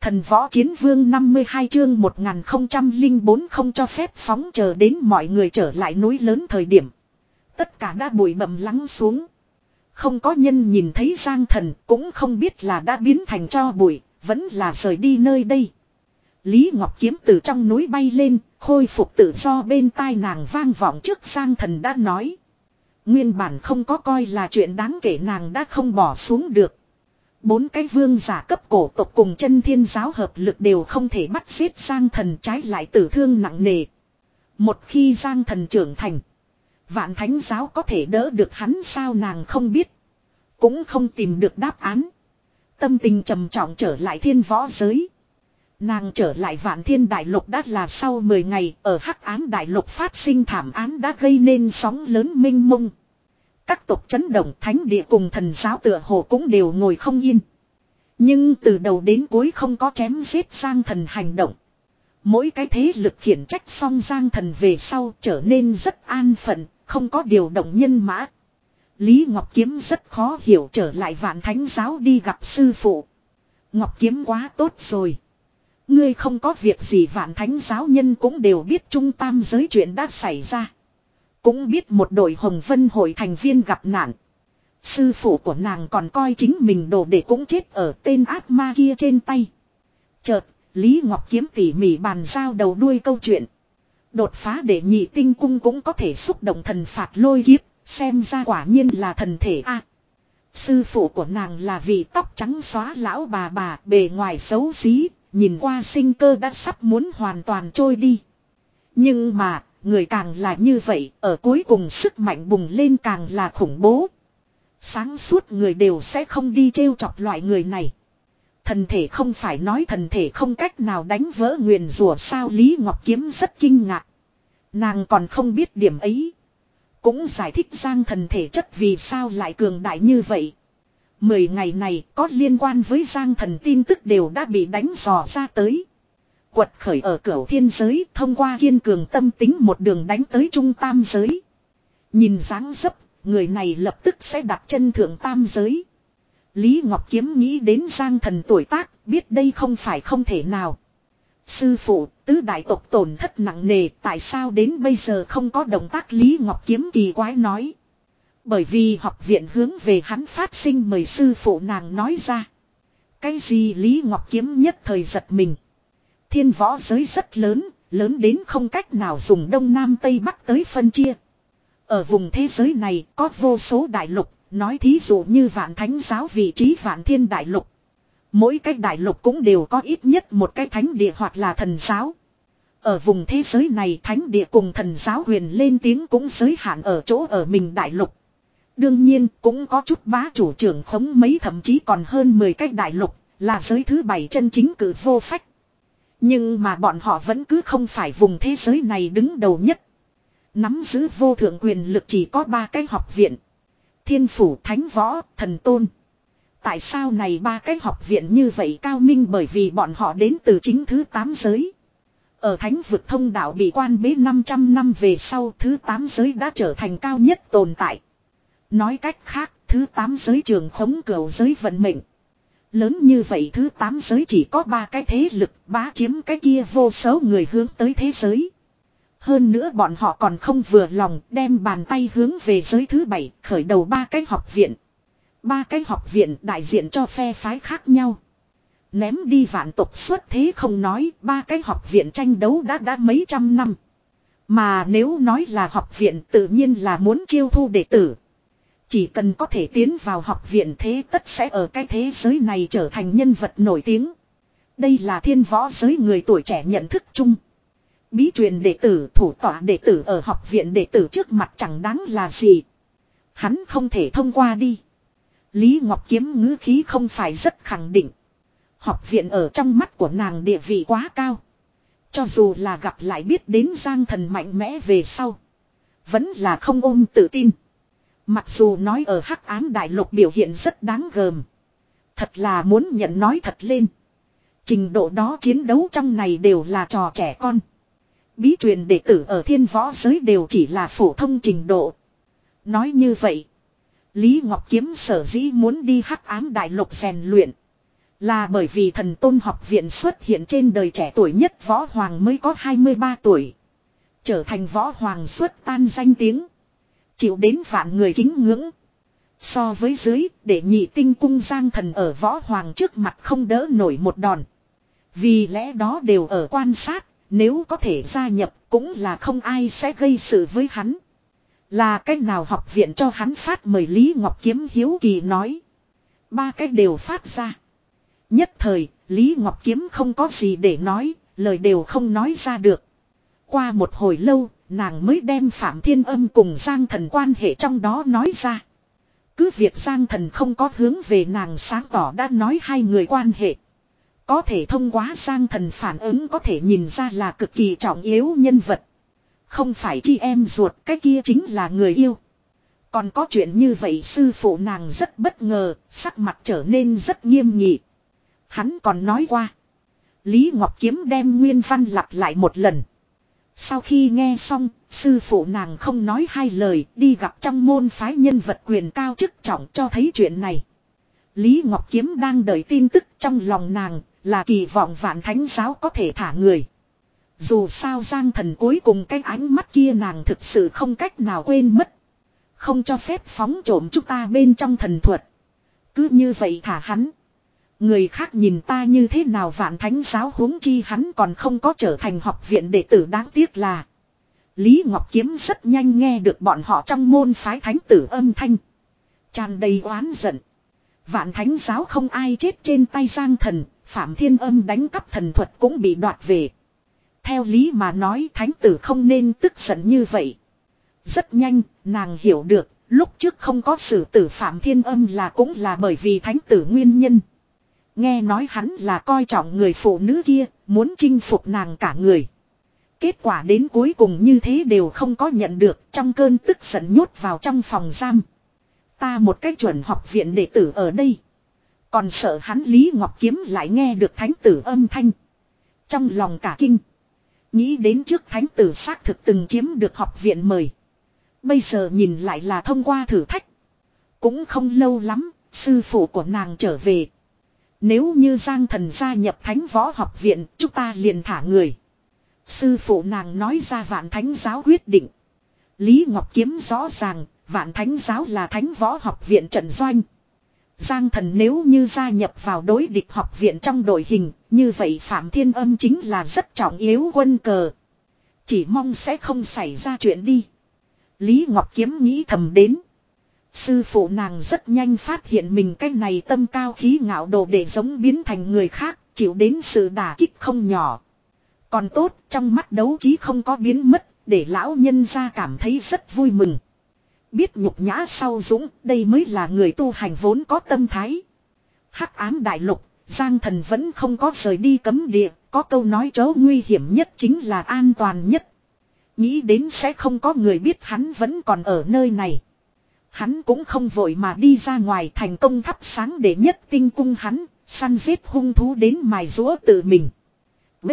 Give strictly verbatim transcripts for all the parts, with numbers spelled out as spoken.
Thần võ chiến vương năm mươi hai chương một nghìn không trăm lẻ bốn không cho phép phóng, chờ đến mọi người trở lại núi lớn thời điểm. Tất cả đã bụi bặm lắng xuống. Không có nhân nhìn thấy Giang Thần, cũng không biết là đã biến thành tro bụi, vẫn là rời đi nơi đây. Lý Ngọc Kiếm từ trong núi bay lên, khôi phục tự do bên tai nàng vang vọng trước Giang Thần đã nói. Nguyên bản không có coi là chuyện đáng kể, nàng đã không bỏ xuống được. Bốn cái vương giả cấp cổ tộc cùng chân thiên giáo hợp lực đều không thể bắt giết Giang Thần, trái lại tử thương nặng nề. Một khi Giang Thần trưởng thành, Vạn Thánh giáo có thể đỡ được hắn sao, nàng không biết. Cũng không tìm được đáp án. Tâm tình trầm trọng trở lại thiên võ giới. Nàng trở lại Vạn Thiên Đại Lục đã là sau mười ngày, ở Hắc Ám Đại Lục phát sinh thảm án đã gây nên sóng lớn mênh mông. Các tộc chấn động, thánh địa cùng thần giáo tựa hồ cũng đều ngồi không yên. Nhưng từ đầu đến cuối không có chém giết Giang Thần hành động. Mỗi cái thế lực khiển trách xong Giang Thần về sau trở nên rất an phận, không có điều động nhân mã. Lý Ngọc Kiếm rất khó hiểu trở lại Vạn Thánh giáo đi gặp sư phụ. Ngọc Kiếm quá tốt rồi. Ngươi không có việc gì, Vạn Thánh giáo nhân cũng đều biết Trung Tam giới chuyện đã xảy ra. Cũng biết một đội Hồng Vân hội thành viên gặp nạn. Sư phụ của nàng còn coi chính mình đồ để cũng chết ở tên ác ma kia trên tay. Chợt, Lý Ngọc Kiếm tỉ mỉ bàn giao đầu đuôi câu chuyện. Đột phá để nhị tinh cung cũng có thể xúc động thần phạt lôi kiếp, xem ra quả nhiên là thần thể a. Sư phụ của nàng là vị tóc trắng xóa lão bà bà, bề ngoài xấu xí, nhìn qua sinh cơ đã sắp muốn hoàn toàn trôi đi. Nhưng mà, người càng là như vậy, ở cuối cùng sức mạnh bùng lên càng là khủng bố. Sáng suốt người đều sẽ không đi trêu chọc loại người này. Thần thể không phải nói thần thể không cách nào đánh vỡ nguyền rủa sao? Lý Ngọc Kiếm rất kinh ngạc. Nàng còn không biết điểm ấy. Cũng giải thích Giang Thần thể chất vì sao lại cường đại như vậy. Mười ngày này có liên quan với Giang Thần tin tức đều đã bị đánh dò ra tới. Quật khởi ở Cửu Thiên giới, thông qua kiên cường tâm tính một đường đánh tới Trung Tam giới. Nhìn dáng dấp, người này lập tức sẽ đặt chân thượng tam giới. Lý Ngọc Kiếm nghĩ đến Giang Thần tuổi tác, biết đây không phải không thể nào. Sư phụ, tứ đại tộc tổn thất nặng nề, tại sao đến bây giờ không có động tác? Lý Ngọc Kiếm kỳ quái nói. Bởi vì học viện hướng về hắn phát sinh mời, sư phụ nàng nói ra. Cái gì? Lý Ngọc Kiếm nhất thời giật mình. Thiên võ giới rất lớn, lớn đến không cách nào dùng đông nam tây bắc tới phân chia. Ở vùng thế giới này có vô số đại lục, nói thí dụ như Vạn Thánh giáo vị trí Vạn Thiên Đại Lục. Mỗi cái đại lục cũng đều có ít nhất một cái thánh địa hoặc là thần giáo. Ở vùng thế giới này thánh địa cùng thần giáo huyền lên tiếng cũng giới hạn ở chỗ ở mình đại lục. Đương nhiên cũng có chút bá chủ trưởng khống mấy thậm chí còn hơn mười cái đại lục, là giới thứ bảy chân chính cử vô phách. Nhưng mà bọn họ vẫn cứ không phải vùng thế giới này đứng đầu nhất. Nắm giữ vô thượng quyền lực chỉ có ba cái học viện. Thiên phủ, Thánh võ, Thần tôn. Tại sao này ba cái học viện như vậy cao minh? Bởi vì bọn họ đến từ chính thứ tám giới. Ở thánh vực thông đạo bị quan bế năm trăm năm về sau, thứ tám giới đã trở thành cao nhất tồn tại. Nói cách khác, thứ tám giới trường khống cửu giới vận mệnh. Lớn như vậy thứ tám giới chỉ có ba cái thế lực bá chiếm cái kia vô số người hướng tới thế giới. Hơn nữa bọn họ còn không vừa lòng đem bàn tay hướng về giới thứ bảy, khởi đầu ba cái học viện. Ba cái học viện đại diện cho phe phái khác nhau. Ném đi vạn tộc xuất thế không nói, ba cái học viện tranh đấu đã đã mấy trăm năm. Mà nếu nói là học viện tự nhiên là muốn chiêu thu đệ tử. Chỉ cần có thể tiến vào học viện thế tất sẽ ở cái thế giới này trở thành nhân vật nổi tiếng. Đây là thiên võ giới người tuổi trẻ nhận thức chung. Bí truyền đệ tử, thủ tọa đệ tử ở học viện đệ tử trước mặt chẳng đáng là gì. Hắn không thể thông qua đi. Lý Ngọc Kiếm ngữ khí không phải rất khẳng định. Học viện ở trong mắt của nàng địa vị quá cao. Cho dù là gặp lại biết đến Giang Thần mạnh mẽ về sau, vẫn là không ôm tự tin. Mặc dù nói ở Hắc Ám Đại Lục biểu hiện rất đáng gờm. Thật là muốn nhận nói thật lên. Trình độ đó chiến đấu trong này đều là trò trẻ con. Bí truyền đệ tử ở thiên võ giới đều chỉ là phổ thông trình độ. Nói như vậy, Lý Ngọc Kiếm sở dĩ muốn đi Hắc Ám Đại Lục rèn luyện, Là bởi vì thần tôn học viện xuất hiện trên đời trẻ tuổi nhất võ hoàng mới có hai mươi ba tuổi. Trở thành võ hoàng xuất tan danh tiếng. Chịu đến vạn người kính ngưỡng. So với dưới, để nhị tinh cung Giang Thần ở võ hoàng trước mặt không đỡ nổi một đòn. Vì lẽ đó đều ở quan sát, nếu có thể gia nhập cũng là không ai sẽ gây sự với hắn. Là cách nào học viện cho hắn phát mời Lý Ngọc Kiếm hiếu kỳ nói. Ba cách đều phát ra. Nhất thời, Lý Ngọc Kiếm không có gì để nói, lời đều không nói ra được. Qua một hồi lâu, nàng mới đem Phạm Thiên Âm cùng Giang Thần quan hệ trong đó nói ra. Cứ việc Giang Thần không có hướng về nàng sáng tỏ đã nói hai người quan hệ. Có thể thông qua Giang Thần phản ứng có thể nhìn ra là cực kỳ trọng yếu nhân vật. Không phải chị em ruột, cái kia chính là người yêu. Còn có chuyện như vậy sư phụ nàng rất bất ngờ, sắc mặt trở nên rất nghiêm nghị. Hắn còn nói qua. Lý Ngọc Kiếm đem nguyên văn lặp lại một lần. Sau khi nghe xong, sư phụ nàng không nói hai lời, đi gặp trong môn phái nhân vật quyền cao chức trọng cho thấy chuyện này. Lý Ngọc Kiếm đang đợi tin tức trong lòng nàng, là kỳ vọng Vạn Thánh Giáo có thể thả người. Dù sao Giang Thần cuối cùng cái ánh mắt kia nàng thực sự không cách nào quên mất. Không cho phép phóng trộm chúng ta bên trong thần thuật. Cứ như vậy thả hắn. Người khác nhìn ta như thế nào Vạn Thánh Giáo huống chi hắn còn không có trở thành học viện đệ tử, đáng tiếc là. Lý Ngọc Kiếm rất nhanh nghe được bọn họ trong môn phái thánh tử âm thanh. Tràn đầy oán giận. Vạn Thánh Giáo không ai chết trên tay Giang Thần, Phạm Thiên Âm đánh cắp thần thuật cũng bị đoạt về. Theo lý mà nói thánh tử không nên tức giận như vậy. Rất nhanh, nàng hiểu được, lúc trước không có xử tử Phạm Thiên Âm là cũng là bởi vì thánh tử nguyên nhân. Nghe nói hắn là coi trọng người phụ nữ kia, muốn chinh phục nàng cả người. Kết quả đến cuối cùng như thế đều không có nhận được, trong cơn tức giận nhốt vào trong phòng giam. Ta một cái chuẩn học viện đệ tử ở đây. Còn sợ hắn Lý Ngọc Kiếm lại nghe được thánh tử âm thanh. Trong lòng cả kinh. Nghĩ đến trước thánh tử xác thực từng chiếm được học viện mời. Bây giờ nhìn lại là thông qua thử thách. Cũng không lâu lắm, sư phụ của nàng trở về. Nếu như Giang Thần gia nhập Thánh Võ Học Viện, chúng ta liền thả người. Sư phụ nàng nói ra Vạn Thánh Giáo quyết định. Lý Ngọc Kiếm rõ ràng, Vạn Thánh Giáo là Thánh Võ Học Viện trận doanh. Giang Thần nếu như gia nhập vào đối địch học viện trong đội hình, như vậy Phạm Thiên Âm chính là rất trọng yếu quân cờ. Chỉ mong sẽ không xảy ra chuyện đi. Lý Ngọc Kiếm nghĩ thầm đến. Sư phụ nàng rất nhanh phát hiện mình cái này tâm cao khí ngạo đồ để giống biến thành người khác, chịu đến sự đả kích không nhỏ. Còn tốt, trong mắt đấu trí không có biến mất, để lão nhân gia cảm thấy rất vui mừng. Biết nhục nhã sau dũng, đây mới là người tu hành vốn có tâm thái. Hắc ám đại lục, Giang Thần vẫn không có rời đi cấm địa, có câu nói chỗ nguy hiểm nhất chính là an toàn nhất. Nghĩ đến sẽ không có người biết hắn vẫn còn ở nơi này. Hắn cũng không vội mà đi ra ngoài, thành công thắp sáng để nhất tinh cung hắn, săn giết hung thú đến mài rũa tự mình. B.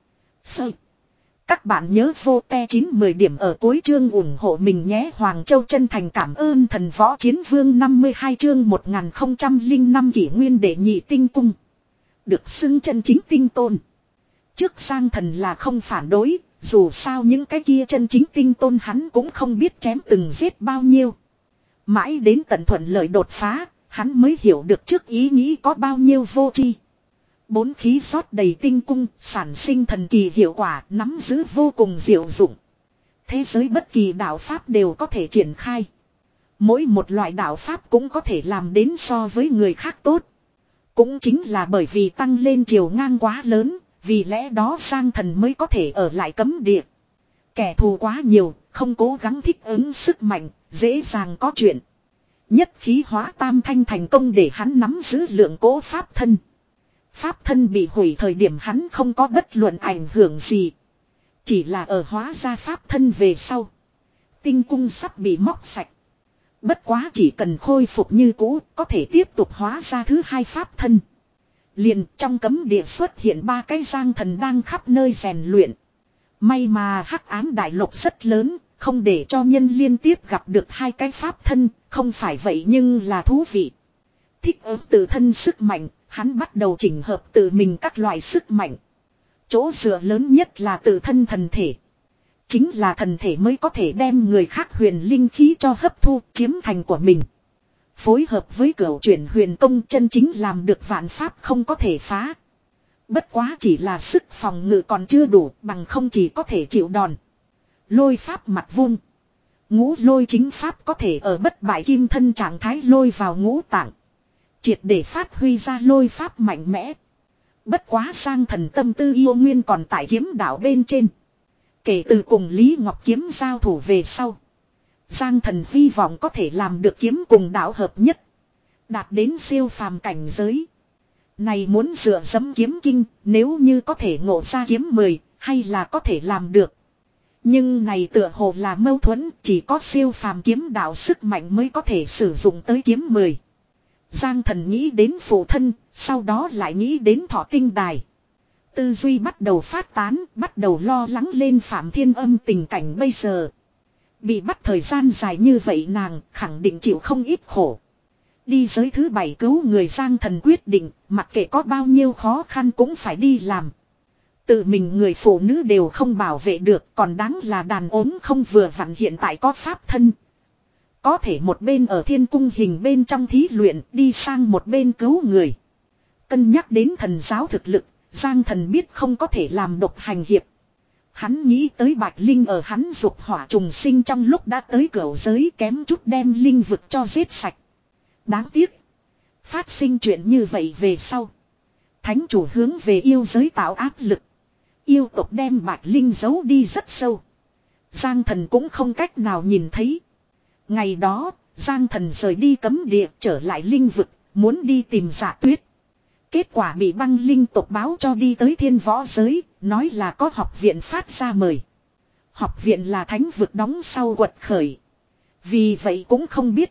Sơ. Các bạn nhớ vô te chín mười điểm ở cuối chương ủng hộ mình nhé. Hoàng Châu chân thành cảm ơn thần võ chiến vương năm mươi hai chương một nghìn không trăm lẻ năm kỷ nguyên để nhị tinh cung. Được xưng chân chính tinh tôn. Trước Giang Thần là không phản đối, dù sao những cái kia chân chính tinh tôn hắn cũng không biết chém từng giết bao nhiêu. Mãi đến tận thuận lợi đột phá, hắn mới hiểu được trước ý nghĩ có bao nhiêu vô tri. Bốn khí rót đầy tinh cung, sản sinh thần kỳ hiệu quả, nắm giữ vô cùng diệu dụng. Thế giới bất kỳ đạo pháp đều có thể triển khai. Mỗi một loại đạo pháp cũng có thể làm đến so với người khác tốt. Cũng chính là bởi vì tăng lên chiều ngang quá lớn, vì lẽ đó Giang Thần mới có thể ở lại cấm địa. Kẻ thù quá nhiều, không cố gắng thích ứng sức mạnh, dễ dàng có chuyện. Nhất khí hóa tam thanh thành công để hắn nắm giữ lượng cố pháp thân. Pháp thân bị hủy thời điểm hắn không có bất luận ảnh hưởng gì. Chỉ là ở hóa ra pháp thân về sau. Tinh cung sắp bị móc sạch. Bất quá chỉ cần khôi phục như cũ, có thể tiếp tục hóa ra thứ hai pháp thân. Liền trong cấm địa xuất hiện ba cái Giang Thần đang khắp nơi rèn luyện. May mà hắc ám đại lục rất lớn, không để cho nhân liên tiếp gặp được hai cái pháp thân, không phải vậy nhưng là thú vị. Thích ứng tự thân sức mạnh, Hắn bắt đầu chỉnh hợp tự mình các loại sức mạnh. Chỗ dựa lớn nhất là tự thân thần thể. Chính là thần thể mới có thể đem người khác huyền linh khí cho hấp thu chiếm thành của mình. Phối hợp với cửu chuyển huyền công chân chính làm được vạn pháp không có thể phá. Bất quá chỉ là sức phòng ngự còn chưa đủ bằng không chỉ có thể chịu đòn. Lôi pháp mặt vuông. Ngũ lôi chính pháp có thể ở bất bại kim thân trạng thái lôi vào ngũ tạng. Triệt để phát huy ra lôi pháp mạnh mẽ. Bất quá sang thần tâm tư yêu nguyên còn tại kiếm đạo bên trên. Kể từ cùng Lý Ngọc Kiếm giao thủ về sau. Giang thần hy vọng có thể làm được kiếm cùng đạo hợp nhất. Đạt đến siêu phàm cảnh giới. Này muốn dựa dẫm kiếm kinh, nếu như có thể ngộ ra kiếm mười, hay là có thể làm được. Nhưng này tựa hồ là mâu thuẫn, chỉ có siêu phàm kiếm đạo sức mạnh mới có thể sử dụng tới kiếm mười. Giang thần nghĩ đến phụ thân, sau đó lại nghĩ đến thọ tinh đài. Tư duy bắt đầu phát tán, bắt đầu lo lắng lên Phạm Thiên Âm tình cảnh bây giờ. Bị bắt thời gian dài như vậy nàng khẳng định chịu không ít khổ. Đi giới thứ bảy cứu người Giang thần quyết định, mặc kệ có bao nhiêu khó khăn cũng phải đi làm. Tự mình người phụ nữ đều không bảo vệ được, còn đáng là đàn ốm không vừa vặn hiện tại có pháp thân. Có thể một bên ở thiên cung hình bên trong thí luyện, đi sang một bên cứu người. Cân nhắc đến thần giáo thực lực, Giang thần biết không có thể làm độc hành hiệp. Hắn nghĩ tới Bạch Linh ở hắn dục hỏa trùng sinh trong lúc đã tới cửu giới kém chút đem linh vực cho giết sạch. Đáng tiếc. Phát sinh chuyện như vậy về sau. Thánh chủ hướng về yêu giới tạo áp lực. Yêu tộc đem Bạch Linh giấu đi rất sâu. Giang thần cũng không cách nào nhìn thấy. Ngày đó, Giang thần rời đi cấm địa trở lại linh vực, muốn đi tìm Dạ Tuyết. Kết quả bị băng linh tộc báo cho đi tới thiên võ giới, nói là có học viện phát ra mời. Học viện là thánh vực đóng sau quật khởi. Vì vậy cũng không biết.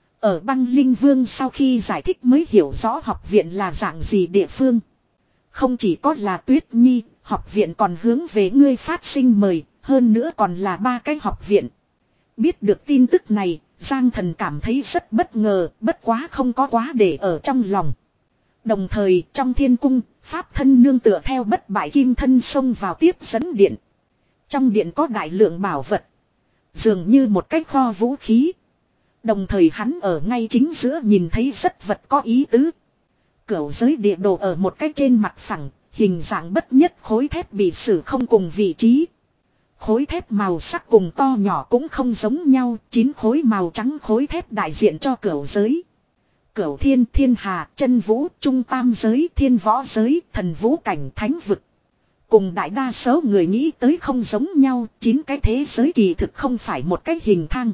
Ở băng linh vương sau khi giải thích mới hiểu rõ học viện là dạng gì địa phương. Không chỉ có là Tuyết Nhi, học viện còn hướng về ngươi phát sinh mời, hơn nữa còn là ba cái học viện. Biết được tin tức này, Giang thần cảm thấy rất bất ngờ, bất quá không có quá để ở trong lòng. Đồng thời trong thiên cung, pháp thân nương tựa theo bất bại kim thân xông vào tiếp dẫn điện. Trong điện có đại lượng bảo vật. Dường như một cái kho vũ khí. Đồng thời hắn ở ngay chính giữa nhìn thấy rất vật có ý tứ. Cửu giới địa đồ ở một cái trên mặt phẳng, hình dạng bất nhất khối thép bị xử không cùng vị trí. Khối thép màu sắc cùng to nhỏ cũng không giống nhau, chín khối màu trắng khối thép đại diện cho cửu giới. Cửu thiên, thiên hà, chân vũ, trung tam giới, thiên võ giới, thần vũ cảnh, thánh vực. Cùng đại đa số người nghĩ tới không giống nhau, chín cái thế giới kỳ thực không phải một cái hình thang.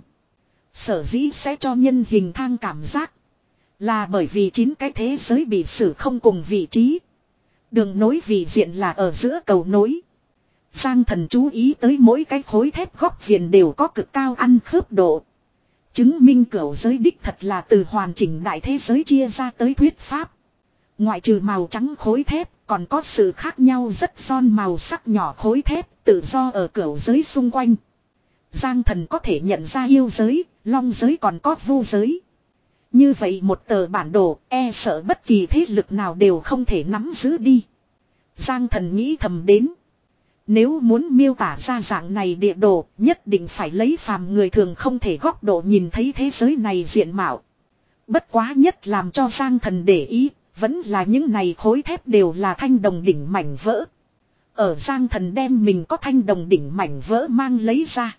Sở dĩ sẽ cho nhân hình thang cảm giác. Là bởi vì chín cái thế giới bị xử không cùng vị trí. Đường nối vị diện là ở giữa cầu nối. Giang thần chú ý tới mỗi cái khối thép góc viền đều có cực cao ăn khớp độ. Chứng minh cửu giới đích thật là từ hoàn chỉnh đại thế giới chia ra tới thuyết pháp. Ngoại trừ màu trắng khối thép, còn có sự khác nhau rất son màu sắc nhỏ khối thép tự do ở cửu giới xung quanh. Giang thần có thể nhận ra yêu giới, long giới còn có vu giới. Như vậy một tờ bản đồ, e sợ bất kỳ thế lực nào đều không thể nắm giữ đi. Giang thần nghĩ thầm đến. Nếu muốn miêu tả ra dạng này địa đồ, nhất định phải lấy phàm người thường không thể góc độ nhìn thấy thế giới này diện mạo. Bất quá nhất làm cho Giang thần để ý, vẫn là những này khối thép đều là thanh đồng đỉnh mảnh vỡ. Ở Giang thần đem mình có thanh đồng đỉnh mảnh vỡ mang lấy ra.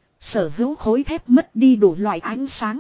Sở hữu khối thép mất đi đủ loại ánh sáng.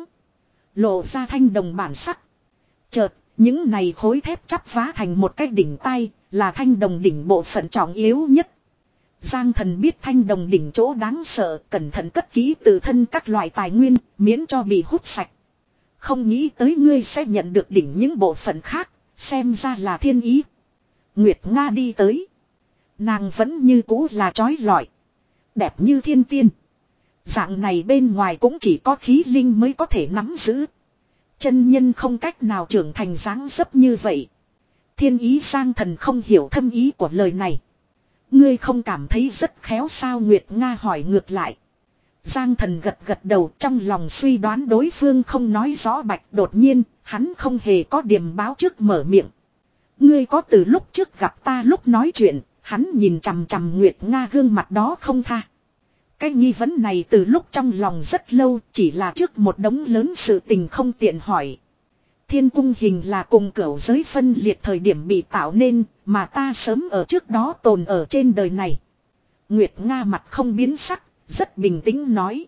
Lộ ra thanh đồng bản sắc. Chợt, những này khối thép chắp vá thành một cái đỉnh tay, là thanh đồng đỉnh bộ phận trọng yếu nhất. Giang thần biết thanh đồng đỉnh chỗ đáng sợ, cẩn thận cất kỹ tự thân các loại tài nguyên, miễn cho bị hút sạch. Không nghĩ tới ngươi sẽ nhận được đỉnh những bộ phận khác, xem ra là thiên ý. Nguyệt Nga đi tới. Nàng vẫn như cũ là trói lọi. Đẹp như thiên tiên. Dạng này bên ngoài cũng chỉ có khí linh mới có thể nắm giữ. Chân nhân không cách nào trưởng thành dáng dấp như vậy. Thiên ý Giang thần không hiểu thâm ý của lời này. Ngươi không cảm thấy rất khéo sao Nguyệt Nga hỏi ngược lại. Giang thần gật gật đầu trong lòng suy đoán đối phương không nói rõ bạch đột nhiên, hắn không hề có điểm báo trước mở miệng. Ngươi có từ lúc trước gặp ta lúc nói chuyện, hắn nhìn chằm chằm Nguyệt Nga gương mặt đó không tha. Cái nghi vấn này từ lúc trong lòng rất lâu, chỉ là trước một đống lớn sự tình không tiện hỏi. Thiên cung hình là cùng cửu giới phân liệt thời điểm bị tạo nên, mà ta sớm ở trước đó tồn ở trên đời này. Nguyệt Nga mặt không biến sắc, rất bình tĩnh nói.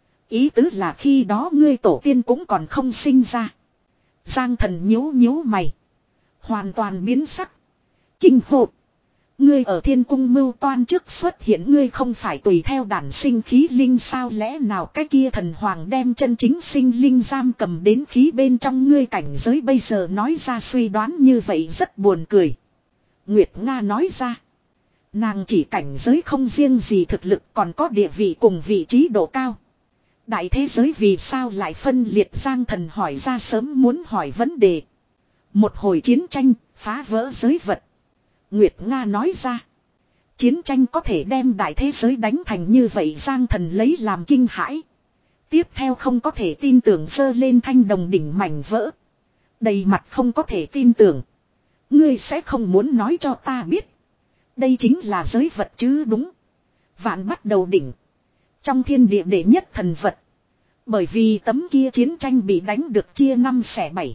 Ý tứ là khi đó ngươi tổ tiên cũng còn không sinh ra. Giang Thần nhíu nhíu mày. Hoàn toàn biến sắc. Kinh hộp. Ngươi ở thiên cung mưu toan trước xuất hiện, ngươi không phải tùy theo đản sinh khí linh sao, lẽ nào cái kia thần hoàng đem chân chính sinh linh giam cầm đến khí bên trong ngươi, cảnh giới bây giờ nói ra suy đoán như vậy rất buồn cười. Nguyệt Nga nói ra. Nàng chỉ cảnh giới không riêng gì thực lực, còn có địa vị cùng vị trí độ cao. Đại thế giới vì sao lại phân liệt, Giang Thần hỏi ra sớm muốn hỏi vấn đề. Một hồi chiến tranh, phá vỡ giới vật. Nguyệt Nga nói ra. Chiến tranh có thể đem đại thế giới đánh thành như vậy, Giang Thần lấy làm kinh hãi. Tiếp theo không có thể tin tưởng giơ lên thanh đồng đỉnh mảnh vỡ. Đầy mặt không có thể tin tưởng. Ngươi sẽ không muốn nói cho ta biết. Đây chính là giới vật chứ đúng. Vạn bắt đầu đỉnh. Trong thiên địa đệ nhất thần vật. Bởi vì tấm kia chiến tranh bị đánh được chia năm xẻ bảy.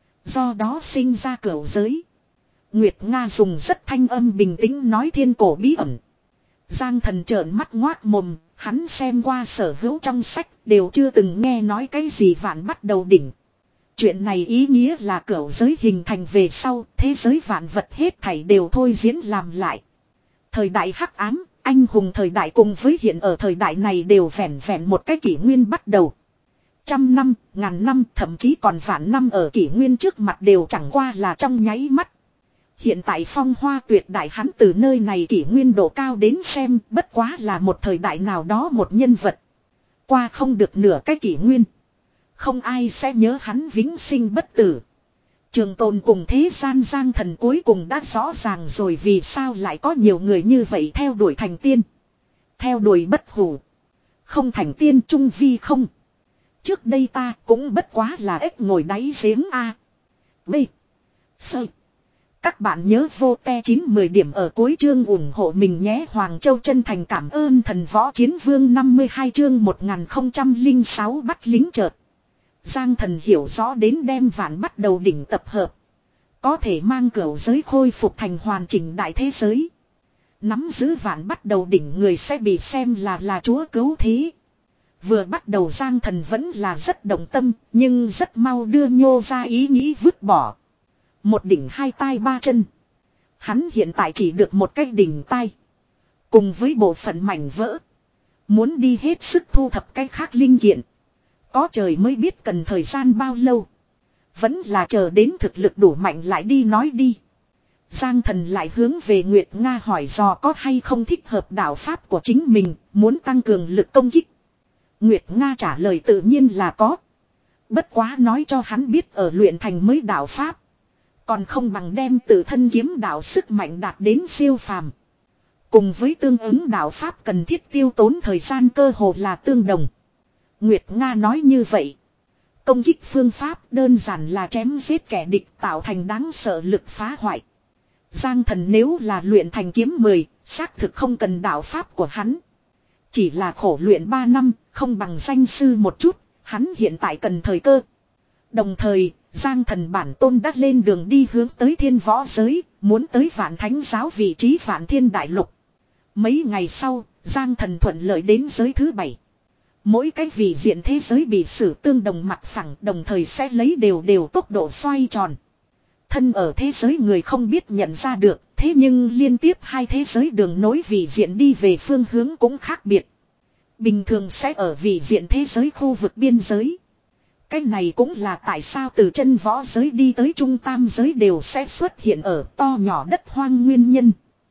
Do đó sinh ra cửu giới. Nguyệt Nga dùng rất thanh âm bình tĩnh nói thiên cổ bí ẩn. Giang Thần trợn mắt ngoác mồm, hắn xem qua sở hữu trong sách đều chưa từng nghe nói cái gì vạn bắt đầu đỉnh. Chuyện này ý nghĩa là cửu giới hình thành về sau, thế giới vạn vật hết thảy đều thôi diễn làm lại. Thời đại hắc ám, anh hùng thời đại cùng với hiện ở thời đại này đều vẹn vẹn một cái kỷ nguyên bắt đầu. Trăm năm, ngàn năm, thậm chí còn vạn năm ở kỷ nguyên trước mặt đều chẳng qua là trong nháy mắt. Hiện tại phong hoa tuyệt đại, hắn từ nơi này kỷ nguyên độ cao đến xem, bất quá là một thời đại nào đó một nhân vật. Qua không được nửa cái kỷ nguyên. Không ai sẽ nhớ hắn vĩnh sinh bất tử. Trường tồn cùng thế gian, Giang Thần cuối cùng đã rõ ràng rồi vì sao lại có nhiều người như vậy theo đuổi thành tiên. Theo đuổi bất hủ. Không thành tiên trung vi không. Trước đây ta cũng bất quá là ếch ngồi đáy giếng A. B. Sơ. Các bạn nhớ vô te chín mười điểm ở cuối chương ủng hộ mình nhé. Hoàng Châu chân thành cảm ơn thần võ chiến vương. Năm mươi hai chương một nghìn không trăm lẻ sáu bắt lính chợt. Giang Thần hiểu rõ đến đem vạn bắt đầu đỉnh tập hợp. Có thể mang cửu giới khôi phục thành hoàn chỉnh đại thế giới. Nắm giữ vạn bắt đầu đỉnh người sẽ bị xem là là chúa cứu thế. Vừa bắt đầu Giang Thần vẫn là rất động tâm, nhưng rất mau đưa nhô ra ý nghĩ vứt bỏ. Một đỉnh hai tai ba chân. Hắn hiện tại chỉ được một cái đỉnh tai. Cùng với bộ phận mảnh vỡ. Muốn đi hết sức thu thập cái khác linh kiện. Có trời mới biết cần thời gian bao lâu. Vẫn là chờ đến thực lực đủ mạnh lại đi nói đi. Giang Thần lại hướng về Nguyệt Nga hỏi dò có hay không thích hợp đạo pháp của chính mình, muốn tăng cường lực công kích. Nguyệt Nga trả lời tự nhiên là có. Bất quá nói cho hắn biết ở luyện thành mới đạo pháp. Còn không bằng đem tự thân kiếm đạo sức mạnh đạt đến siêu phàm. Cùng với tương ứng đạo pháp cần thiết tiêu tốn thời gian cơ hồ là tương đồng. Nguyệt Nga nói như vậy. Công kích phương pháp đơn giản là chém giết kẻ địch tạo thành đáng sợ lực phá hoại. Giang Thần nếu là luyện thành kiếm mười, xác thực không cần đạo pháp của hắn. Chỉ là khổ luyện ba năm, không bằng danh sư một chút, hắn hiện tại cần thời cơ. Đồng thời, Giang Thần bản tôn đã lên đường đi hướng tới thiên võ giới, muốn tới Vạn Thánh giáo vị trí Vạn Thiên Đại Lục. Mấy ngày sau, Giang Thần thuận lợi đến giới thứ bảy. Mỗi cái vị diện thế giới bị xử tương đồng mặt phẳng, đồng thời sẽ lấy đều đều tốc độ xoay tròn. Thân ở thế giới người không biết nhận ra được, thế nhưng liên tiếp hai thế giới đường nối vị diện đi về phương hướng cũng khác biệt. Bình thường sẽ ở vị diện thế giới khu vực biên giới. Cái này cũng là tại sao từ chân võ giới đi tới trung tam giới đều sẽ xuất hiện ở to nhỏ đất hoang nguyên nhân.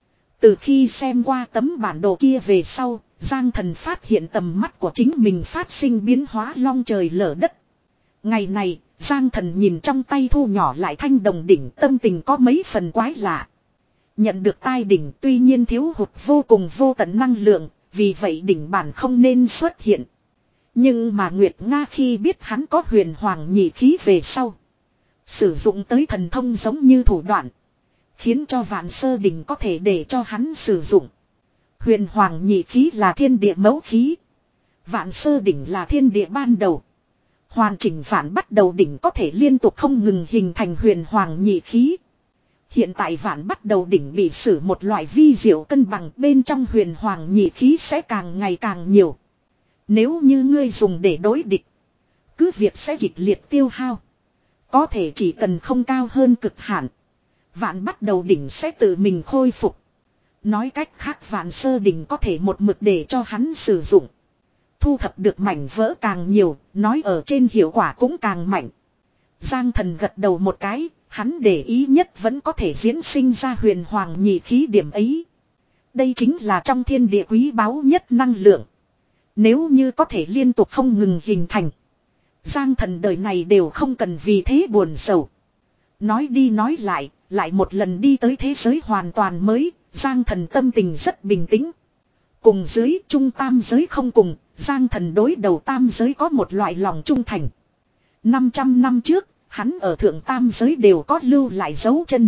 Từ khi xem qua tấm bản đồ kia về sau, Giang Thần phát hiện tầm mắt của chính mình phát sinh biến hóa long trời lở đất. Ngày này, Giang Thần nhìn trong tay thu nhỏ lại thanh đồng đỉnh, tâm tình có mấy phần quái lạ. Nhận được tai đỉnh tuy nhiên thiếu hụt vô cùng vô tận năng lượng, vì vậy đỉnh bản không nên xuất hiện. Nhưng mà Nguyệt Nga khi biết hắn có huyền hoàng nhị khí về sau. Sử dụng tới thần thông giống như thủ đoạn. Khiến cho Vạn Sơ Đỉnh có thể để cho hắn sử dụng. Huyền Hoàng nhị khí là thiên địa mẫu khí. Vạn Sơ Đỉnh là thiên địa ban đầu. Hoàn chỉnh Vạn Bắt Đầu Đỉnh có thể liên tục không ngừng hình thành Huyền Hoàng nhị khí. Hiện tại Vạn Bắt Đầu Đỉnh bị sử một loại vi diệu cân bằng, bên trong Huyền Hoàng nhị khí sẽ càng ngày càng nhiều. Nếu như ngươi dùng để đối địch, cứ việc sẽ kịch liệt tiêu hao. Có thể chỉ cần không cao hơn cực hạn, Vạn Bắt Đầu Đỉnh sẽ tự mình khôi phục. Nói cách khác, Vạn Sơ Đỉnh có thể một mực để cho hắn sử dụng. Thu thập được mảnh vỡ càng nhiều, nói ở trên hiệu quả cũng càng mạnh. Giang Thần gật đầu một cái, hắn để ý nhất vẫn có thể diễn sinh ra Huyền Hoàng nhị khí điểm ấy. Đây chính là trong thiên địa quý báu nhất năng lượng. Nếu như có thể liên tục không ngừng hình thành, Giang Thần đời này đều không cần vì thế buồn sầu. Nói đi nói lại, lại một lần đi tới thế giới hoàn toàn mới, Giang Thần tâm tình rất bình tĩnh. Cùng dưới trung tam giới không cùng, Giang Thần đối đầu tam giới có một loại lòng trung thành. năm trăm năm trước, hắn ở thượng tam giới đều có lưu lại dấu chân.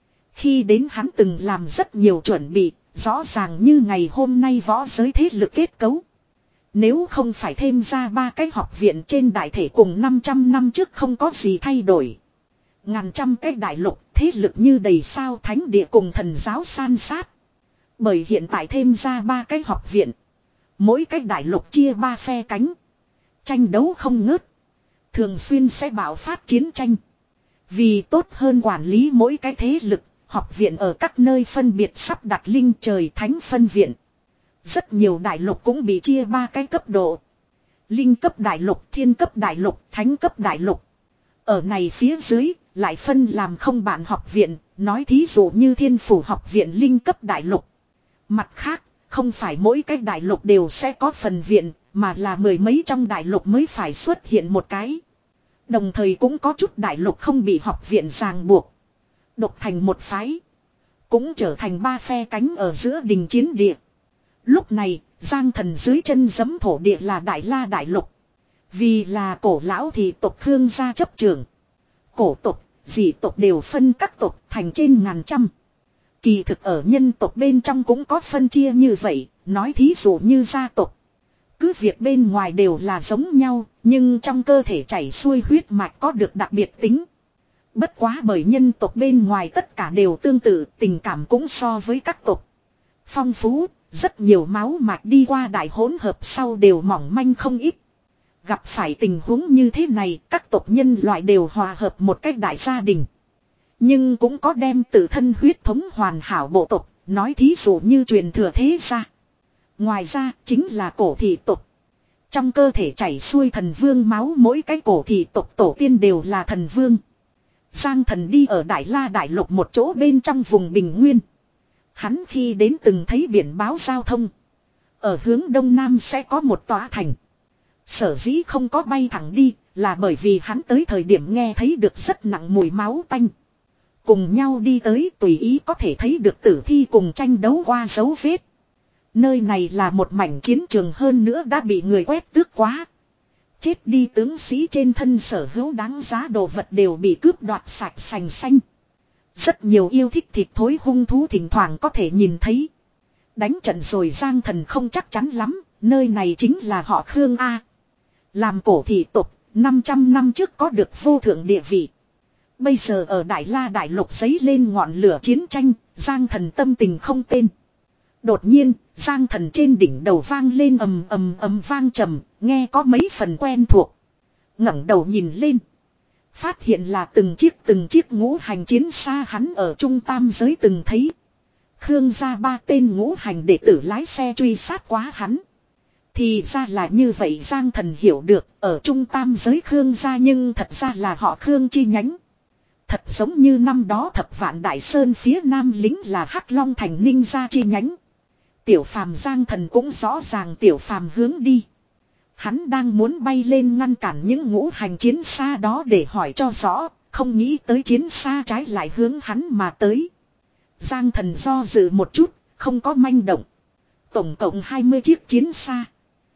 Khi đến hắn từng làm rất nhiều chuẩn bị, rõ ràng như ngày hôm nay võ giới thế lực kết cấu. Nếu không phải thêm ra ba cái học viện trên đại thể cùng năm trăm năm trước không có gì thay đổi. Ngàn trăm cái đại lục thế lực như đầy sao thánh địa cùng thần giáo san sát. Bởi hiện tại thêm ra ba cái học viện. Mỗi cái đại lục chia ba phe cánh. Tranh đấu không ngớt. Thường xuyên sẽ bạo phát chiến tranh. Vì tốt hơn quản lý mỗi cái thế lực, học viện ở các nơi phân biệt sắp đặt linh trời thánh phân viện. Rất nhiều đại lục cũng bị chia ba cái cấp độ. Linh cấp đại lục, thiên cấp đại lục, thánh cấp đại lục. Ở này phía dưới, lại phân làm không bản học viện, nói thí dụ như thiên phủ học viện linh cấp đại lục. Mặt khác, không phải mỗi cái đại lục đều sẽ có phần viện, mà là mười mấy trong đại lục mới phải xuất hiện một cái. Đồng thời cũng có chút đại lục không bị học viện ràng buộc. Độc thành một phái. Cũng trở thành ba phe cánh ở giữa đình chiến địa. Lúc này, Giang Thần dưới chân giẫm thổ địa là Đại La đại lục. Vì là cổ lão thì tộc Khương gia chấp trưởng. Cổ tộc, dị tộc đều phân các tộc thành trên ngàn trăm. Kỳ thực ở nhân tộc bên trong cũng có phân chia như vậy, nói thí dụ như gia tộc. Cứ việc bên ngoài đều là giống nhau, nhưng trong cơ thể chảy xuôi huyết mạch có được đặc biệt tính. Bất quá bởi nhân tộc bên ngoài tất cả đều tương tự, tình cảm cũng so với các tộc phong phú, rất nhiều máu mạch đi qua đại hỗn hợp sau đều mỏng manh không ít. Gặp phải tình huống như thế này, các tộc nhân loại đều hòa hợp một cách đại gia đình. Nhưng cũng có đem tự thân huyết thống hoàn hảo bộ tộc, nói thí dụ như truyền thừa thế gia. Ngoài ra chính là cổ thị tộc. Trong cơ thể chảy xuôi thần vương máu, mỗi cái cổ thị tộc tổ tiên đều là thần vương. Giang Thần đi ở Đại La đại lục một chỗ bên trong vùng bình nguyên. Hắn khi đến từng thấy biển báo giao thông. Ở hướng đông nam sẽ có một tòa thành. Sở dĩ không có bay thẳng đi là bởi vì hắn tới thời điểm nghe thấy được rất nặng mùi máu tanh. Cùng nhau đi tới tùy ý có thể thấy được tử thi cùng tranh đấu qua dấu vết. Nơi này là một mảnh chiến trường, hơn nữa đã bị người quét tước quá. Chết đi tướng sĩ trên thân sở hữu đáng giá đồ vật đều bị cướp đoạt sạch sành xanh. Rất nhiều yêu thích thịt thối hung thú thỉnh thoảng có thể nhìn thấy. Đánh trận rồi Giang Thần không chắc chắn lắm, nơi này chính là họ Khương A. Làm cổ thị tộc, năm trăm năm trước có được vô thượng địa vị. Bây giờ ở Đại La đại lục giấy lên ngọn lửa chiến tranh, Giang Thần tâm tình không tên. Đột nhiên, Giang Thần trên đỉnh đầu vang lên ầm ầm ầm vang trầm, nghe có mấy phần quen thuộc. Ngẩng đầu nhìn lên, phát hiện là từng chiếc từng chiếc ngũ hành chiến xa, hắn ở trung tam giới từng thấy. Khương gia ba tên ngũ hành đệ tử lái xe truy sát quá hắn. Thì ra là như vậy, Giang Thần hiểu được, ở trung tam giới Khương gia nhưng thật ra là họ Khương chi nhánh. Thật giống như năm đó Thập Vạn Đại Sơn phía nam lính là Hắc Long thành Ninh gia chi nhánh. Tiểu Phàm Giang Thần cũng rõ ràng Tiểu Phàm hướng đi. Hắn đang muốn bay lên ngăn cản những ngũ hành chiến xa đó để hỏi cho rõ, không nghĩ tới chiến xa trái lại hướng hắn mà tới. Giang Thần do dự một chút, không có manh động. Tổng cộng hai mươi chiếc chiến xa.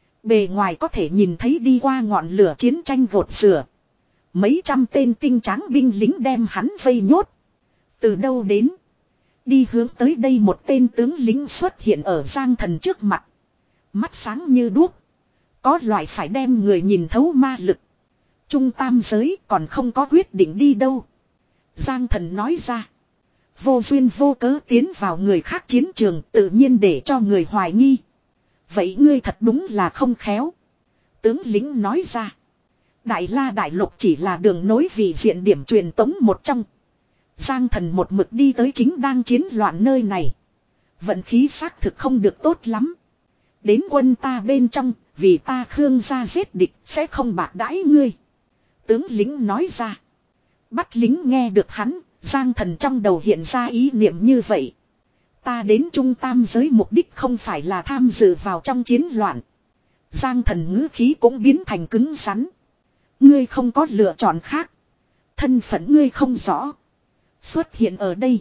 Bề ngoài có thể nhìn thấy đi qua ngọn lửa chiến tranh gột rửa. Mấy trăm tên tinh tráng binh lính đem hắn vây nhốt. Từ đâu đến? Đi hướng tới đây một tên tướng lính xuất hiện ở Giang Thần trước mặt. Mắt sáng như đuốc. Có loại phải đem người nhìn thấu ma lực. Trung tam giới còn không có quyết định đi đâu. Giang Thần nói ra. Vô duyên vô cớ tiến vào người khác chiến trường tự nhiên để cho người hoài nghi. Vậy ngươi thật đúng là không khéo. Tướng lính nói ra. Đại La Đại Lục chỉ là đường nối vì diện điểm truyền tống một trong. Giang Thần một mực đi tới chính đang chiến loạn nơi này. Vận khí xác thực không được tốt lắm. Đến quân ta bên trong, vì ta Khương gia giết địch sẽ không bạc đãi ngươi. Tướng lính nói ra. Bắt lính nghe được hắn, Giang Thần trong đầu hiện ra ý niệm như vậy. Ta đến Trung Tam giới mục đích không phải là tham dự vào trong chiến loạn. Giang Thần ngữ khí cũng biến thành cứng rắn. Ngươi không có lựa chọn khác. Thân phận ngươi không rõ. Xuất hiện ở đây.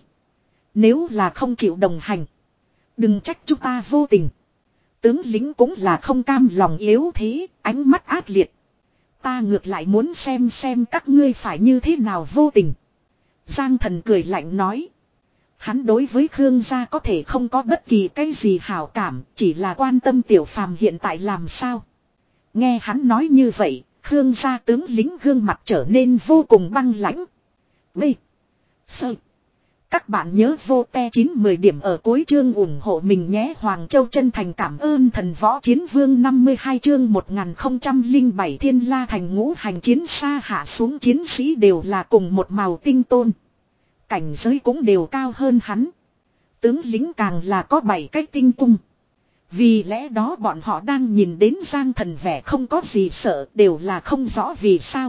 Nếu là không chịu đồng hành. Đừng trách chúng ta vô tình. Tướng lính cũng là không cam lòng yếu thế, ánh mắt ác liệt. Ta ngược lại muốn xem xem các ngươi phải như thế nào vô tình. Giang Thần cười lạnh nói. Hắn đối với Khương gia có thể không có bất kỳ cái gì hảo cảm, chỉ là quan tâm Tiểu Phàm hiện tại làm sao. Nghe hắn nói như vậy, Khương gia tướng lính gương mặt trở nên vô cùng băng lãnh. B. Sơ. Các bạn nhớ vô te chín mười điểm ở cuối chương ủng hộ mình nhé. Hoàng Châu chân thành cảm ơn thần võ chiến vương năm mươi hai chương một nghìn không trăm lẻ bảy Thiên La thành ngũ hành chiến xa hạ xuống chiến sĩ đều là cùng một màu tinh tôn. Cảnh giới cũng đều cao hơn hắn. Tướng lính càng là có bảy cái tinh cung. Vì lẽ đó bọn họ đang nhìn đến Giang Thần vẻ không có gì sợ đều là không rõ vì sao.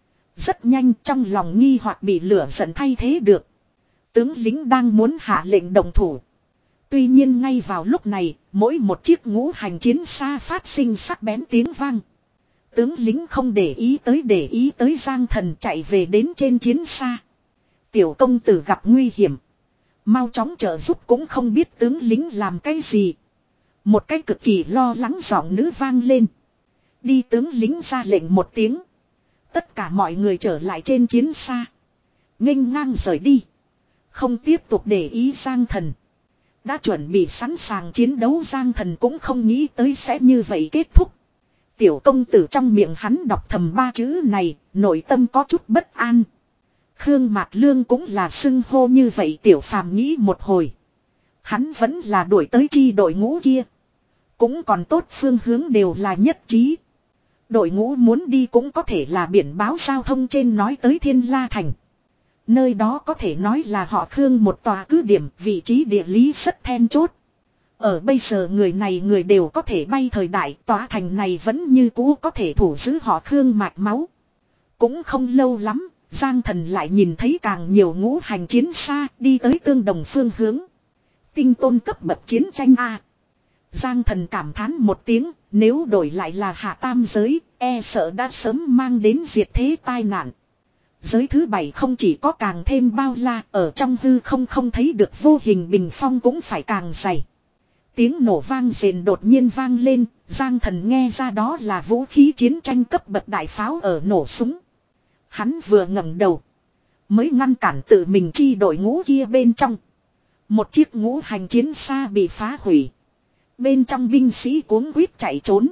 Rất nhanh trong lòng nghi hoặc bị lửa giận thay thế được. Tướng lính đang muốn hạ lệnh đồng thủ. Tuy nhiên ngay vào lúc này, mỗi một chiếc ngũ hành chiến xa phát sinh sắc bén tiếng vang. Tướng lính không để ý tới để ý tới Giang Thần chạy về đến trên chiến xa. Tiểu công tử gặp nguy hiểm. Mau chóng trợ giúp cũng không biết tướng lính làm cái gì. Một cái cực kỳ lo lắng giọng nữ vang lên. Đi tướng lính ra lệnh một tiếng. Tất cả mọi người trở lại trên chiến xa. Nghênh ngang rời đi. Không tiếp tục để ý Giang Thần. Đã chuẩn bị sẵn sàng chiến đấu Giang Thần cũng không nghĩ tới sẽ như vậy kết thúc. Tiểu công tử trong miệng hắn đọc thầm ba chữ này, nội tâm có chút bất an. Khương Mạc Lương cũng là xưng hô như vậy Tiểu Phàm nghĩ một hồi. Hắn vẫn là đuổi tới chi đội ngũ kia. Cũng còn tốt phương hướng đều là nhất trí. Đội ngũ muốn đi cũng có thể là biển báo giao thông trên nói tới Thiên La Thành. Nơi đó có thể nói là họ Khương một tòa cứ điểm vị trí địa lý rất then chốt. Ở bây giờ người này người đều có thể bay thời đại tòa thành này vẫn như cũ có thể thủ giữ họ Khương mạch máu. Cũng không lâu lắm, Giang Thần lại nhìn thấy càng nhiều ngũ hành chiến xa đi tới tương đồng phương hướng. Tinh tôn cấp bậc chiến tranh A. Giang Thần cảm thán một tiếng, nếu đổi lại là hạ tam giới, e sợ đã sớm mang đến diệt thế tai nạn. Giới thứ bảy không chỉ có càng thêm bao la, ở trong hư không không thấy được vô hình bình phong cũng phải càng dày. Tiếng nổ vang rền đột nhiên vang lên, Giang Thần nghe ra đó là vũ khí chiến tranh cấp bậc đại pháo ở nổ súng. Hắn vừa ngẩng đầu, mới ngăn cản tự mình chi đội ngũ kia bên trong. Một chiếc ngũ hành chiến xa bị phá hủy. Bên trong binh sĩ cuống quýt chạy trốn.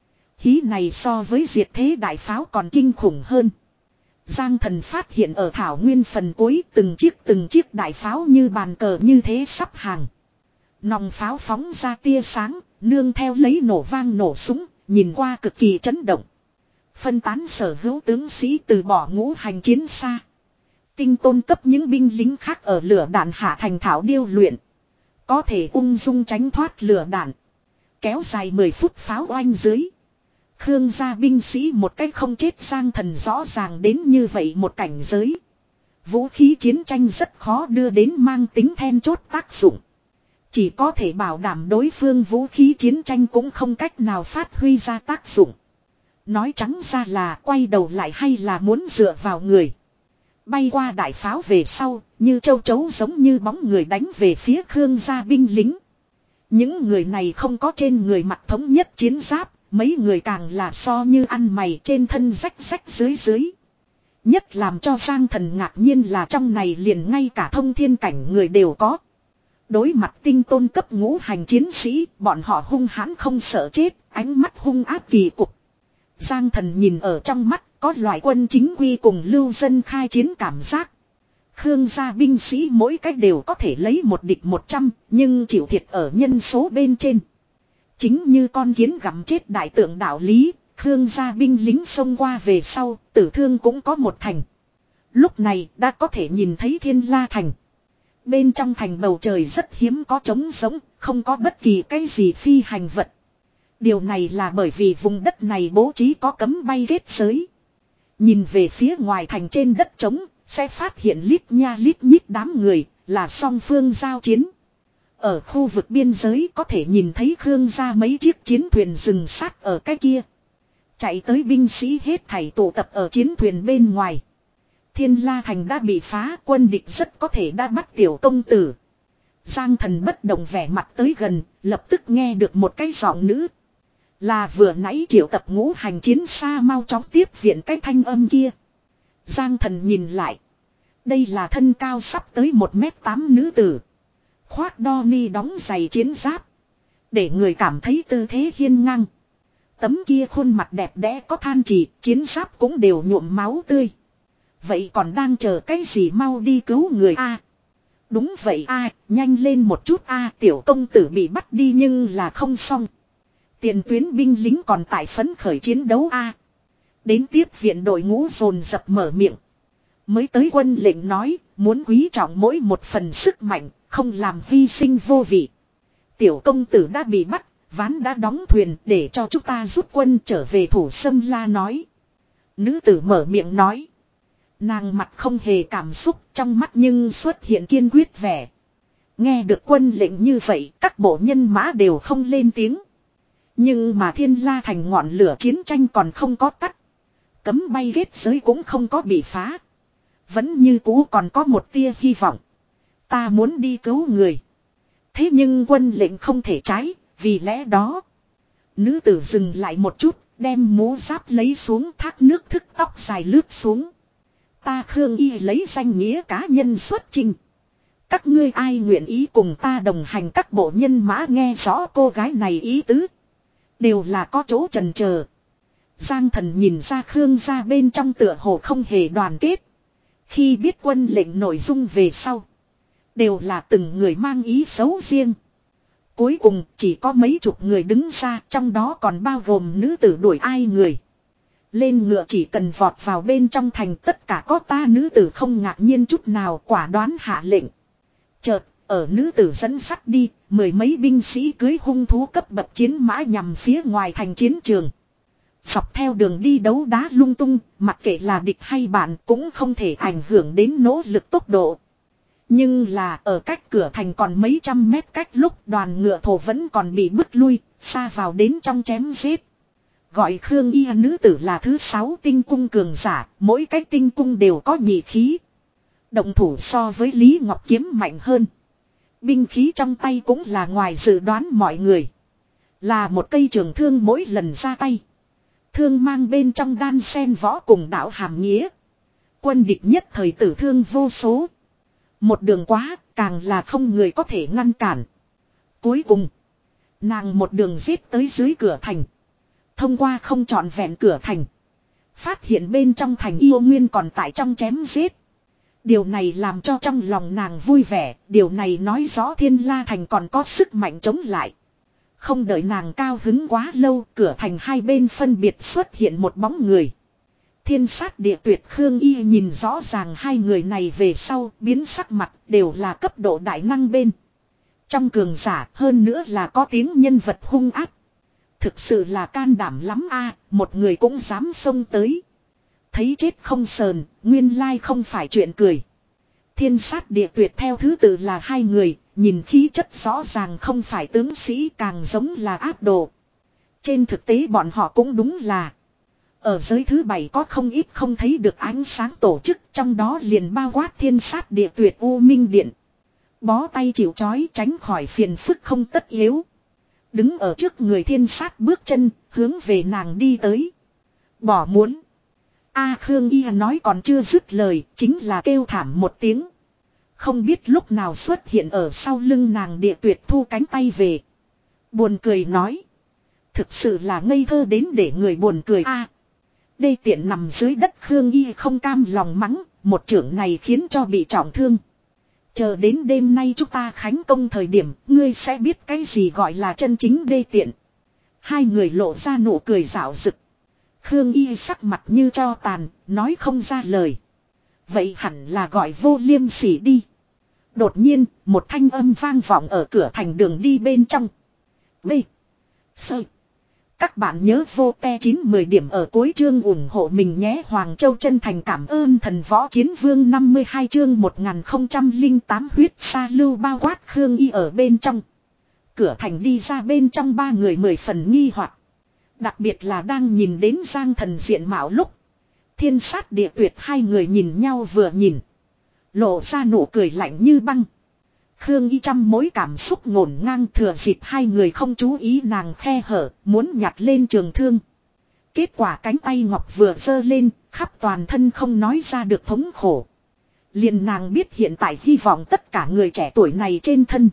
Hí này so với diệt thế đại pháo còn kinh khủng hơn. Giang Thần phát hiện ở thảo nguyên phần cuối từng chiếc từng chiếc đại pháo như bàn cờ như thế sắp hàng. Nòng pháo phóng ra tia sáng, nương theo lấy nổ vang nổ súng, nhìn qua cực kỳ chấn động. Phân tán sở hữu tướng sĩ từ bỏ ngũ hành chiến xa. Tinh tôn cấp những binh lính khác ở lửa đạn hạ thành thảo điêu luyện. Có thể ung dung tránh thoát lửa đạn. Kéo dài mười phút pháo oanh dưới. Khương gia binh sĩ một cách không chết Giang Thần rõ ràng đến như vậy một cảnh giới. Vũ khí chiến tranh rất khó đưa đến mang tính then chốt tác dụng. Chỉ có thể bảo đảm đối phương vũ khí chiến tranh cũng không cách nào phát huy ra tác dụng. Nói trắng ra là quay đầu lại hay là muốn dựa vào người. Bay qua đại pháo về sau, như châu chấu giống như bóng người đánh về phía Khương gia binh lính. Những người này không có trên người mặc thống nhất chiến giáp, mấy người càng là so như ăn mày trên thân rách rách dưới dưới. Nhất làm cho Giang Thần ngạc nhiên là trong này liền ngay cả thông thiên cảnh người đều có. Đối mặt tinh tôn cấp ngũ hành chiến sĩ, bọn họ hung hãn không sợ chết, ánh mắt hung ác kỳ cục. Giang Thần nhìn ở trong mắt, có loại quân chính quy cùng lưu dân khai chiến cảm giác. Khương gia binh sĩ mỗi cách đều có thể lấy một địch một trăm, nhưng chịu thiệt ở nhân số bên trên. Chính như con kiến gặm chết đại tượng đạo lý, Khương gia binh lính xông qua về sau, tử thương cũng có một thành. Lúc này đã có thể nhìn thấy Thiên La Thành. Bên trong thành bầu trời rất hiếm có trống rỗng, không có bất kỳ cái gì phi hành vật. Điều này là bởi vì vùng đất này bố trí có cấm bay kết giới. Nhìn về phía ngoài thành trên đất trống, sẽ phát hiện lít nha lít nhít đám người, là song phương giao chiến. Ở khu vực biên giới có thể nhìn thấy Khương gia mấy chiếc chiến thuyền dừng sát ở cái kia. Chạy tới binh sĩ hết thảy tụ tập ở chiến thuyền bên ngoài. Thiên La Thành đã bị phá, quân địch rất có thể đã bắt tiểu công tử. Giang Thần bất động vẻ mặt tới gần, lập tức nghe được một cái giọng nữ. Là vừa nãy triệu tập ngũ hành chiến xa mau chóng tiếp viện cái thanh âm kia. Giang Thần nhìn lại. Đây là thân cao sắp tới một mét tám nữ tử. Khoác đo ni đóng giày chiến giáp. Để người cảm thấy tư thế hiên ngang. Tấm kia khuôn mặt đẹp đẽ có than chỉ, chiến giáp cũng đều nhuộm máu tươi. Vậy còn đang chờ cái gì, mau đi cứu người a? Đúng vậy a, nhanh lên một chút a, tiểu công tử bị bắt đi nhưng là không xong. Tiền tuyến binh lính còn tại phấn khởi chiến đấu a. Đến tiếp viện đội ngũ dồn dập mở miệng. Mới tới quân lệnh nói, muốn quý trọng mỗi một phần sức mạnh, không làm hy sinh vô vị. Tiểu công tử đã bị bắt, ván đã đóng thuyền, để cho chúng ta rút quân trở về thủ Sâm La nói. Nữ tử mở miệng nói. Nàng mặt không hề cảm xúc, trong mắt nhưng xuất hiện kiên quyết vẻ. Nghe được quân lệnh như vậy, các bộ nhân mã đều không lên tiếng. Nhưng mà Thiên La Thành ngọn lửa chiến tranh còn không có tắt. Cấm bay kết giới cũng không có bị phá. Vẫn như cũ còn có một tia hy vọng. Ta muốn đi cứu người. Thế nhưng quân lệnh không thể trái, vì lẽ đó. Nữ tử dừng lại một chút, đem mũ giáp lấy xuống, thác nước thức tóc dài lướt xuống. Ta Khương Y lấy danh nghĩa cá nhân xuất trình. Các ngươi ai nguyện ý cùng ta đồng hành, các bộ nhân mã nghe rõ cô gái này ý tứ. Đều là có chỗ chần chờ. Giang Thần nhìn ra Khương gia bên trong tựa hồ không hề đoàn kết. Khi biết quân lệnh nội dung về sau. Đều là từng người mang ý xấu riêng. Cuối cùng chỉ có mấy chục người đứng ra, trong đó còn bao gồm nữ tử đuổi ai người. Lên ngựa chỉ cần vọt vào bên trong thành, tất cả có ta nữ tử không ngạc nhiên chút nào, quả đoán hạ lệnh. Chợt, ở nữ tử dẫn sắt đi, mười mấy binh sĩ cưới hung thú cấp bậc chiến mã nhằm phía ngoài thành chiến trường. Dọc theo đường đi đấu đá lung tung, mặc kệ là địch hay bạn cũng không thể ảnh hưởng đến nỗ lực tốc độ. Nhưng là ở cách cửa thành còn mấy trăm mét cách lúc, đoàn ngựa thổ vẫn còn bị bức lui, xa vào đến trong chém giết. Gọi Khương Y nữ tử là thứ sáu tinh cung cường giả, mỗi cái tinh cung đều có nhị khí. Động thủ so với Lý Ngọc Kiếm mạnh hơn. Binh khí trong tay cũng là ngoài dự đoán mọi người. Là một cây trường thương mỗi lần ra tay. Thương mang bên trong đan sen võ cùng đạo hàm nghĩa. Quân địch nhất thời tử thương vô số. Một đường quá, càng là không người có thể ngăn cản. Cuối cùng, nàng một đường giết tới dưới cửa thành. Thông qua không trọn vẹn cửa thành. Phát hiện bên trong thành yêu nguyên còn tại trong chém giết. Điều này làm cho trong lòng nàng vui vẻ. Điều này nói rõ Thiên La Thành còn có sức mạnh chống lại. Không đợi nàng cao hứng quá lâu, cửa thành hai bên phân biệt xuất hiện một bóng người. Thiên sát địa tuyệt Khương Y nhìn rõ ràng hai người này về sau, biến sắc mặt đều là cấp độ đại năng bên. Trong cường giả hơn nữa là có tiếng nhân vật hung ác. Thực sự là can đảm lắm a, một người cũng dám xông tới. Thấy chết không sờn, nguyên lai không phải chuyện cười. Thiên sát địa tuyệt theo thứ tự là hai người, nhìn khí chất rõ ràng không phải tướng sĩ, càng giống là ác đồ. Trên thực tế bọn họ cũng đúng là. Ở giới thứ bảy có không ít không thấy được ánh sáng tổ chức, trong đó liền bao quát thiên sát địa tuyệt U Minh Điện. Bó tay chịu trói tránh khỏi phiền phức không tất yếu. Đứng ở trước người thiên sát bước chân, hướng về nàng đi tới. Bỏ muốn. A Khương Y nói còn chưa dứt lời, chính là kêu thảm một tiếng. Không biết lúc nào xuất hiện ở sau lưng nàng Địa Tuyệt thu cánh tay về. Buồn cười nói. Thực sự là ngây thơ đến để người buồn cười a. À, đây tiện nằm dưới đất Khương Y không cam lòng mắng. Một trưởng này khiến cho bị trọng thương. Chờ đến đêm nay chúng ta khánh công thời điểm. Ngươi sẽ biết cái gì gọi là chân chính đê tiện. Hai người lộ ra nụ cười rạo rực. Khương Y sắc mặt như tro tàn. Nói không ra lời. Vậy hẳn là gọi vô liêm sỉ đi. Đột nhiên, một thanh âm vang vọng ở cửa thành đường đi bên trong. B. Sơ. Các bạn nhớ vô te chín mười điểm ở cuối chương ủng hộ mình nhé. Hoàng Châu chân thành cảm ơn thần võ chiến vương năm mươi hai chương một nghìn không trăm lẻ tám huyết sa lưu bao quát Khương Y ở bên trong. Cửa thành đi ra bên trong ba người mười phần nghi hoặc. Đặc biệt là đang nhìn đến Giang Thần diện mạo lúc. Thiên sát Địa Tuyệt hai người nhìn nhau vừa nhìn. Lộ ra nụ cười lạnh như băng. Khương Y trăm mối cảm xúc ngổn ngang thừa dịp hai người không chú ý nàng khe hở, muốn nhặt lên trường thương. Kết quả cánh tay ngọc vừa giơ lên, khắp toàn thân không nói ra được thống khổ. Liền nàng biết hiện tại hy vọng tất cả người trẻ tuổi này trên thân.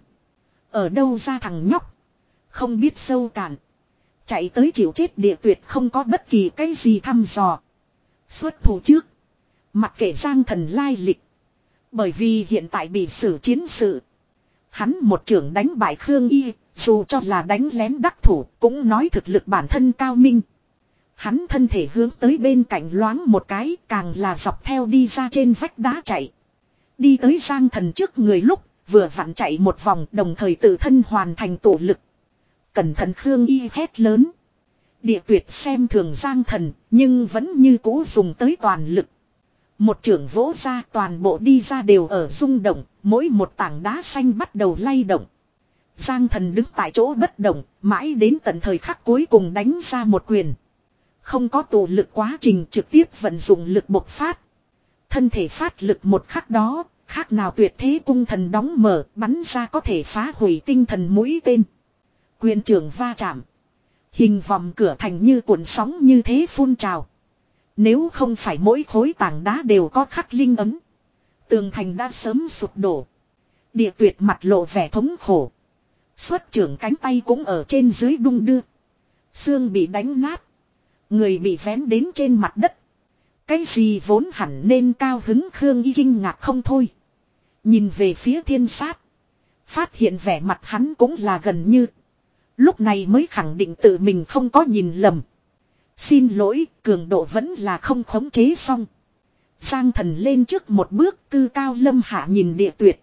Ở đâu ra thằng nhóc? Không biết sâu cạn. Chạy tới chịu chết Địa Tuyệt không có bất kỳ cái gì thăm dò. Xuất thủ trước. Mặc kệ Giang Thần lai lịch. Bởi vì hiện tại bị xử chiến sự. Hắn một trưởng đánh bại Khương Y. Dù cho là đánh lén đắc thủ. Cũng nói thực lực bản thân cao minh. Hắn thân thể hướng tới bên cạnh loáng một cái. Càng là dọc theo đi ra trên vách đá chạy. Đi tới Giang Thần trước người lúc. Vừa vặn chạy một vòng đồng thời tự thân hoàn thành tổ lực. Cẩn thận Khương Y hét lớn. Địa Tuyệt xem thường Giang Thần. Nhưng vẫn như cũ dùng tới toàn lực. Một trưởng vỗ ra toàn bộ đi ra đều ở rung động. Mỗi một tảng đá xanh bắt đầu lay động. Giang Thần đứng tại chỗ bất động. Mãi đến tận thời khắc cuối cùng đánh ra một quyền. Không có tụ lực quá trình trực tiếp vận dụng lực bộc phát. Thân thể phát lực một khắc đó. Khác nào tuyệt thế cung thần đóng mở. Bắn ra có thể phá hủy tinh thần mũi tên. Quyền trưởng va chạm. Hình vòng cửa thành như cuộn sóng như thế phun trào. Nếu không phải mỗi khối tảng đá đều có khắc linh ấm. Tường thành đã sớm sụp đổ. Địa Tuyệt mặt lộ vẻ thống khổ. Xuất trưởng cánh tay cũng ở trên dưới đung đưa. Xương bị đánh nát. Người bị vén đến trên mặt đất. Cái gì vốn hẳn nên cao hứng Khương Y kinh ngạc không thôi. Nhìn về phía thiên sát. Phát hiện vẻ mặt hắn cũng là gần như. Lúc này mới khẳng định tự mình không có nhìn lầm. Xin lỗi, cường độ vẫn là không khống chế xong. Giang Thần lên trước một bước cư cao lâm hạ nhìn Địa Tuyệt.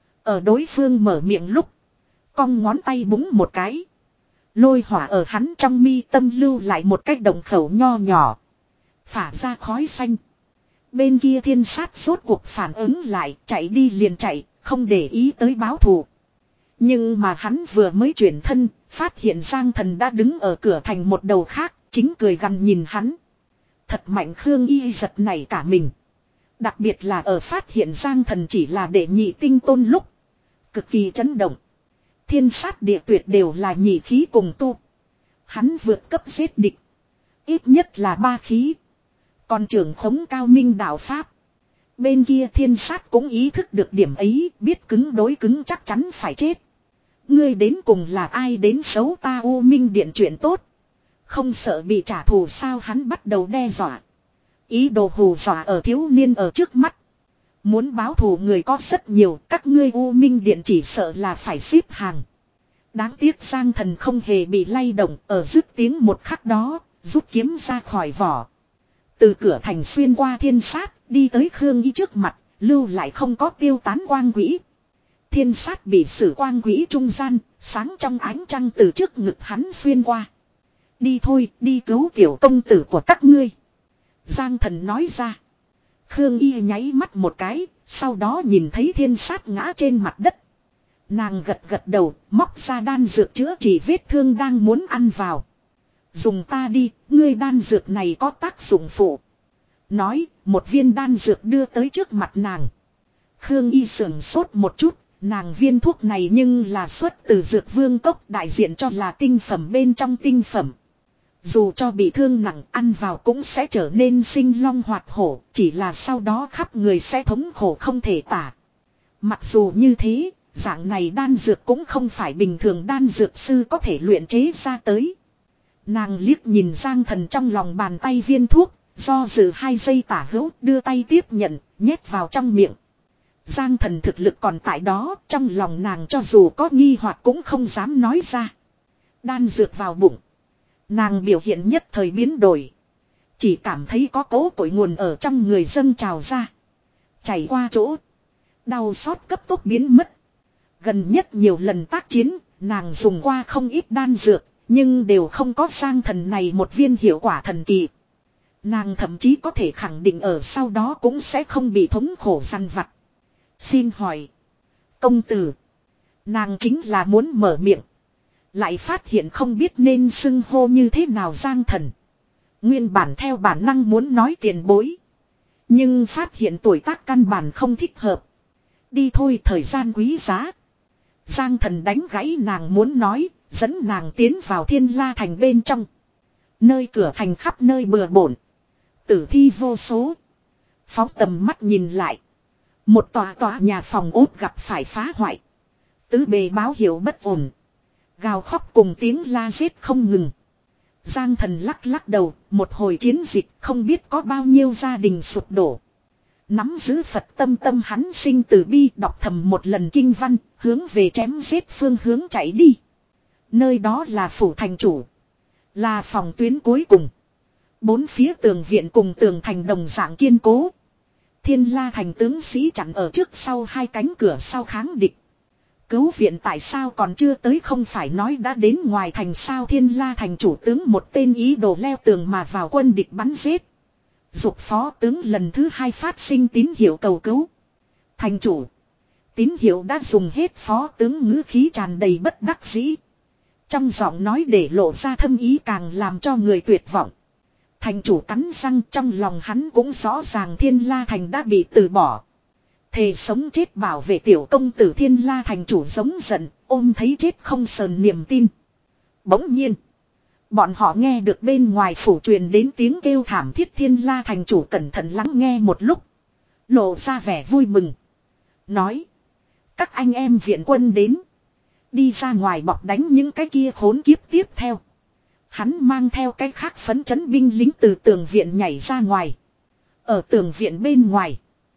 Ở đối phương mở miệng lúc. Cong ngón tay búng một cái. Lôi hỏa ở hắn trong mi tâm lưu lại một cái động khẩu nho nhỏ. Phả ra khói xanh. Bên kia thiên sát rốt cuộc phản ứng lại, chạy đi liền chạy, không để ý tới báo thù. Nhưng mà hắn vừa mới chuyển thân, phát hiện Giang Thần đã đứng ở cửa thành một đầu khác, chính cười gằn nhìn hắn. Thật mạnh Khương Y giật nảy cả mình. Đặc biệt là ở phát hiện Giang Thần chỉ là đệ nhị tinh tôn lúc. Cực kỳ chấn động. Thiên sát Địa Tuyệt đều là nhị khí cùng tu. Hắn vượt cấp giết địch. Ít nhất là ba khí. Còn trưởng khống cao minh đạo Pháp. Bên kia thiên sát cũng ý thức được điểm ấy, biết cứng đối cứng chắc chắn phải chết. Ngươi đến cùng là ai đến xấu ta U Minh Điện chuyện tốt. Không sợ bị trả thù sao hắn bắt đầu đe dọa. Ý đồ hù dọa ở thiếu niên ở trước mắt. Muốn báo thù người có rất nhiều, các ngươi U Minh Điện chỉ sợ là phải xếp hàng. Đáng tiếc Giang Thần không hề bị lay động, ở dứt tiếng một khắc đó, rút kiếm ra khỏi vỏ. Từ cửa thành xuyên qua thiên sát, đi tới Khương Y trước mặt, lưu lại không có tiêu tán quang quỹ. Thiên sát bị sử quang quỹ trung gian, sáng trong ánh trăng từ trước ngực hắn xuyên qua. Đi thôi, đi cứu tiểu công tử của các ngươi. Giang Thần nói ra. Khương Y nháy mắt một cái, sau đó nhìn thấy thiên sát ngã trên mặt đất. Nàng gật gật đầu, móc ra đan dược chữa trị vết thương đang muốn ăn vào. Dùng ta đi, ngươi đan dược này có tác dụng phụ. Nói, một viên đan dược đưa tới trước mặt nàng. Khương Y sườn sốt một chút, nàng viên thuốc này nhưng là xuất từ dược vương cốc đại diện cho là tinh phẩm bên trong tinh phẩm. Dù cho bị thương nặng ăn vào cũng sẽ trở nên sinh long hoạt hổ, chỉ là sau đó khắp người sẽ thống khổ không thể tả. Mặc dù như thế, dạng này đan dược cũng không phải bình thường đan dược sư có thể luyện chế ra tới. Nàng liếc nhìn Giang Thần trong lòng bàn tay viên thuốc, do dự hai giây tả hữu đưa tay tiếp nhận, nhét vào trong miệng. Giang Thần thực lực còn tại đó, trong lòng nàng cho dù có nghi hoặc cũng không dám nói ra. Đan dược vào bụng. Nàng biểu hiện nhất thời biến đổi. Chỉ cảm thấy có cố cội nguồn ở trong người dâng trào ra. Chảy qua chỗ. Đau xót cấp tốc biến mất. Gần nhất nhiều lần tác chiến, nàng dùng qua không ít đan dược, nhưng đều không có Giang Thần này một viên hiệu quả thần kỳ. Nàng thậm chí có thể khẳng định ở sau đó cũng sẽ không bị thống khổ săn vặt. Xin hỏi. Công tử. Nàng chính là muốn mở miệng. Lại phát hiện không biết nên xưng hô như thế nào Giang Thần. Nguyên bản theo bản năng muốn nói tiền bối. Nhưng phát hiện tuổi tác căn bản không thích hợp. Đi thôi, thời gian quý giá. Giang Thần đánh gãy nàng muốn nói, dẫn nàng tiến vào Thiên La Thành bên trong. Nơi cửa thành khắp nơi bừa bộn. Tử thi vô số. Phóng tầm mắt nhìn lại. Một tòa tòa nhà phòng ốt gặp phải phá hoại. Tứ bề báo hiệu bất ổn. Gào khóc cùng tiếng la giết không ngừng. Giang Thần lắc lắc đầu, một hồi chiến dịch không biết có bao nhiêu gia đình sụp đổ. Nắm giữ Phật tâm tâm hắn sinh tử bi, đọc thầm một lần kinh văn, hướng về chém giết phương hướng chạy đi. Nơi đó là phủ thành chủ. Là phòng tuyến cuối cùng. Bốn phía tường viện cùng tường thành đồng dạng kiên cố. Thiên La Thành tướng sĩ chặn ở trước sau hai cánh cửa sau kháng địch. Cứu viện tại sao còn chưa tới, không phải nói đã đến ngoài thành sao? Thiên La Thành chủ tướng một tên ý đồ leo tường mà vào quân địch bắn giết. Dục phó tướng lần thứ hai phát sinh tín hiệu cầu cứu. Thành chủ. Tín hiệu đã dùng hết, phó tướng ngữ khí tràn đầy bất đắc dĩ. Trong giọng nói để lộ ra thâm ý càng làm cho người tuyệt vọng. Thành chủ cắn răng, trong lòng hắn cũng rõ ràng Thiên La Thành đã bị từ bỏ. Thề sống chết bảo vệ tiểu công tử. Thiên La Thành chủ giống giận, ôm thấy chết không sờn niềm tin. Bỗng nhiên, bọn họ nghe được bên ngoài phủ truyền đến tiếng kêu thảm thiết. Thiên La Thành chủ cẩn thận lắng nghe một lúc, lộ ra vẻ vui mừng. Nói, các anh em viện quân đến. Đi ra ngoài bọc đánh những cái kia khốn kiếp tiếp theo. Hắn mang theo cái khác phấn chấn binh lính từ tường viện nhảy ra ngoài. Ở tường viện bên ngoài,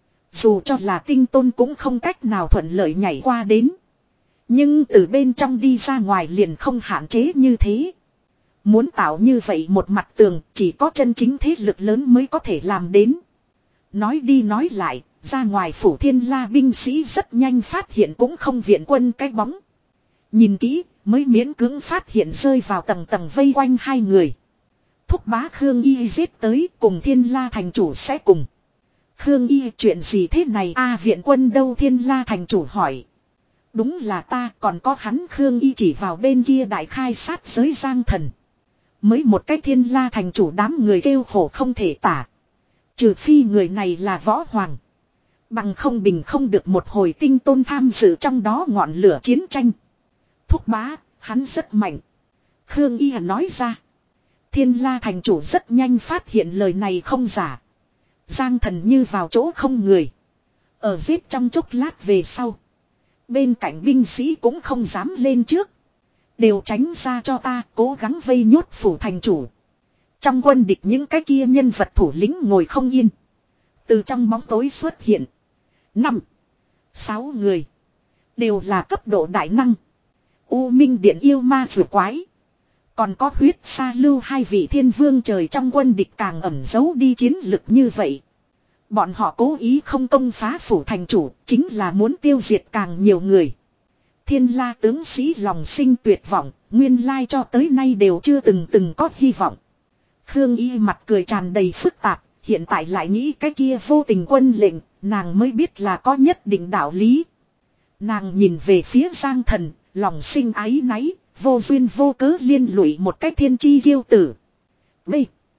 dù cho là tinh tôn cũng không cách nào thuận lợi nhảy qua đến. Nhưng từ bên trong đi ra ngoài liền không hạn chế như thế. Muốn tạo như vậy một mặt tường, chỉ có chân chính thế lực lớn mới có thể làm đến. Nói đi nói lại, ra ngoài phủ Thiên La binh sĩ rất nhanh phát hiện cũng không viện quân cái bóng. Nhìn kỹ, mới miễn cưỡng phát hiện rơi vào tầng tầng vây quanh hai người. Thúc bá Khương Y giết tới, cùng Thiên La thành chủ sẽ cùng. Khương Y, chuyện gì thế này a? Viện quân đâu? Thiên La thành chủ hỏi. Đúng là ta, còn có hắn. Khương Y chỉ vào bên kia đại khai sát giới Giang Thần. Mới một cách Thiên La thành chủ đám người kêu khổ không thể tả. Trừ phi người này là võ hoàng. Bằng không bình không được một hồi tinh tôn tham dự trong đó ngọn lửa chiến tranh. Thúc bá, hắn rất mạnh. Khương Y nói ra. Thiên La thành chủ rất nhanh phát hiện lời này không giả. Giang Thần như vào chỗ không người. Ở giết trong chốc lát về sau. Bên cạnh binh sĩ cũng không dám lên trước. Đều tránh ra cho ta, cố gắng vây nhốt phủ thành chủ. Trong quân địch những cái kia nhân vật thủ lĩnh ngồi không yên. Từ trong bóng tối xuất hiện. Năm, sáu người. Đều là cấp độ đại năng. U Minh Điện yêu ma vừa quái. Còn có huyết sa lưu hai vị thiên vương trời trong quân địch càng ẩn giấu đi chiến lực như vậy. Bọn họ cố ý không công phá phủ thành chủ, chính là muốn tiêu diệt càng nhiều người. Thiên La tướng sĩ lòng sinh tuyệt vọng, nguyên lai cho tới nay đều chưa từng từng có hy vọng. Khương Y mặt cười tràn đầy phức tạp, hiện tại lại nghĩ cái kia vô tình quân lệnh, nàng mới biết là có nhất định đạo lý. Nàng nhìn về phía Giang Thần, lòng sinh áy náy, vô duyên vô cớ liên lụy một cái thiên chi kiêu tử. B.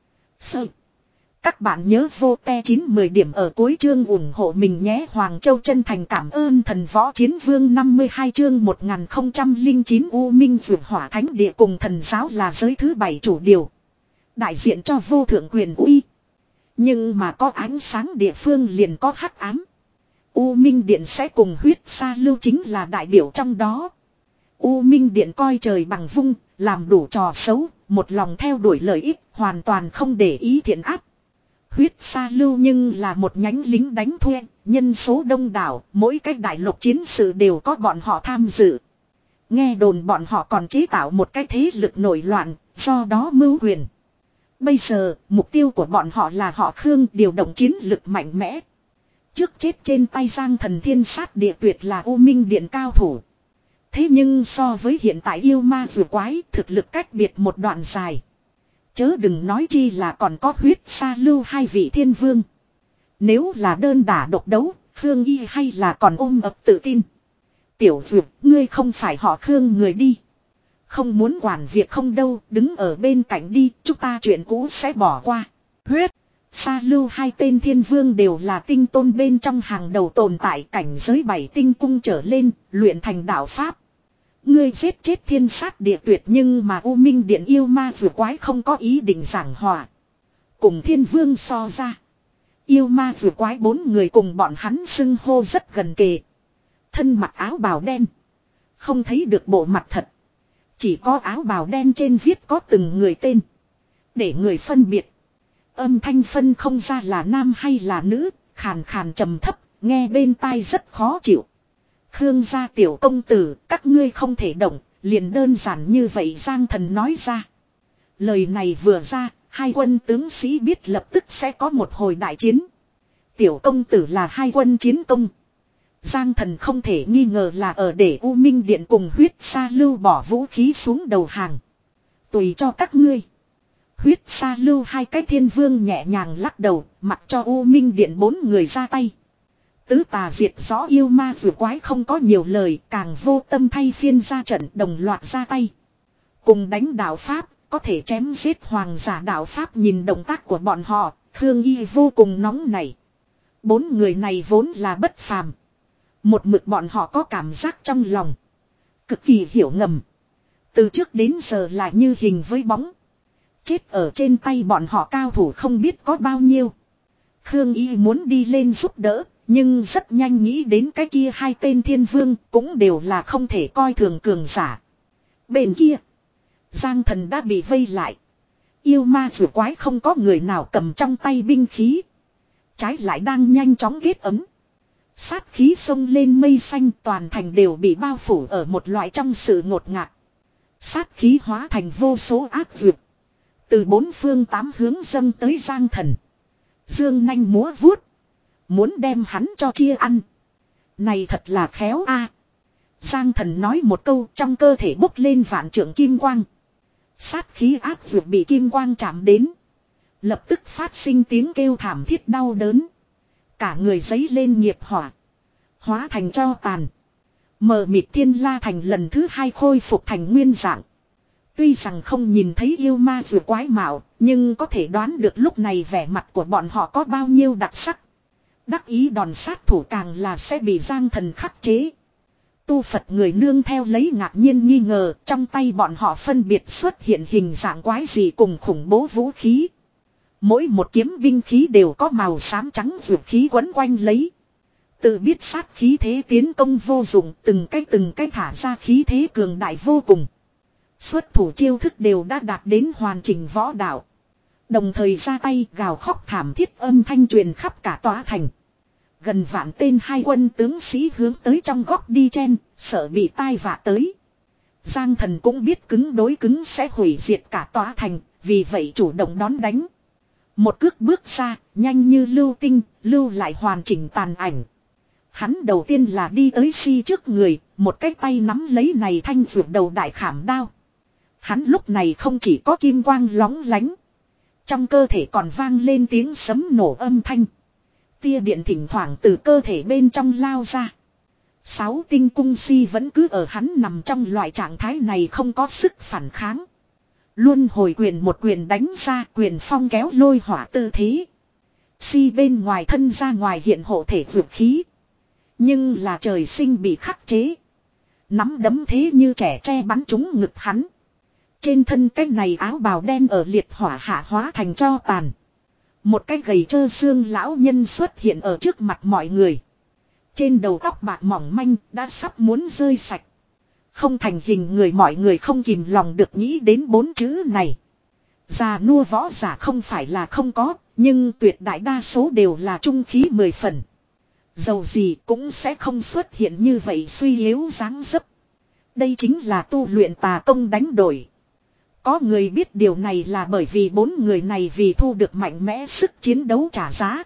Sơ. Các bạn nhớ vô te chín mười điểm ở cuối chương ủng hộ mình nhé. Hoàng Châu chân thành cảm ơn thần võ chiến vương. Năm mươi hai chương một nghìn không trăm lẻ chín U Minh Vượt Hỏa Thánh Địa cùng thần giáo là giới thứ bảy chủ điều. Đại diện cho vô thượng quyền uy. Nhưng mà có ánh sáng địa phương liền có hắc ám. U Minh Điện sẽ cùng huyết sa lưu chính là đại biểu trong đó. U Minh Điện coi trời bằng vung, làm đủ trò xấu, một lòng theo đuổi lợi ích, hoàn toàn không để ý thiện ác. Huyết sa lưu nhưng là một nhánh lính đánh thuê, nhân số đông đảo, mỗi cái đại lục chiến sự đều có bọn họ tham dự. Nghe đồn bọn họ còn chế tạo một cái thế lực nổi loạn, do đó mưu quyền. Bây giờ, mục tiêu của bọn họ là họ Khương điều động chiến lực mạnh mẽ. Trước chết trên tay Giang Thần Thiên Sát Địa Tuyệt là U Minh Điện cao thủ. Thế nhưng so với hiện tại yêu ma vừa quái, thực lực cách biệt một đoạn dài. Chớ đừng nói chi là còn có huyết sa lưu hai vị thiên vương. Nếu là đơn đả độc đấu, Khương Y hay là còn ôm ập tự tin. Tiểu Dược, ngươi không phải họ Khương người đi. Không muốn quản việc không đâu, đứng ở bên cạnh đi, chúng ta chuyện cũ sẽ bỏ qua. Huyết, sa lưu hai tên thiên vương đều là tinh tôn bên trong hàng đầu tồn tại, cảnh giới bảy tinh cung trở lên, luyện thành đạo pháp. Ngươi giết chết Thiên Sát Địa Tuyệt nhưng mà U Minh Điện yêu ma vừa quái không có ý định giảng hòa. Cùng thiên vương so ra. Yêu ma vừa quái bốn người cùng bọn hắn xưng hô rất gần kề. Thân mặc áo bào đen. Không thấy được bộ mặt thật. Chỉ có áo bào đen trên viết có từng người tên. Để người phân biệt. Âm thanh phân không ra là nam hay là nữ. Khàn khàn trầm thấp. Nghe bên tai rất khó chịu. Khương gia tiểu công tử, các ngươi không thể động, liền đơn giản như vậy Giang Thần nói ra. Lời này vừa ra, hai quân tướng sĩ biết lập tức sẽ có một hồi đại chiến. Tiểu công tử là hai quân chiến công. Giang Thần không thể nghi ngờ là ở để U Minh Điện cùng huyết sa lưu bỏ vũ khí xuống đầu hàng. Tùy cho các ngươi. Huyết sa lưu hai cái thiên vương nhẹ nhàng lắc đầu, mặc cho U Minh Điện bốn người ra tay. Tứ tà diệt rõ yêu ma vừa quái không có nhiều lời, càng vô tâm thay phiên ra trận đồng loạt ra tay. Cùng đánh đạo Pháp, có thể chém giết hoàng giả đạo Pháp nhìn động tác của bọn họ, Khương Y vô cùng nóng nảy. Bốn người này vốn là bất phàm. Một mực bọn họ có cảm giác trong lòng. Cực kỳ hiểu ngầm. Từ trước đến giờ là như hình với bóng. Chết ở trên tay bọn họ cao thủ không biết có bao nhiêu. Khương Y muốn đi lên giúp đỡ. Nhưng rất nhanh nghĩ đến cái kia hai tên thiên vương cũng đều là không thể coi thường cường giả. Bên kia, Giang Thần đã bị vây lại. Yêu ma vừa quái không có người nào cầm trong tay binh khí. Trái lại đang nhanh chóng kết ấm. Sát khí xông lên mây xanh, toàn thành đều bị bao phủ ở một loại trong sự ngột ngạt. Sát khí hóa thành vô số ác dược. Từ bốn phương tám hướng dâng tới Giang Thần. Dương nanh múa vuốt. Muốn đem hắn cho chia ăn. Này thật là khéo a. Giang Thần nói một câu, trong cơ thể bốc lên vạn trượng kim quang. Sát khí ác dược bị kim quang chạm đến. Lập tức phát sinh tiếng kêu thảm thiết đau đớn. Cả người giấy lên nghiệp hỏa. Hóa thành tro tàn. Mờ mịt Thiên La Thành lần thứ hai khôi phục thành nguyên dạng. Tuy rằng không nhìn thấy yêu ma vừa quái mạo, nhưng có thể đoán được lúc này vẻ mặt của bọn họ có bao nhiêu đặc sắc. Đắc ý đòn sát thủ càng là sẽ bị Giang Thần khắc chế. Tu Phật người nương theo lấy ngạc nhiên nghi ngờ, trong tay bọn họ phân biệt xuất hiện hình dạng quái gì cùng khủng bố vũ khí. Mỗi một kiếm binh khí đều có màu xám trắng vượt khí quấn quanh lấy. Tự biết sát khí thế tiến công vô dụng, từng cái từng cái thả ra khí thế cường đại vô cùng. Xuất thủ chiêu thức đều đã đạt đến hoàn chỉnh võ đạo. Đồng thời ra tay gào khóc thảm thiết âm thanh truyền khắp cả tòa thành. Gần vạn tên hai quân tướng sĩ hướng tới trong góc đi chen, sợ bị tai vạ tới. Giang Thần cũng biết cứng đối cứng sẽ hủy diệt cả tòa thành, vì vậy chủ động đón đánh. Một cước bước ra, nhanh như lưu tinh, lưu lại hoàn chỉnh tàn ảnh. Hắn đầu tiên là đi tới Si trước người, một cái tay nắm lấy này thanh vượt đầu đại khảm đao. Hắn lúc này không chỉ có kim quang lóng lánh. Trong cơ thể còn vang lên tiếng sấm nổ âm thanh. Tia điện thỉnh thoảng từ cơ thể bên trong lao ra. Sáu tinh cung Si vẫn cứ ở hắn nằm trong loại trạng thái này không có sức phản kháng. Luôn hồi quyền một quyền đánh ra, quyền phong kéo lôi hỏa tư thế. Si bên ngoài thân ra ngoài hiện hộ thể vượt khí. Nhưng là trời sinh bị khắc chế. Nắm đấm thế như trẻ tre bắn trúng ngực hắn. Trên thân cái này áo bào đen ở liệt hỏa hạ hóa thành tro tàn. Một cái gầy trơ xương lão nhân xuất hiện ở trước mặt mọi người. Trên đầu tóc bạc mỏng manh đã sắp muốn rơi sạch. Không thành hình người, mọi người không kìm lòng được nghĩ đến bốn chữ này. Già nua võ giả không phải là không có, nhưng tuyệt đại đa số đều là trung khí mười phần. Dầu gì cũng sẽ không xuất hiện như vậy suy yếu dáng dấp. Đây chính là tu luyện tà công đánh đổi. Có người biết điều này là bởi vì bốn người này vì thu được mạnh mẽ sức chiến đấu trả giá.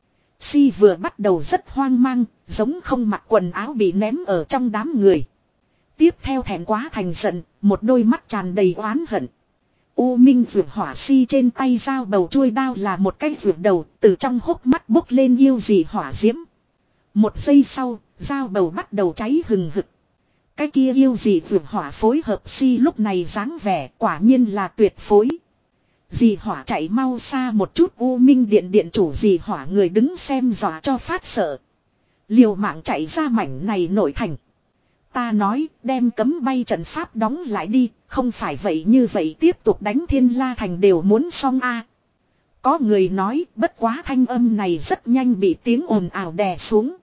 Si vừa bắt đầu rất hoang mang, giống không mặc quần áo bị ném ở trong đám người. Tiếp theo thẹn quá thành giận, một đôi mắt tràn đầy oán hận. U Minh vượt hỏa si trên tay dao bầu chuôi đao là một cái vượt đầu, từ trong hốc mắt bốc lên yêu dị hỏa diễm. Một giây sau, dao bầu bắt đầu cháy hừng hực. Cái kia yêu dị vượt hỏa phối hợp si lúc này dáng vẻ quả nhiên là tuyệt phối. Dì hỏa chạy mau xa một chút, U Minh điện điện chủ dì hỏa người đứng xem dọa cho phát sợ. Liều mạng chạy ra mảnh này nội thành. Ta nói đem cấm bay trận pháp đóng lại đi, không phải vậy như vậy tiếp tục đánh Thiên La Thành đều muốn xong a. Có người nói bất quá thanh âm này rất nhanh bị tiếng ồn ào đè xuống.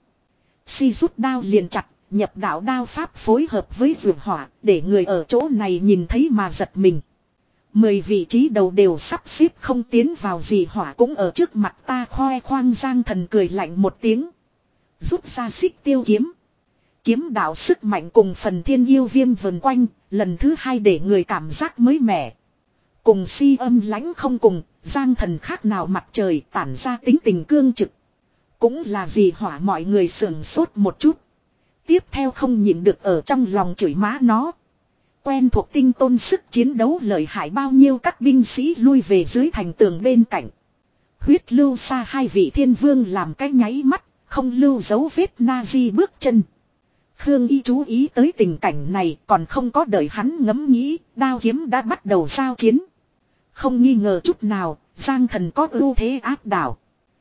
Si rút đao liền chặt, nhập đạo đao pháp phối hợp với vượt hỏa, để người ở chỗ này nhìn thấy mà giật mình. Mười vị trí đầu đều sắp xếp không tiến vào, gì hỏa cũng ở trước mặt ta khoe khoang. Giang Thần cười lạnh một tiếng, rút ra xích tiêu kiếm. Kiếm đạo sức mạnh cùng phần thiên yêu viêm vần quanh, lần thứ hai để người cảm giác mới mẻ. Cùng si âm lãnh không cùng, Giang Thần khác nào mặt trời, tản ra tính tình cương trực. Cũng là gì hỏa, mọi người sườn sốt một chút. Tiếp theo không nhịn được ở trong lòng chửi má nó. Quen thuộc tinh tôn sức chiến đấu lợi hại bao nhiêu, các binh sĩ lui về dưới thành tường bên cạnh. Huyết lưu xa hai vị thiên vương làm cái nháy mắt, không lưu dấu vết na di bước chân. Khương Y chú ý tới tình cảnh này, còn không có đợi hắn ngẫm nghĩ, đao kiếm đã bắt đầu giao chiến. Không nghi ngờ chút nào, Giang Thần có ưu thế áp đảo.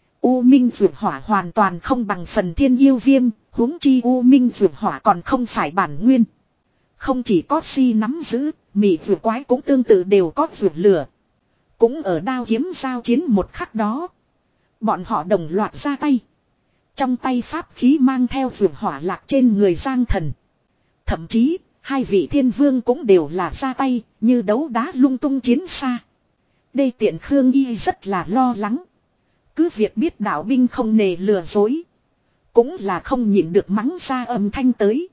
U Minh vượt hỏa hoàn toàn không bằng phần thiên yêu viêm, huống chi U Minh vượt hỏa còn không phải bản nguyên. Không chỉ có si nắm giữ, mị vượt quái cũng tương tự đều có vượt lửa. Cũng ở đao kiếm giao chiến một khắc đó, bọn họ đồng loạt ra tay. Trong tay pháp khí mang theo vượt hỏa lạc trên người Giang Thần. Thậm chí, hai vị thiên vương cũng đều là ra tay, như đấu đá lung tung chiến xa. Đây tiện Khương Y rất là lo lắng. Cứ việc biết đạo binh không nề lừa dối, cũng là không nhịn được mắng ra âm thanh tới.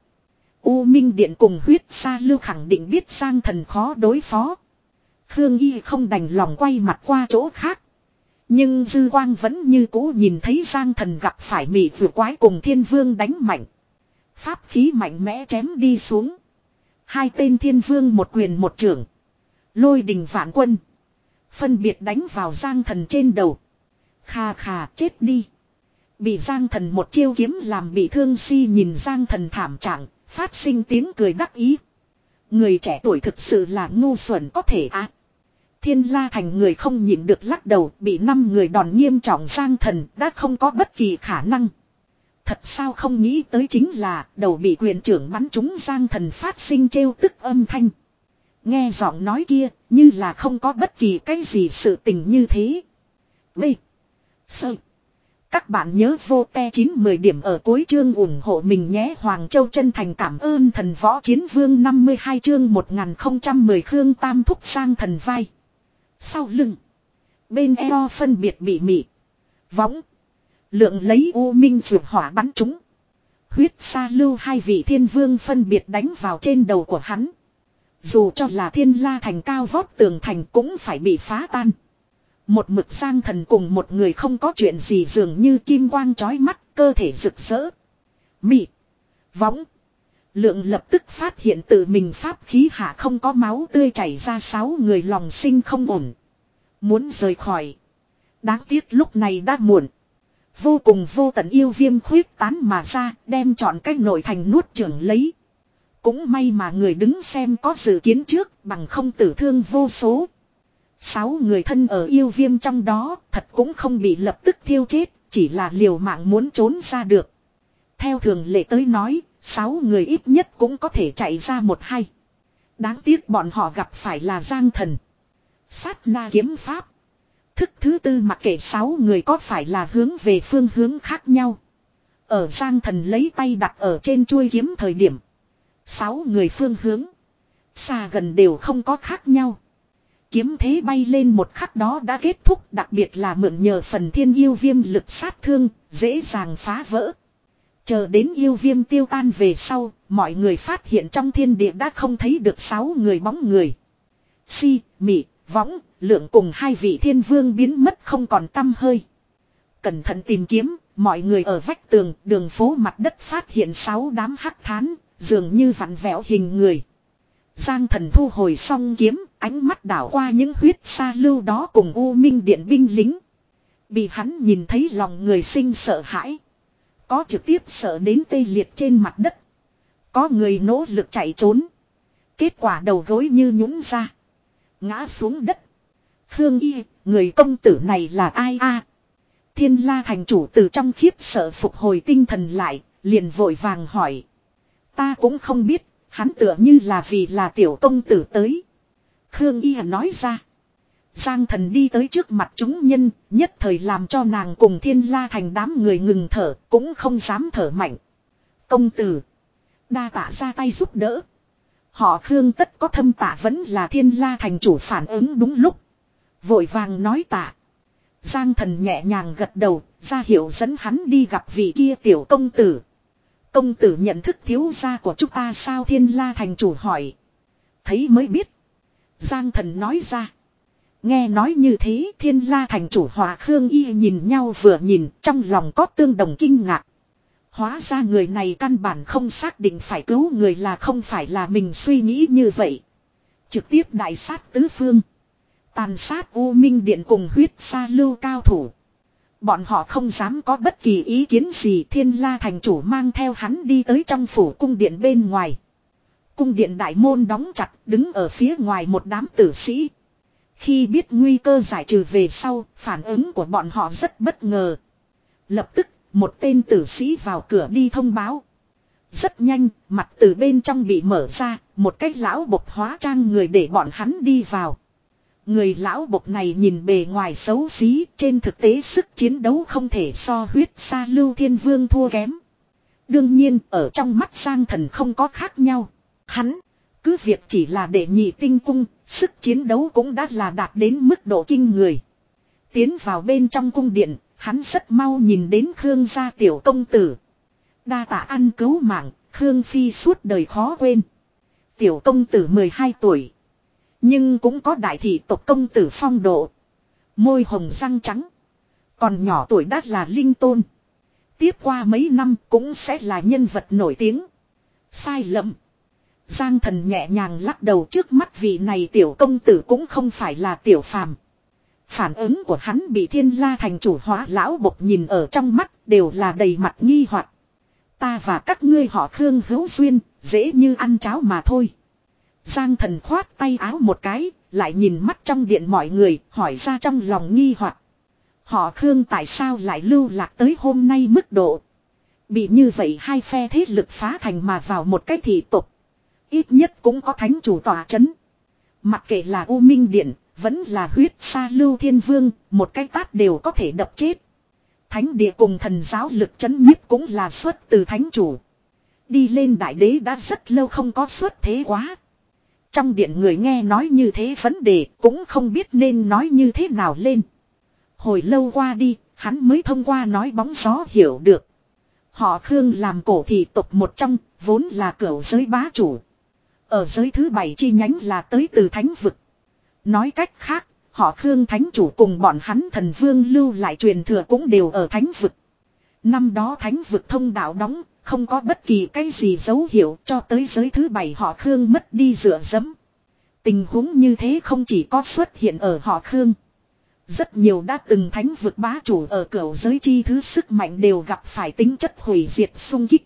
U Minh Điện cùng huyết sa lưu khẳng định biết Giang Thần khó đối phó. Khương Y không đành lòng quay mặt qua chỗ khác. Nhưng dư quang vẫn như cũ nhìn thấy Giang Thần gặp phải mị vừa quái cùng thiên vương đánh mạnh. Pháp khí mạnh mẽ chém đi xuống. Hai tên thiên vương một quyền một trưởng, lôi đình vạn quân, phân biệt đánh vào Giang Thần trên đầu. Khà khà, chết đi. Bị Giang Thần một chiêu kiếm làm bị thương si nhìn Giang Thần thảm trạng, phát sinh tiếng cười đắc ý. Người trẻ tuổi thực sự là ngu xuẩn có thể á. À. Thiên La Thành người không nhịn được lắc đầu, bị năm người đòn nghiêm trọng Giang Thần đã không có bất kỳ khả năng. Thật sao không nghĩ tới chính là đầu bị quyền trưởng bắn trúng Giang Thần phát sinh trêu tức âm thanh. Nghe giọng nói kia như là không có bất kỳ cái gì sự tình như thế. B. Sơ. Các bạn nhớ vô te chín mười điểm ở cuối chương ủng hộ mình nhé. Hoàng Châu chân thành cảm ơn thần võ chiến vương. Năm mươi hai chương một nghìn không trăm mười Khương Tam thúc Giang Thần vai. Sau lưng, bên eo phân biệt bị mị, võng, lượng lấy U Minh vượt hỏa bắn trúng. Huyết sa lưu hai vị thiên vương phân biệt đánh vào trên đầu của hắn. Dù cho là Thiên La Thành cao vót tường thành cũng phải bị phá tan. Một mực Giang Thần cùng một người không có chuyện gì, dường như kim quang chói mắt, cơ thể rực rỡ. Mị, võng, lượng lập tức phát hiện tự mình pháp khí hạ không có máu tươi chảy ra, sáu người lòng sinh không ổn, muốn rời khỏi. Đáng tiếc lúc này đã muộn. Vô cùng vô tận yêu viêm khuyết tán mà ra, đem trọn cái nội thành nuốt chửng lấy. Cũng may mà người đứng xem có dự kiến trước, bằng không tử thương vô số. Sáu người thân ở yêu viêm trong đó, thật cũng không bị lập tức thiêu chết, chỉ là liều mạng muốn trốn ra được. Theo thường lệ tới nói, sáu người ít nhất cũng có thể chạy ra một hai. Đáng tiếc bọn họ gặp phải là Giang Thần. Sát na kiếm pháp. Thức thứ tư mặc kệ sáu người có phải là hướng về phương hướng khác nhau. Ở Giang Thần lấy tay đặt ở trên chuôi kiếm thời điểm. Sáu người phương hướng. Xa gần đều không có khác nhau. Kiếm thế bay lên một khắc đó đã kết thúc, đặc biệt là mượn nhờ phần thiên yêu viêm lực sát thương, dễ dàng phá vỡ. Chờ đến yêu viêm tiêu tan về sau, mọi người phát hiện trong thiên địa đã không thấy được sáu người bóng người. Si, Mị, Võng, Lượng cùng hai vị thiên vương biến mất không còn tăm hơi. Cẩn thận tìm kiếm, mọi người ở vách tường, đường phố mặt đất phát hiện sáu đám hắc thán, dường như vặn vẹo hình người. Giang Thần thu hồi xong kiếm, ánh mắt đảo qua những huyết sa lưu đó cùng U Minh Điện binh lính. Bị hắn nhìn thấy lòng người sinh sợ hãi. Có trực tiếp sợ đến tê liệt trên mặt đất. Có người nỗ lực chạy trốn. Kết quả đầu gối như nhũn ra. Ngã xuống đất. Khương Y, người công tử này là ai a? Thiên La thành chủ từ trong khiếp sợ phục hồi tinh thần lại, liền vội vàng hỏi. Ta cũng không biết, hắn tựa như là vì là tiểu công tử tới. Khương Y nói ra. Giang Thần đi tới trước mặt chúng nhân, nhất thời làm cho nàng cùng Thiên La thành đám người ngừng thở, cũng không dám thở mạnh. Công tử. Đa tạ ra tay giúp đỡ. Họ Khương tất có thâm tạ vẫn là Thiên La thành chủ phản ứng đúng lúc. Vội vàng nói tạ. Giang Thần nhẹ nhàng gật đầu, ra hiệu dẫn hắn đi gặp vị kia tiểu công tử. Công tử nhận thức thiếu gia của chúng ta sao? Thiên La thành chủ hỏi. Thấy mới biết. Giang Thần nói ra. Nghe nói như thế, Thiên La thành chủ hòa Khương Y nhìn nhau vừa nhìn, trong lòng có tương đồng kinh ngạc. Hóa ra người này căn bản không xác định phải cứu người là không phải là mình suy nghĩ như vậy. Trực tiếp đại sát tứ phương. Tàn sát U Minh Điện cùng huyết sa lưu cao thủ. Bọn họ không dám có bất kỳ ý kiến gì. Thiên La thành chủ mang theo hắn đi tới trong phủ cung điện bên ngoài. Cung điện đại môn đóng chặt, đứng ở phía ngoài một đám tử sĩ. Khi biết nguy cơ giải trừ về sau, phản ứng của bọn họ rất bất ngờ. Lập tức, một tên tử sĩ vào cửa đi thông báo. Rất nhanh, mặt từ bên trong bị mở ra, một cái lão bộc hóa trang người để bọn hắn đi vào. Người lão bộc này nhìn bề ngoài xấu xí, trên thực tế sức chiến đấu không thể so huyết sa lưu thiên vương thua kém. Đương nhiên, ở trong mắt Giang Thần không có khác nhau. Hắn, cứ việc chỉ là đệ nhị tinh cung, sức chiến đấu cũng đã là đạt đến mức độ kinh người. Tiến vào bên trong cung điện, hắn rất mau nhìn đến Khương gia tiểu công tử. Đa tạ ăn cứu mạng, Khương Phi suốt đời khó quên. Tiểu công tử mười hai tuổi. Nhưng cũng có đại thị tộc công tử phong độ. Môi hồng răng trắng. Còn nhỏ tuổi đã là linh tôn. Tiếp qua mấy năm cũng sẽ là nhân vật nổi tiếng. Sai lầm. Giang Thần nhẹ nhàng lắc đầu, trước mắt vị này tiểu công tử cũng không phải là tiểu phàm. Phản ứng của hắn bị Thiên La thành chủ hóa lão bộc nhìn ở trong mắt đều là đầy mặt nghi hoặc. Ta và các ngươi họ Khương hữu duyên, dễ như ăn cháo mà thôi. Giang Thần khoát tay áo một cái, lại nhìn mắt trong điện mọi người, hỏi ra trong lòng nghi hoặc. Họ Khương tại sao lại lưu lạc tới hôm nay mức độ. Bị như vậy hai phe thế lực phá thành mà vào một cái thị tộc. Ít nhất cũng có thánh chủ tòa chấn. Mặc kệ là U Minh Điện, vẫn là huyết sa lưu thiên vương, một cái tát đều có thể đập chết. Thánh địa cùng thần giáo lực chấn nhiếp cũng là xuất từ thánh chủ. Đi lên đại đế đã rất lâu không có xuất thế quá. Trong điện người nghe nói như thế vấn đề cũng không biết nên nói như thế nào lên. Hồi lâu qua đi, hắn mới thông qua nói bóng gió hiểu được. Họ Khương làm cổ thị tộc một trong, vốn là cửu giới bá chủ. Ở giới thứ bảy chi nhánh là tới từ thánh vực. Nói cách khác, họ Khương thánh chủ cùng bọn hắn thần vương lưu lại truyền thừa cũng đều ở thánh vực. Năm đó thánh vực thông đạo đóng, không có bất kỳ cái gì dấu hiệu cho tới giới thứ bảy họ Khương mất đi dựa dẫm. Tình huống như thế không chỉ có xuất hiện ở họ Khương. Rất nhiều đã từng thánh vực bá chủ ở cửu giới chi thứ sức mạnh đều gặp phải tính chất hủy diệt xung kích.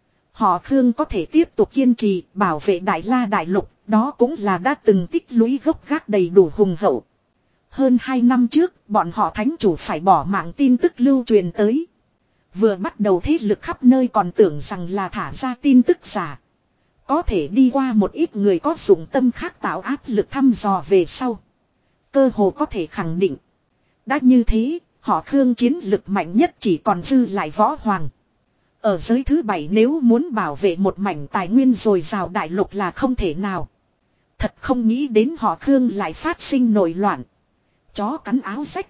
Họ Khương có thể tiếp tục kiên trì bảo vệ Đại La Đại Lục, đó cũng là đã từng tích lũy gốc gác đầy đủ hùng hậu. Hơn hai năm trước, bọn họ thánh chủ phải bỏ mạng tin tức lưu truyền tới. Vừa bắt đầu thế lực khắp nơi còn tưởng rằng là thả ra tin tức giả. Có thể đi qua một ít người có dụng tâm khác tạo áp lực thăm dò về sau. Cơ hồ có thể khẳng định. Đã như thế, họ Khương chiến lực mạnh nhất chỉ còn dư lại võ hoàng. Ở giới thứ bảy nếu muốn bảo vệ một mảnh tài nguyên dồi dào đại lục là không thể nào. Thật không nghĩ đến họ Khương lại phát sinh nổi loạn. Chó cắn áo rách.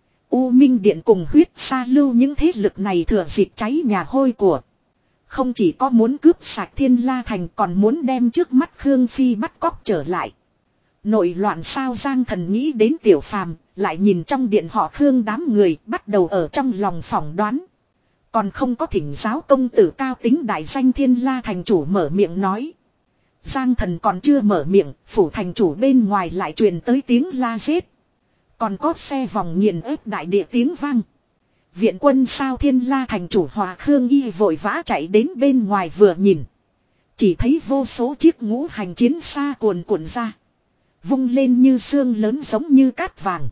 U Minh Điện cùng huyết sa lưu những thế lực này thừa dịp cháy nhà hôi của. Không chỉ có muốn cướp sạch Thiên La Thành còn muốn đem trước mắt Khương Phi bắt cóc trở lại. Nội loạn sao Giang Thần nghĩ đến Tiểu Phàm, lại nhìn trong điện họ Khương đám người bắt đầu ở trong lòng phỏng đoán. Còn không có thỉnh giáo công tử cao tính đại danh Thiên La Thành chủ mở miệng nói. Giang Thần còn chưa mở miệng, phủ thành chủ bên ngoài lại truyền tới tiếng la giết. Còn có xe vòng nghiền ép đại địa tiếng vang. Viện quân sao Thiên La Thành chủ Hòa Khương Y vội vã chạy đến bên ngoài vừa nhìn. Chỉ thấy vô số chiếc ngũ hành chiến xa cuồn cuộn ra. Vung lên như sương lớn giống như cát vàng.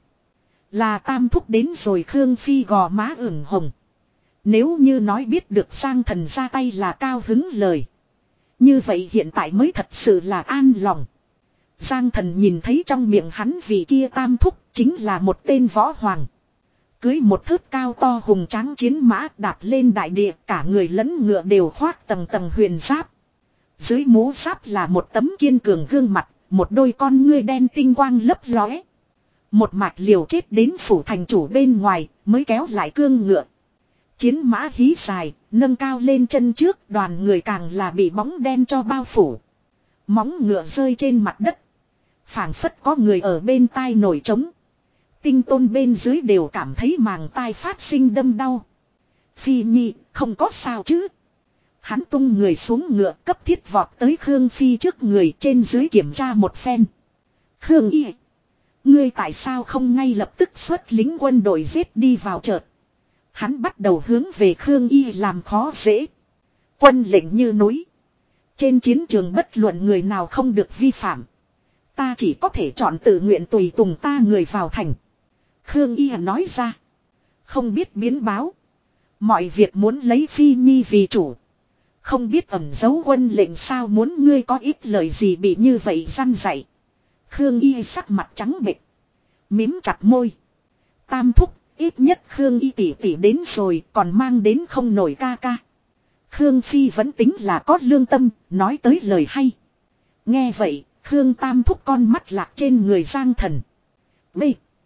Là Tam Thúc đến rồi. Khương Phi gò má ửng hồng. Nếu như nói biết được Giang Thần ra tay là cao hứng lời. Như vậy hiện tại mới thật sự là an lòng. Giang Thần nhìn thấy trong miệng hắn vị kia Tam Thúc chính là một tên võ hoàng. Cưới một thớt cao to hùng tráng chiến mã đạp lên đại địa, cả người lẫn ngựa đều khoác tầng tầng huyền giáp. Dưới mũ giáp là một tấm kiên cường gương mặt, một đôi con ngươi đen tinh quang lấp lóe. Một mạch liều chết đến phủ thành chủ bên ngoài, mới kéo lại cương ngựa. Chiến mã hí dài, nâng cao lên chân trước, đoàn người càng là bị bóng đen cho bao phủ. Móng ngựa rơi trên mặt đất. Phảng phất có người ở bên tai nổi trống. Tinh Tôn bên dưới đều cảm thấy màng tai phát sinh đâm đau. Phi Nhi, không có sao chứ. Hắn tung người xuống ngựa cấp thiết vọt tới Khương Phi trước người trên dưới kiểm tra một phen. Khương Y, ngươi tại sao không ngay lập tức xuất lính quân đội giết đi vào chợt. Hắn bắt đầu hướng về Khương Y làm khó dễ. Quân lệnh như núi. Trên chiến trường bất luận người nào không được vi phạm. Ta chỉ có thể chọn tự nguyện tùy tùng ta người vào thành. Khương Y nói ra. Không biết biến báo. Mọi việc muốn lấy Phi Nhi vì chủ. Không biết ẩn giấu quân lệnh sao muốn ngươi có ít lời gì bị như vậy răn dạy. Khương Y sắc mặt trắng bệch. Mím chặt môi. Tam Thúc, ít nhất Khương Y tỷ tỷ đến rồi còn mang đến không nổi ca ca. Khương Phi vẫn tính là có lương tâm, nói tới lời hay. Nghe vậy, Khương Tam Thúc con mắt lạc trên người Giang Thần. B.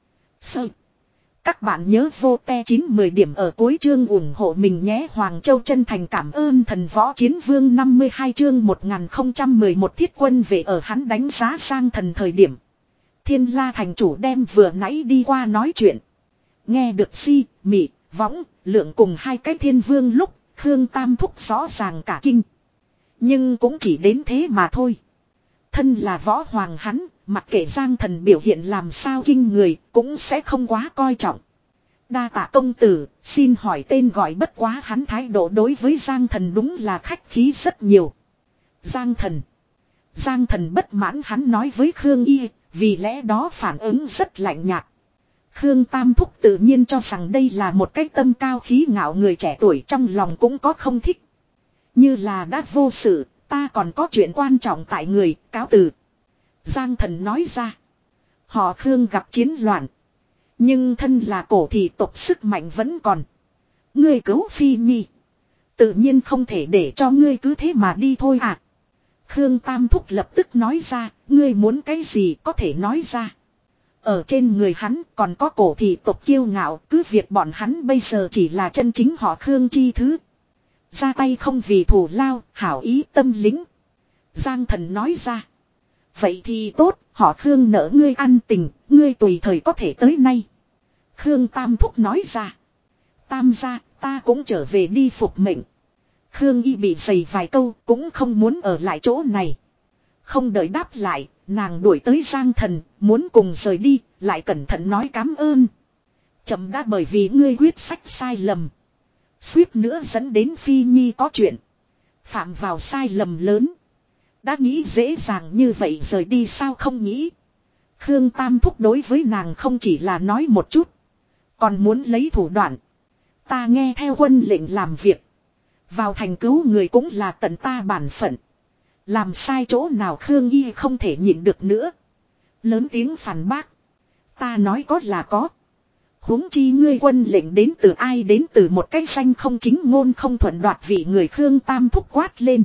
Sơ. Các bạn nhớ vô te chín mười điểm ở cuối chương ủng hộ mình nhé. Hoàng Châu chân thành cảm ơn thần võ chiến vương năm mươi hai chương một nghìn không trăm mười một thiết quân về ở hắn đánh giá Giang Thần thời điểm. Thiên La thành chủ đem vừa nãy đi qua nói chuyện. Nghe được si, mị, võng, lượng cùng hai cái thiên vương lúc, Khương Tam Thúc rõ ràng cả kinh. Nhưng cũng chỉ đến thế mà thôi. Thân là võ hoàng hắn, mặc kệ Giang Thần biểu hiện làm sao kinh người, cũng sẽ không quá coi trọng. Đa tạ công tử, xin hỏi tên gọi bất quá hắn thái độ đối với Giang Thần đúng là khách khí rất nhiều. Giang Thần. Giang Thần bất mãn hắn nói với Khương Y, vì lẽ đó phản ứng rất lạnh nhạt. Khương Tam Thúc tự nhiên cho rằng đây là một cái tâm cao khí ngạo người trẻ tuổi trong lòng cũng có không thích. Như là đã vô sự, ta còn có chuyện quan trọng tại người, cáo từ. Giang Thần nói ra. Họ Khương gặp chiến loạn. Nhưng thân là cổ thì tộc sức mạnh vẫn còn. Ngươi cứu Phi Nhi. Tự nhiên không thể để cho ngươi cứ thế mà đi thôi à. Khương Tam Thúc lập tức nói ra, ngươi muốn cái gì có thể nói ra. Ở trên người hắn còn có cổ thị tộc kiêu ngạo, cứ việc bọn hắn bây giờ chỉ là chân chính họ Khương chi thứ. Ra tay không vì thù lao, hảo ý tâm lính. Giang Thần nói ra. Vậy thì tốt, họ Khương nỡ ngươi ăn tình, ngươi tùy thời có thể tới nay. Khương Tam Thúc nói ra. Tam gia, ta cũng trở về đi phục mệnh. Khương Y bị giày vài câu, cũng không muốn ở lại chỗ này. Không đợi đáp lại, nàng đuổi tới Giang Thần, muốn cùng rời đi, lại cẩn thận nói cám ơn. Chậm đã bởi vì ngươi quyết sách sai lầm. Suýt nữa dẫn đến Phi Nhi có chuyện. Phạm vào sai lầm lớn. Đã nghĩ dễ dàng như vậy rời đi sao không nghĩ. Khương Tam Thúc đối với nàng không chỉ là nói một chút. Còn muốn lấy thủ đoạn. Ta nghe theo quân lệnh làm việc. Vào thành cứu người cũng là tận ta bản phận. Làm sai chỗ nào Khương Y không thể nhịn được nữa. Lớn tiếng phản bác. Ta nói có là có. Huống chi ngươi quân lệnh đến từ ai, đến từ một cái danh không chính ngôn không thuận đoạt vị người. Khương Tam Thúc quát lên.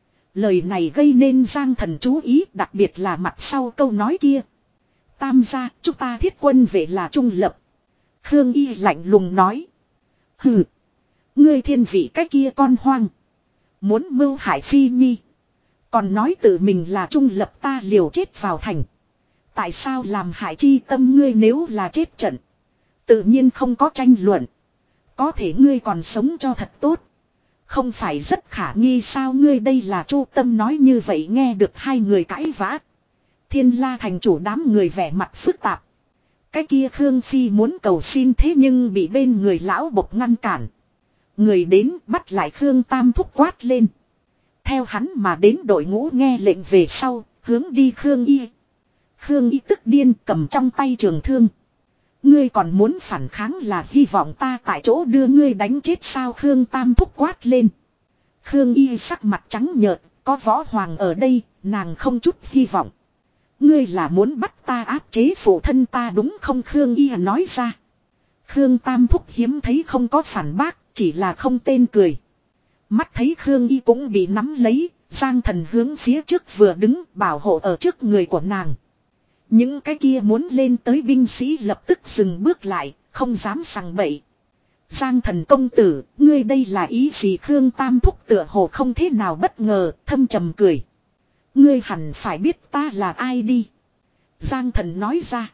Lời này gây nên Giang Thần chú ý, đặc biệt là mặt sau câu nói kia. Tam gia, chúng ta thiết quân vệ là trung lập. Khương Y lạnh lùng nói. Hừ. Ngươi thiên vị cái kia con hoang. Muốn mưu hại Phi Nhi. Còn nói tự mình là trung lập, ta liều chết vào thành. Tại sao làm hại chi tâm ngươi? Nếu là chết trận, tự nhiên không có tranh luận. Có thể ngươi còn sống cho thật tốt, không phải rất khả nghi sao? Ngươi đây là Chu Tâm nói như vậy. Nghe được hai người cãi vã, Thiên La thành chủ đám người vẻ mặt phức tạp. Cái kia Khương Phi muốn cầu xin, thế nhưng bị bên người lão bộc ngăn cản. Người đến bắt lại Khương Tam Thúc quát lên. Theo hắn mà đến đội ngũ nghe lệnh về sau, hướng đi Khương Y. Khương Y tức điên, cầm trong tay trường thương. Ngươi còn muốn phản kháng là hy vọng ta tại chỗ đưa ngươi đánh chết sao? Khương Tam Thúc quát lên. Khương Y sắc mặt trắng nhợt, có võ hoàng ở đây, nàng không chút hy vọng. Ngươi là muốn bắt ta áp chế phụ thân ta đúng không? Khương Y nói ra. Khương Tam Thúc hiếm thấy không có phản bác, chỉ là không tên cười. Mắt thấy Khương Y cũng bị nắm lấy, Giang Thần hướng phía trước vừa đứng, bảo hộ ở trước người của nàng. Những cái kia muốn lên tới binh sĩ lập tức dừng bước lại, không dám sằng bậy. Giang Thần công tử, ngươi đây là ý gì? Khương Tam Thúc tựa hồ không thế nào bất ngờ, thâm trầm cười. Ngươi hẳn phải biết ta là ai đi. Giang Thần nói ra.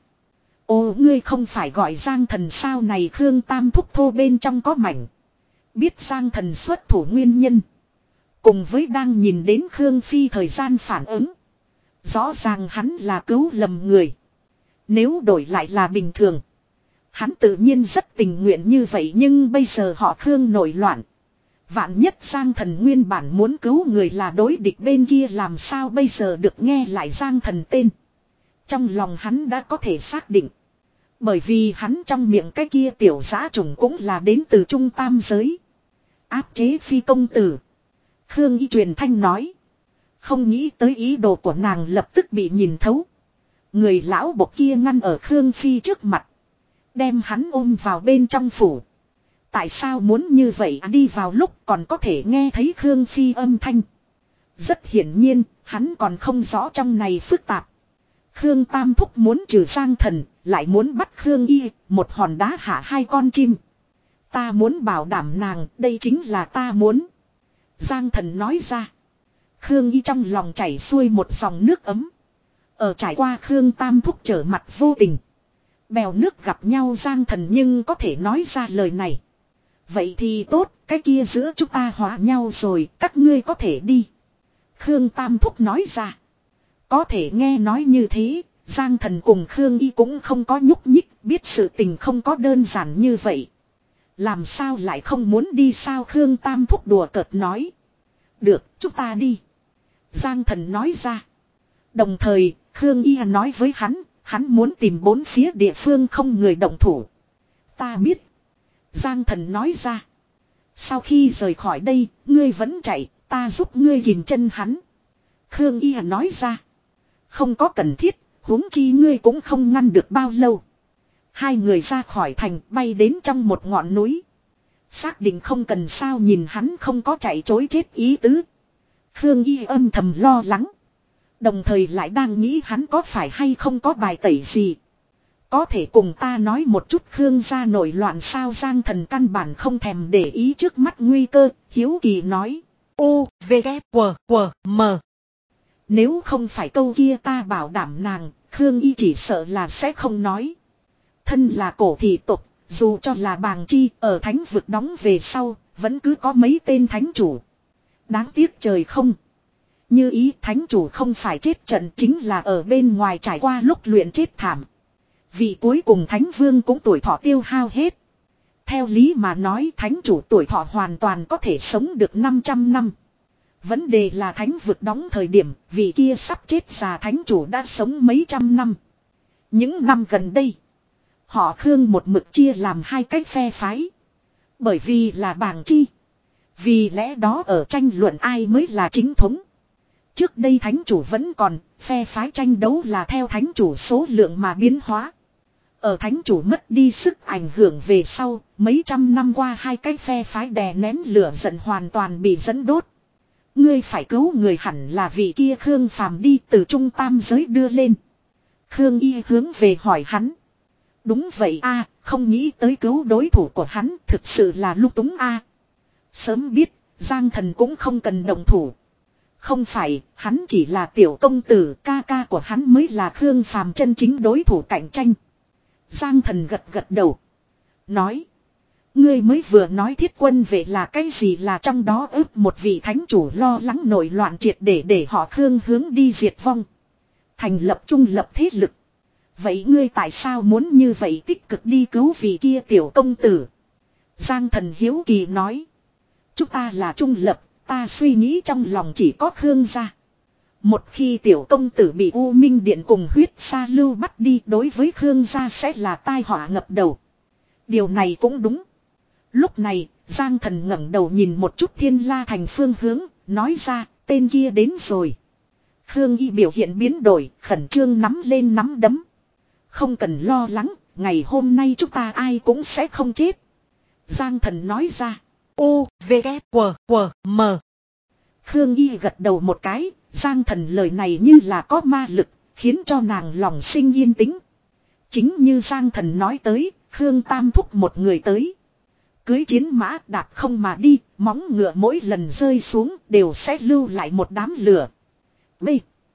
Ồ, ngươi không phải gọi Giang Thần sao? Này Khương Tam Thúc thô bên trong có mảnh. Biết Giang Thần xuất thủ nguyên nhân, cùng với đang nhìn đến Khương Phi thời gian phản ứng, rõ ràng hắn là cứu lầm người. Nếu đổi lại là bình thường, hắn tự nhiên rất tình nguyện như vậy. Nhưng bây giờ họ Khương nổi loạn, vạn nhất Giang Thần nguyên bản muốn cứu người là đối địch bên kia, làm sao bây giờ? Được nghe lại Giang Thần tên, trong lòng hắn đã có thể xác định. Bởi vì hắn trong miệng cái kia tiểu dã trùng cũng là đến từ Trung Tam giới. Áp chế Phi công tử. Khương Y truyền thanh nói. Không nghĩ tới ý đồ của nàng lập tức bị nhìn thấu. Người lão bộc kia ngăn ở Khương Phi trước mặt, đem hắn ôm vào bên trong phủ. Tại sao muốn như vậy? Đi vào lúc còn có thể nghe thấy Khương Phi âm thanh. Rất hiển nhiên, hắn còn không rõ trong này phức tạp. Khương Tam Thúc muốn trừ Giang Thần, lại muốn bắt Khương Y, một hòn đá hạ hai con chim. Ta muốn bảo đảm nàng, đây chính là ta muốn. Giang Thần nói ra. Khương Y trong lòng chảy xuôi một dòng nước ấm. Ở trải qua Khương Tam Thúc trở mặt vô tình, bèo nước gặp nhau Giang Thần nhưng có thể nói ra lời này. Vậy thì tốt, cái kia giữa chúng ta hòa nhau rồi, các ngươi có thể đi. Khương Tam Thúc nói ra. Có thể nghe nói như thế, Giang Thần cùng Khương Y cũng không có nhúc nhích, biết sự tình không có đơn giản như vậy. Làm sao lại không muốn đi sao? Khương Tam Thúc đùa cợt nói. Được, chúng ta đi. Giang Thần nói ra. Đồng thời, Khương Y nói với hắn, hắn muốn tìm bốn phía địa phương không người động thủ. Ta biết. Giang Thần nói ra. Sau khi rời khỏi đây, ngươi vẫn chạy, ta giúp ngươi kìm chân hắn. Khương Y nói ra. Không có cần thiết, huống chi ngươi cũng không ngăn được bao lâu. Hai người ra khỏi thành, bay đến trong một ngọn núi. Xác định không cần sao, nhìn hắn không có chạy chối chết ý tứ. Khương Y âm thầm lo lắng. Đồng thời lại đang nghĩ hắn có phải hay không có bài tẩy gì. Có thể cùng ta nói một chút Khương gia nổi loạn sao? Giang Thần căn bản không thèm để ý trước mắt nguy cơ, hiếu kỳ nói. U, V, K, W, W, M. Nếu không phải câu kia ta bảo đảm nàng, Khương Y chỉ sợ là sẽ không nói. Thân là cổ thị tộc, dù cho là bàng chi ở thánh vực đóng về sau, vẫn cứ có mấy tên thánh chủ. Đáng tiếc trời không. Như ý thánh chủ không phải chết trận, chính là ở bên ngoài trải qua lúc luyện chết thảm. Vị cuối cùng thánh vương cũng tuổi thọ tiêu hao hết. Theo lý mà nói thánh chủ tuổi thọ hoàn toàn có thể sống được năm trăm năm. Vấn đề là thánh vực đóng thời điểm, vị kia sắp chết già thánh chủ đã sống mấy trăm năm. Những năm gần đây, họ Khương một mực chia làm hai cái phe phái. Bởi vì là bàng chi. Vì lẽ đó ở tranh luận ai mới là chính thống. Trước đây thánh chủ vẫn còn, phe phái tranh đấu là theo thánh chủ số lượng mà biến hóa. Ở thánh chủ mất đi sức ảnh hưởng về sau, mấy trăm năm qua hai cái phe phái đè nén lửa giận hoàn toàn bị dẫn đốt. Ngươi phải cứu người hẳn là vị kia Khương Phàm đi từ trung tam giới đưa lên. Khương Y hướng về hỏi hắn. Đúng vậy a, không nghĩ tới cứu đối thủ của hắn thực sự là lung túng a. Sớm biết, Giang Thần cũng không cần động thủ. Không phải, hắn chỉ là tiểu công tử, ca ca của hắn mới là Khương Phàm chân chính đối thủ cạnh tranh. Giang Thần gật gật đầu. Nói. Ngươi mới vừa nói thiết quân vệ là cái gì, là trong đó ước một vị thánh chủ lo lắng nổi loạn triệt để để họ Khương hướng đi diệt vong. Thành lập trung lập thế lực. Vậy ngươi tại sao muốn như vậy tích cực đi cứu vị kia tiểu công tử? Giang Thần hiếu kỳ nói. Chúng ta là trung lập, ta suy nghĩ trong lòng chỉ có Khương gia. Một khi tiểu công tử bị U Minh Điện cùng huyết sa lưu bắt đi, đối với Khương gia sẽ là tai họa ngập đầu. Điều này cũng đúng. Lúc này, Giang Thần ngẩng đầu nhìn một chút Thiên La Thành phương hướng, nói ra, tên kia đến rồi. Khương Y biểu hiện biến đổi, khẩn trương nắm lên nắm đấm. Không cần lo lắng, ngày hôm nay chúng ta ai cũng sẽ không chết. Giang Thần nói ra. U, V, K, W, W, M. Khương Y gật đầu một cái, Giang Thần lời này như là có ma lực, khiến cho nàng lòng sinh yên tĩnh. Chính như Giang Thần nói tới, Khương Tam thúc một người tới. Cưới chiến mã đạp không mà đi, móng ngựa mỗi lần rơi xuống đều sẽ lưu lại một đám lửa. B.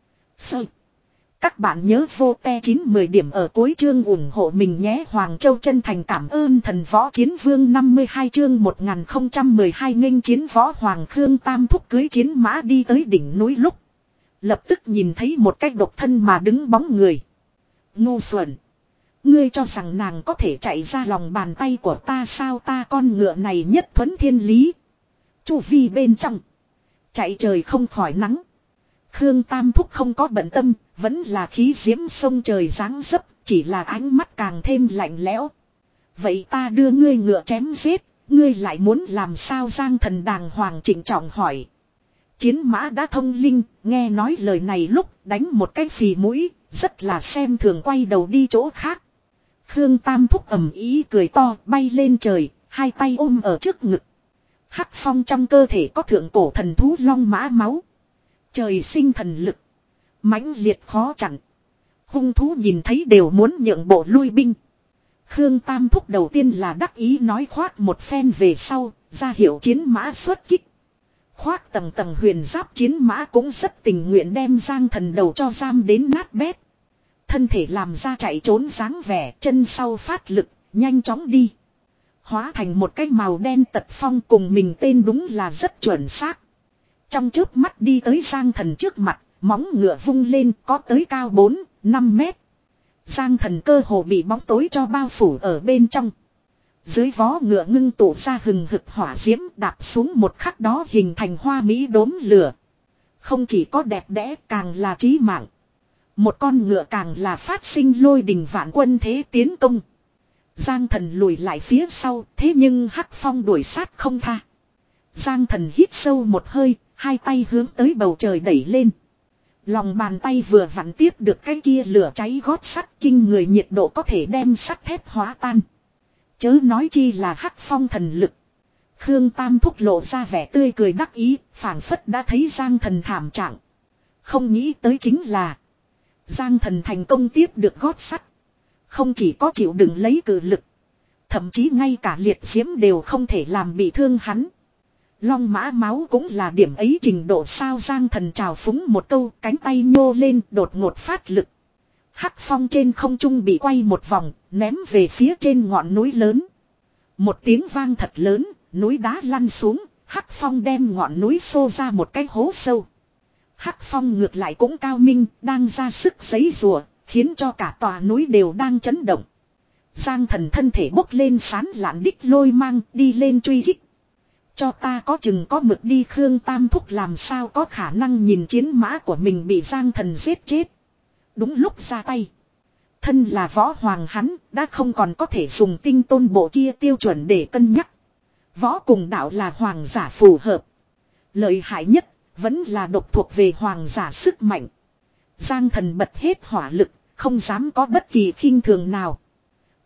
Sơ. Các bạn nhớ vô te chín mười điểm ở cuối chương ủng hộ mình nhé. Hoàng Châu chân thành cảm ơn thần võ chiến vương năm mươi hai chương một nghìn không trăm mười hai nghênh chiến võ Hoàng. Khương Tam thúc cưới chiến mã đi tới đỉnh núi lúc. Lập tức nhìn thấy một cái độc thân mà đứng bóng người. Ngu xuẩn. Ngươi cho rằng nàng có thể chạy ra lòng bàn tay của ta sao? Ta con ngựa này nhất thuấn thiên lý. Chu vi bên trong. Chạy trời không khỏi nắng. Khương Tam thúc không có bận tâm, vẫn là khí diễm sông trời giáng dấp, chỉ là ánh mắt càng thêm lạnh lẽo. Vậy ta đưa ngươi ngựa chém giết, ngươi lại muốn làm sao? Giang Thần đàng hoàng trịnh trọng hỏi. Chiến mã đã thông linh, nghe nói lời này lúc đánh một cái phì mũi, rất là xem thường quay đầu đi chỗ khác. Khương Tam thúc ầm ý cười to, bay lên trời, hai tay ôm ở trước ngực. Hắc phong trong cơ thể có thượng cổ thần thú long mã máu. Trời sinh thần lực. Mãnh liệt khó chặn. Hung thú nhìn thấy đều muốn nhượng bộ lui binh. Khương Tam thúc đầu tiên là đắc ý nói khoác một phen về sau, ra hiệu chiến mã xuất kích. Khoác tầng tầng huyền giáp chiến mã cũng rất tình nguyện đem Giang Thần đầu cho giam đến nát bét. Thân thể làm ra chạy trốn dáng vẻ, chân sau phát lực, nhanh chóng đi. Hóa thành một cái màu đen tật phong, cùng mình tên đúng là rất chuẩn xác. Trong chớp mắt đi tới Giang Thần trước mặt, móng ngựa vung lên có tới cao bốn, năm mét. Giang Thần cơ hồ bị bóng tối cho bao phủ ở bên trong. Dưới vó ngựa ngưng tụ ra hừng hực hỏa diễm, đạp xuống một khắc đó hình thành hoa mỹ đốm lửa. Không chỉ có đẹp đẽ, càng là chí mạng. Một con ngựa càng là phát sinh lôi đình vạn quân thế tiến công. Giang Thần lùi lại phía sau, thế nhưng Hắc Phong đuổi sát không tha. Giang Thần hít sâu một hơi, hai tay hướng tới bầu trời đẩy lên. Lòng bàn tay vừa vặn tiếp được cái kia lửa cháy gót sắt, kinh người nhiệt độ có thể đem sắt thép hóa tan. Chớ nói chi là Hắc Phong thần lực. Khương Tam thúc lộ ra vẻ tươi cười đắc ý, phảng phất đã thấy Giang Thần thảm trạng. Không nghĩ tới chính là Giang Thần thành công tiếp được gót sắt. Không chỉ có chịu đựng lấy cự lực, thậm chí ngay cả liệt diễm đều không thể làm bị thương hắn. Long mã máu cũng là điểm ấy trình độ sao? Giang Thần trào phúng một câu, cánh tay nhô lên đột ngột phát lực. Hắc phong trên không trung bị quay một vòng, ném về phía trên ngọn núi lớn. Một tiếng vang thật lớn, núi đá lăn xuống, Hắc phong đem ngọn núi xô ra một cái hố sâu. Hắc phong ngược lại cũng cao minh, đang ra sức giấy rùa, khiến cho cả tòa núi đều đang chấn động. Giang Thần thân thể bốc lên sán lạn đích lôi mang, đi lên truy kích. Cho ta có chừng có mực đi. Khương Tam thúc làm sao có khả năng nhìn chiến mã của mình bị Giang Thần giết chết. Đúng lúc ra tay. Thân là võ hoàng hắn, đã không còn có thể dùng tinh tôn bộ kia tiêu chuẩn để cân nhắc. Võ cùng đạo là hoàng giả phù hợp. Lợi hại nhất, vẫn là độc thuộc về hoàng giả sức mạnh. Giang Thần bật hết hỏa lực, không dám có bất kỳ khinh thường nào.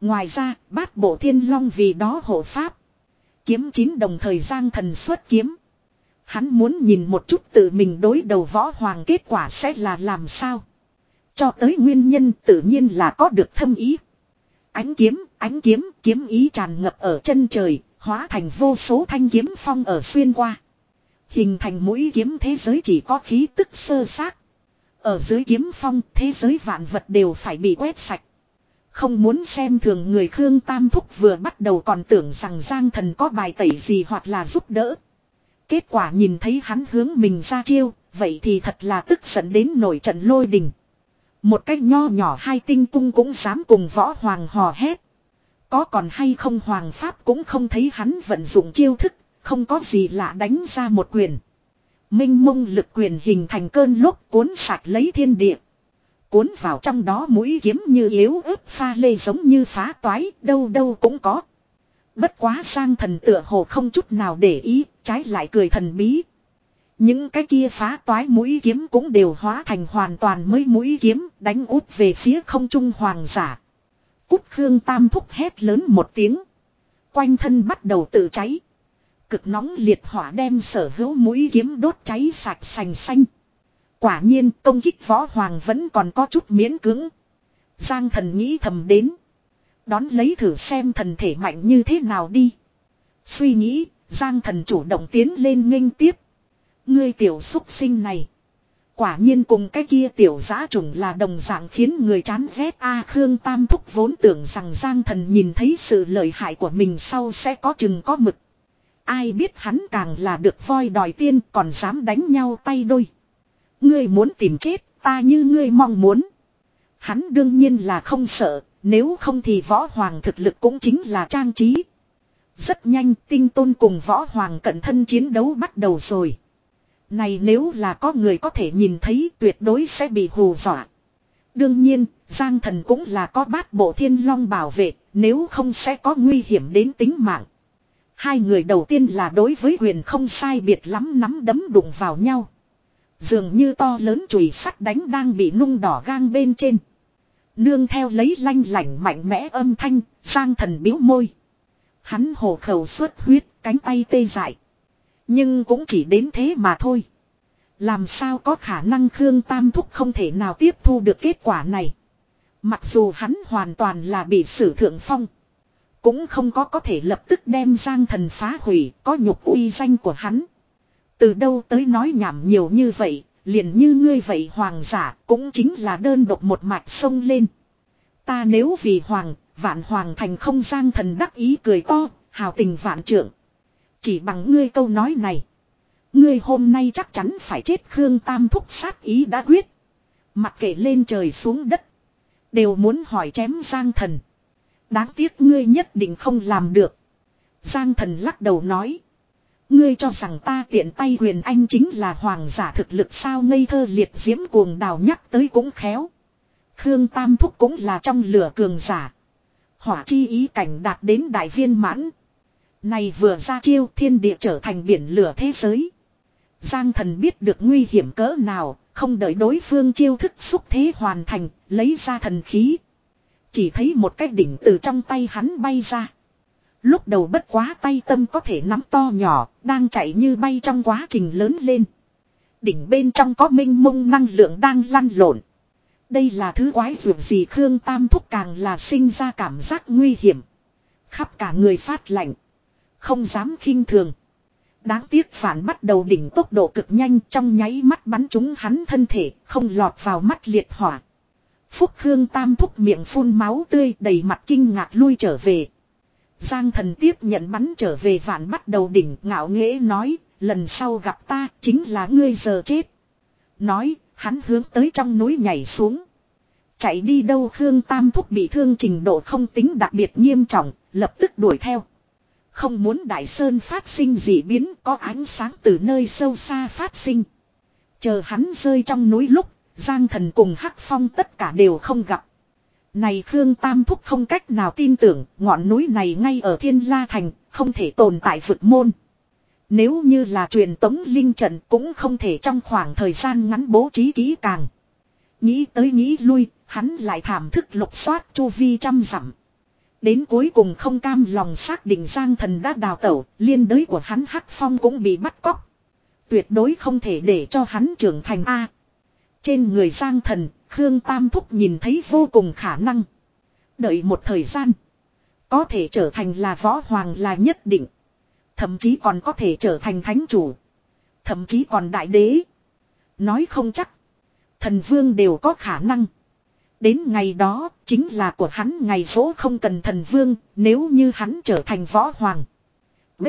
Ngoài ra, bát bộ thiên long vì đó hộ pháp. Kiếm chín đồng thời Giang Thần xuất kiếm. Hắn muốn nhìn một chút tự mình đối đầu võ hoàng kết quả sẽ là làm sao. Cho tới nguyên nhân tự nhiên là có được thâm ý. Ánh kiếm, ánh kiếm, kiếm ý tràn ngập ở chân trời, hóa thành vô số thanh kiếm phong ở xuyên qua. Hình thành mũi kiếm thế giới chỉ có khí tức sơ xác. Ở dưới kiếm phong, thế giới vạn vật đều phải bị quét sạch. Không muốn xem thường người Khương Tam Thúc vừa bắt đầu còn tưởng rằng Giang Thần có bài tẩy gì hoặc là giúp đỡ. Kết quả nhìn thấy hắn hướng mình ra chiêu, vậy thì thật là tức giận đến nổi trận lôi đình. Một cách nho nhỏ hai tinh cung cũng dám cùng võ hoàng hò hét. Có còn hay không hoàng pháp cũng không thấy hắn vận dụng chiêu thức, không có gì lạ đánh ra một quyền. Minh mông lực quyền hình thành cơn lốc cuốn sạch lấy thiên địa. Cuốn vào trong đó mũi kiếm như yếu ớt pha lê giống như phá toái, đâu đâu cũng có. Bất quá Giang Thần tựa hồ không chút nào để ý, trái lại cười thần bí. Những cái kia phá toái mũi kiếm cũng đều hóa thành hoàn toàn mới mũi kiếm, đánh út về phía không trung hoàng giả. Cút Khương Tam Thúc hét lớn một tiếng. Quanh thân bắt đầu tự cháy. Cực nóng liệt hỏa đem sở hữu mũi kiếm đốt cháy sạch sành xanh. Quả nhiên công kích võ hoàng vẫn còn có chút miễn cưỡng. Giang Thần nghĩ thầm đến. Đón lấy thử xem thần thể mạnh như thế nào đi. Suy nghĩ, Giang Thần chủ động tiến lên nghênh tiếp. Ngươi tiểu xúc sinh này. Quả nhiên cùng cái kia tiểu giã trùng là đồng dạng khiến người chán ghét a. Khương Tam Thúc vốn tưởng rằng Giang Thần nhìn thấy sự lợi hại của mình sau sẽ có chừng có mực. Ai biết hắn càng là được voi đòi tiên còn dám đánh nhau tay đôi. Ngươi muốn tìm chết ta như ngươi mong muốn. Hắn đương nhiên là không sợ, nếu không thì võ hoàng thực lực cũng chính là trang trí. Rất nhanh Tinh Tôn cùng võ hoàng cận thân chiến đấu bắt đầu rồi. Này nếu là có người có thể nhìn thấy tuyệt đối sẽ bị hù dọa. Đương nhiên, Giang Thần cũng là có bát bộ thiên long bảo vệ, nếu không sẽ có nguy hiểm đến tính mạng. Hai người đầu tiên là đối với Huyền không sai biệt lắm nắm đấm đụng vào nhau. Dường như to lớn chùy sắt đánh đang bị nung đỏ gang bên trên. Nương theo lấy lanh lảnh mạnh mẽ âm thanh, Giang Thần biếu môi. Hắn hổ khẩu xuất huyết, cánh tay tê dại. Nhưng cũng chỉ đến thế mà thôi. Làm sao có khả năng Khương Tam Thúc không thể nào tiếp thu được kết quả này. Mặc dù hắn hoàn toàn là bị sử thượng phong. Cũng không có có thể lập tức đem Giang Thần phá hủy, có nhục uy danh của hắn. Từ đâu tới nói nhảm nhiều như vậy, liền như ngươi vậy hoàng giả cũng chính là đơn độc một mạch sông lên. Ta nếu vì hoàng, vạn hoàng thành không. Giang Thần đắc ý cười to, hào tình vạn trượng. Chỉ bằng ngươi câu nói này. Ngươi hôm nay chắc chắn phải chết. Khương Tam Thúc sát ý đã quyết. Mặc kệ lên trời xuống đất. Đều muốn hỏi chém Giang Thần. Đáng tiếc ngươi nhất định không làm được. Giang Thần lắc đầu nói. Ngươi cho rằng ta tiện tay Huyền Anh chính là hoàng giả thực lực sao. Ngây thơ liệt diễm cuồng đào nhắc tới cũng khéo. Khương Tam Thúc cũng là trong lửa cường giả. Hỏa chi ý cảnh đạt đến đại viên mãn. Này vừa ra chiêu thiên địa trở thành biển lửa thế giới. Giang Thần biết được nguy hiểm cỡ nào, không đợi đối phương chiêu thức xúc thế hoàn thành, lấy ra thần khí. Chỉ thấy một cái đỉnh từ trong tay hắn bay ra. Lúc đầu bất quá tay tâm có thể nắm to nhỏ, đang chạy như bay trong quá trình lớn lên. Đỉnh bên trong có minh mông năng lượng đang lăn lộn. Đây là thứ quái dường gì. Khương Tam Thúc càng là sinh ra cảm giác nguy hiểm. Khắp cả người phát lạnh. Không dám khinh thường. Đáng tiếc phản bắt đầu đỉnh tốc độ cực nhanh trong nháy mắt bắn trúng hắn thân thể, không lọt vào mắt liệt hỏa. Phúc Khương Tam Thúc miệng phun máu tươi đầy mặt kinh ngạc lui trở về. Giang Thần tiếp nhận bắn trở về vạn bắt đầu đỉnh ngạo nghễ nói, lần sau gặp ta chính là ngươi giờ chết. Nói, hắn hướng tới trong núi nhảy xuống. Chạy đi đâu. Khương Tam Thúc bị thương trình độ không tính đặc biệt nghiêm trọng, lập tức đuổi theo. Không muốn Đại Sơn phát sinh dị biến, có ánh sáng từ nơi sâu xa phát sinh. Chờ hắn rơi trong núi lúc, Giang Thần cùng Hắc Phong tất cả đều không gặp. Này Khương Tam Thúc không cách nào tin tưởng, ngọn núi này ngay ở Thiên La Thành, không thể tồn tại vực môn. Nếu như là truyền tống linh trận cũng không thể trong khoảng thời gian ngắn bố trí kỹ càng. Nghĩ tới nghĩ lui, hắn lại thảm thức lục soát chu vi trăm dặm. Đến cuối cùng không cam lòng xác định Giang Thần đã đào tẩu, liên đới của hắn Hắc Phong cũng bị bắt cóc. Tuyệt đối không thể để cho hắn trưởng thành A. Trên người Giang Thần, Khương Tam Thúc nhìn thấy vô cùng khả năng. Đợi một thời gian, có thể trở thành là võ hoàng là nhất định. Thậm chí còn có thể trở thành thánh chủ. Thậm chí còn đại đế. Nói không chắc. Thần vương đều có khả năng. Đến ngày đó, chính là của hắn ngày số không cần thần vương, nếu như hắn trở thành võ hoàng. B.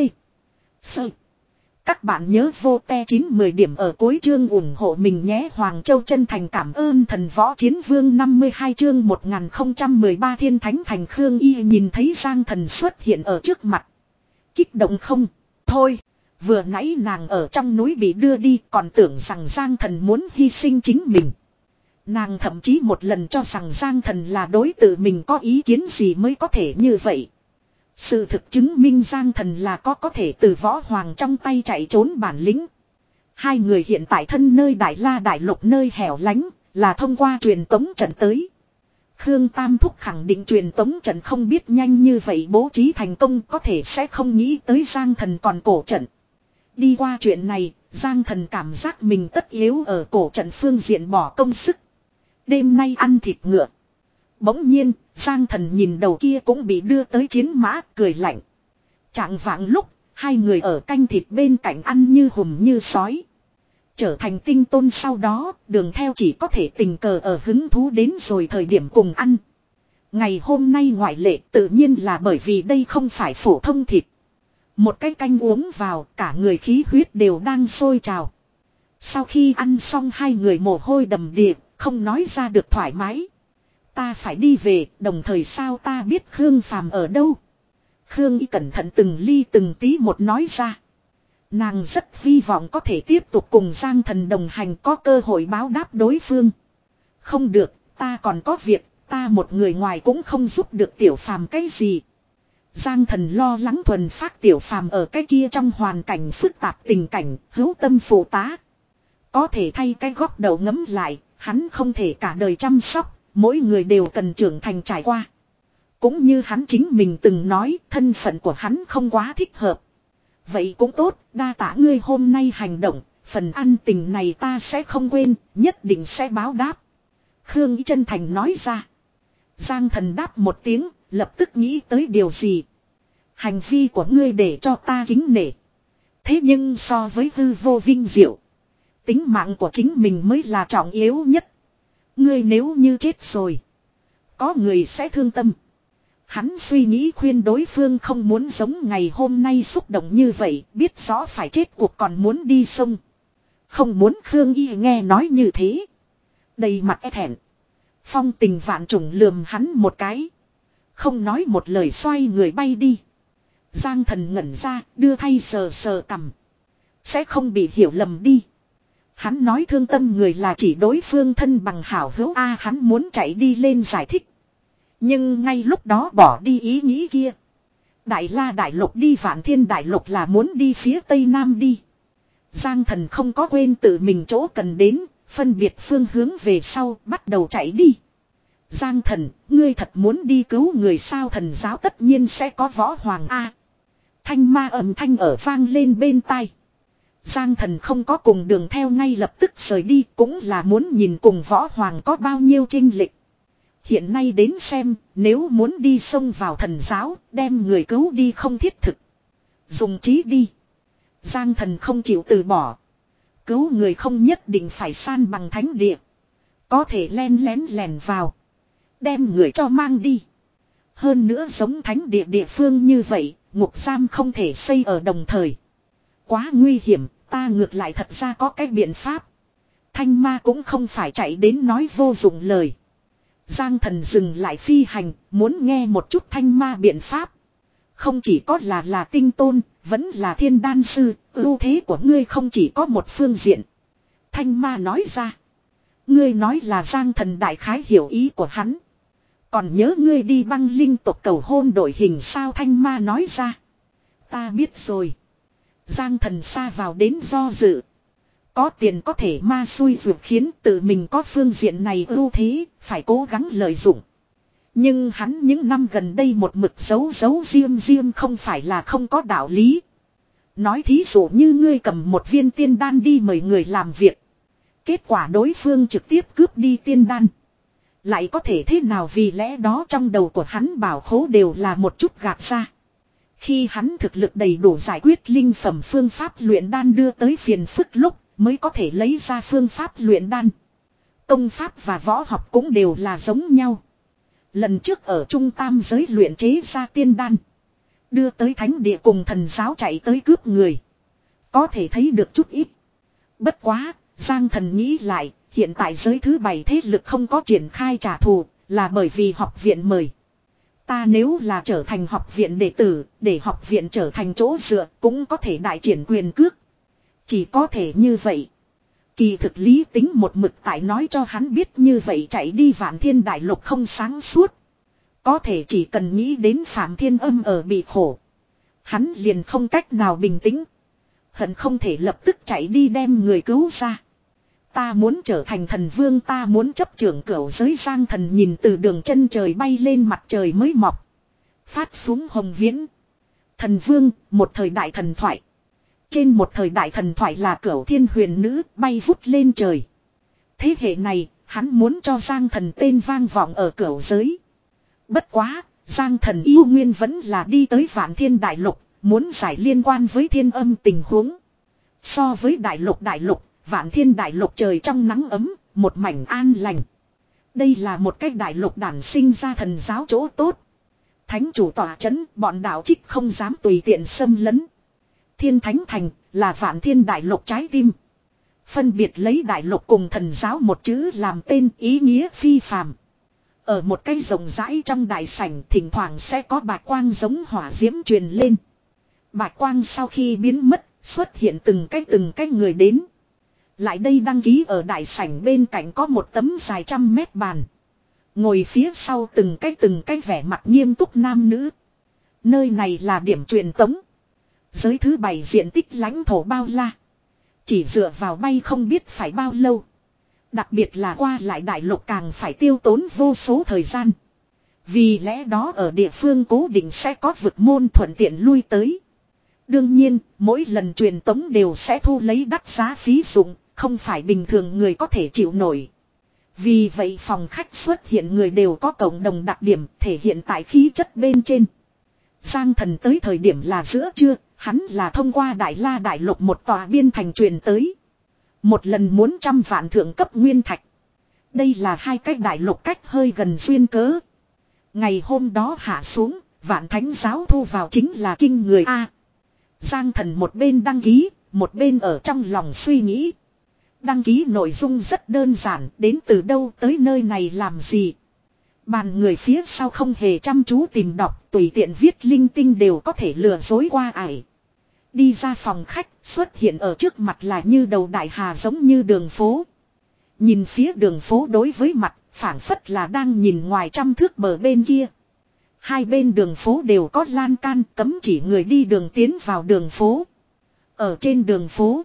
Sơ. Các bạn nhớ vô te chín mười điểm ở cuối chương ủng hộ mình nhé. Hoàng Châu chân thành cảm ơn thần võ chiến vương năm mươi hai chương một nghìn không trăm mười ba thiên thánh thành Khương Y nhìn thấy Giang Thần xuất hiện ở trước mặt. Kích động không? Thôi, vừa nãy nàng ở trong núi bị đưa đi còn tưởng rằng Giang Thần muốn hy sinh chính mình. Nàng thậm chí một lần cho rằng Giang Thần là đối tự mình có ý kiến gì mới có thể như vậy. Sự thực chứng minh Giang Thần là có có thể từ võ hoàng trong tay chạy trốn bản lĩnh. Hai người hiện tại thân nơi Đại La Đại Lục nơi hẻo lánh là thông qua truyền tống trận tới. Khương Tam Thúc khẳng định truyền tống trận không biết nhanh như vậy bố trí thành công có thể sẽ không nghĩ tới Giang Thần còn cổ trận. Đi qua chuyện này, Giang Thần cảm giác mình tất yếu ở cổ trận phương diện bỏ công sức. Đêm nay ăn thịt ngựa. Bỗng nhiên, Giang Thần nhìn đầu kia cũng bị đưa tới chiến mã, cười lạnh. Trạng vạng lúc, hai người ở canh thịt bên cạnh ăn như hùm như sói. Trở thành tinh tôn sau đó, đường theo chỉ có thể tình cờ ở hứng thú đến rồi thời điểm cùng ăn. Ngày hôm nay ngoại lệ tự nhiên là bởi vì đây không phải phổ thông thịt. Một cái canh uống vào, cả người khí huyết đều đang sôi trào. Sau khi ăn xong hai người mồ hôi đầm đìa, không nói ra được thoải mái. Ta phải đi về, đồng thời sao ta biết Khương Phàm ở đâu. Khương Y cẩn thận từng ly từng tí một nói ra. Nàng rất hy vọng có thể tiếp tục cùng Giang Thần đồng hành có cơ hội báo đáp đối phương. Không được, ta còn có việc, ta một người ngoài cũng không giúp được Tiểu Phàm cái gì. Giang Thần lo lắng thuần phát Tiểu Phàm ở cái kia trong hoàn cảnh phức tạp tình cảnh, hữu tâm phụ tá. Có thể thay cái góc đầu ngấm lại, hắn không thể cả đời chăm sóc, mỗi người đều cần trưởng thành trải qua. Cũng như hắn chính mình từng nói, thân phận của hắn không quá thích hợp. Vậy cũng tốt, đa tạ ngươi hôm nay hành động, phần ăn tình này ta sẽ không quên, nhất định sẽ báo đáp. Khương Y chân thành nói ra. Giang Thần đáp một tiếng, lập tức nghĩ tới điều gì. Hành vi của ngươi để cho ta kính nể. Thế nhưng so với hư vô vinh diệu, tính mạng của chính mình mới là trọng yếu nhất. Ngươi nếu như chết rồi, có người sẽ thương tâm. Hắn suy nghĩ khuyên đối phương không muốn giống ngày hôm nay xúc động như vậy, biết rõ phải chết cuộc còn muốn đi sông. Không muốn. Khương Y nghe nói như thế, đầy mặt e thẹn. Phong tình vạn trùng lườm hắn một cái, không nói một lời xoay người bay đi. Giang Thần ngẩn ra, đưa thay sờ sờ cằm. Sẽ không bị hiểu lầm đi. Hắn nói thương tâm người là chỉ đối phương thân bằng hảo hữu A. Hắn muốn chạy đi lên giải thích, nhưng ngay lúc đó bỏ đi ý nghĩ kia. Đại La Đại Lục đi Vạn Thiên Đại Lục là muốn đi phía Tây Nam đi. Giang Thần không có quên tự mình chỗ cần đến, phân biệt phương hướng về sau, bắt đầu chạy đi. Giang Thần, ngươi thật muốn đi cứu người sao? Thần giáo tất nhiên sẽ có võ hoàng A. Thanh ma âm thanh ở vang lên bên tai. Giang Thần không có cùng đường theo ngay lập tức rời đi, cũng là muốn nhìn cùng võ hoàng có bao nhiêu chênh lệch. Hiện nay đến xem, nếu muốn đi xông vào thần giáo, đem người cứu đi không thiết thực. Dùng trí đi. Giang Thần không chịu từ bỏ. Cứu người không nhất định phải san bằng thánh địa. Có thể len lén lèn vào, đem người cho mang đi. Hơn nữa giống thánh địa địa phương như vậy, ngục giam không thể xây ở đồng thời. Quá nguy hiểm, ta ngược lại thật ra có cái biện pháp. Thanh ma cũng không phải chạy đến nói vô dụng lời. Giang Thần dừng lại phi hành, muốn nghe một chút thanh ma biện pháp. Không chỉ có là là tinh tôn, vẫn là thiên đan sư, ưu thế của ngươi không chỉ có một phương diện. Thanh ma nói ra. Ngươi nói là Giang Thần đại khái hiểu ý của hắn. Còn nhớ ngươi đi băng linh tộc cầu hôn đổi hình sao? Thanh ma nói ra. Ta biết rồi. Giang Thần xa vào đến do dự. Có tiền có thể ma xui ruột khiến tự mình có phương diện này ưu thế, phải cố gắng lợi dụng. Nhưng hắn những năm gần đây một mực giấu giấu riêng riêng không phải là không có đạo lý. Nói thí dụ như ngươi cầm một viên tiên đan đi mời người làm việc. Kết quả đối phương trực tiếp cướp đi tiên đan. Lại có thể thế nào, vì lẽ đó trong đầu của hắn bảo khố đều là một chút gạt ra. Khi hắn thực lực đầy đủ giải quyết linh phẩm phương pháp luyện đan đưa tới phiền phức lúc mới có thể lấy ra phương pháp luyện đan. Công pháp và võ học cũng đều là giống nhau. Lần trước ở trung tam giới luyện chế ra tiên đan. Đưa tới thánh địa cùng thần giáo chạy tới cướp người. Có thể thấy được chút ít. Bất quá, Giang Thần nghĩ lại, hiện tại giới thứ bảy thế lực không có triển khai trả thù, là bởi vì học viện mời. Ta nếu là trở thành học viện đệ tử, để học viện trở thành chỗ dựa, cũng có thể đại triển quyền cước. Chỉ có thể như vậy. Kỳ thực lý tính một mực tại nói cho hắn biết như vậy chạy đi Vạn Thiên Đại Lục không sáng suốt. Có thể chỉ cần nghĩ đến Phạm Thiên Âm ở bị khổ. Hắn liền không cách nào bình tĩnh. Hận không thể lập tức chạy đi đem người cứu ra. Ta muốn trở thành thần vương, ta muốn chấp trưởng cửu giới. Giang Thần nhìn từ đường chân trời bay lên mặt trời mới mọc. Phát xuống hồng viễn. Thần vương, một thời đại thần thoại. Trên một thời đại thần thoại là cửu thiên huyền nữ bay vút lên trời. Thế hệ này, hắn muốn cho Giang Thần tên vang vọng ở cửu giới. Bất quá, Giang Thần yêu nguyên vẫn là đi tới Vạn Thiên Đại Lục, muốn giải liên quan với thiên âm tình huống. So với Đại Lục Đại Lục, Vạn Thiên Đại Lục trời trong nắng ấm, một mảnh an lành. Đây là một cách đại lục đản sinh ra thần giáo chỗ tốt. Thánh chủ tỏa chấn, bọn đạo trích không dám tùy tiện xâm lấn. Thiên Thánh Thành là Vạn Thiên Đại Lục trái tim. Phân biệt lấy đại lục cùng thần giáo một chữ làm tên, ý nghĩa phi phàm. Ở một cái rộng rãi trong đại sảnh, thỉnh thoảng sẽ có bạch quang giống hỏa diễm truyền lên. Bạch quang sau khi biến mất, xuất hiện từng cái từng cái người đến. Lại đây đăng ký ở đại sảnh bên cạnh có một tấm dài trăm mét bàn. Ngồi phía sau từng cái từng cái vẻ mặt nghiêm túc nam nữ. Nơi này là điểm truyền tống. Giới thứ bảy diện tích lãnh thổ bao la. Chỉ dựa vào bay không biết phải bao lâu. Đặc biệt là qua lại đại lục càng phải tiêu tốn vô số thời gian. Vì lẽ đó ở địa phương cố định sẽ có vực môn thuận tiện lui tới. Đương nhiên, mỗi lần truyền tống đều sẽ thu lấy đắt giá phí dụng, không phải bình thường người có thể chịu nổi. Vì vậy phòng khách xuất hiện người đều có cộng đồng đặc điểm thể hiện tại khí chất bên trên. Giang Thần tới thời điểm là giữa trưa, hắn là thông qua Đại La Đại Lục một tòa biên thành truyền tới. Một lần muốn trăm vạn thượng cấp nguyên thạch. Đây là hai cái đại lục cách hơi gần duyên cớ. Ngày hôm đó hạ xuống, Vạn Thánh giáo thu vào chính là kinh người A. Giang Thần một bên đăng ký, một bên ở trong lòng suy nghĩ. Đăng ký nội dung rất đơn giản, đến từ đâu tới nơi này làm gì. Bàn người phía sau không hề chăm chú tìm đọc, tùy tiện viết linh tinh đều có thể lừa dối qua ải. Đi ra phòng khách, xuất hiện ở trước mặt là như đầu đại hà giống như đường phố. Nhìn phía đường phố đối với mặt, phảng phất là đang nhìn ngoài trăm thước bờ bên kia. Hai bên đường phố đều có lan can cấm chỉ người đi đường tiến vào đường phố. Ở trên đường phố,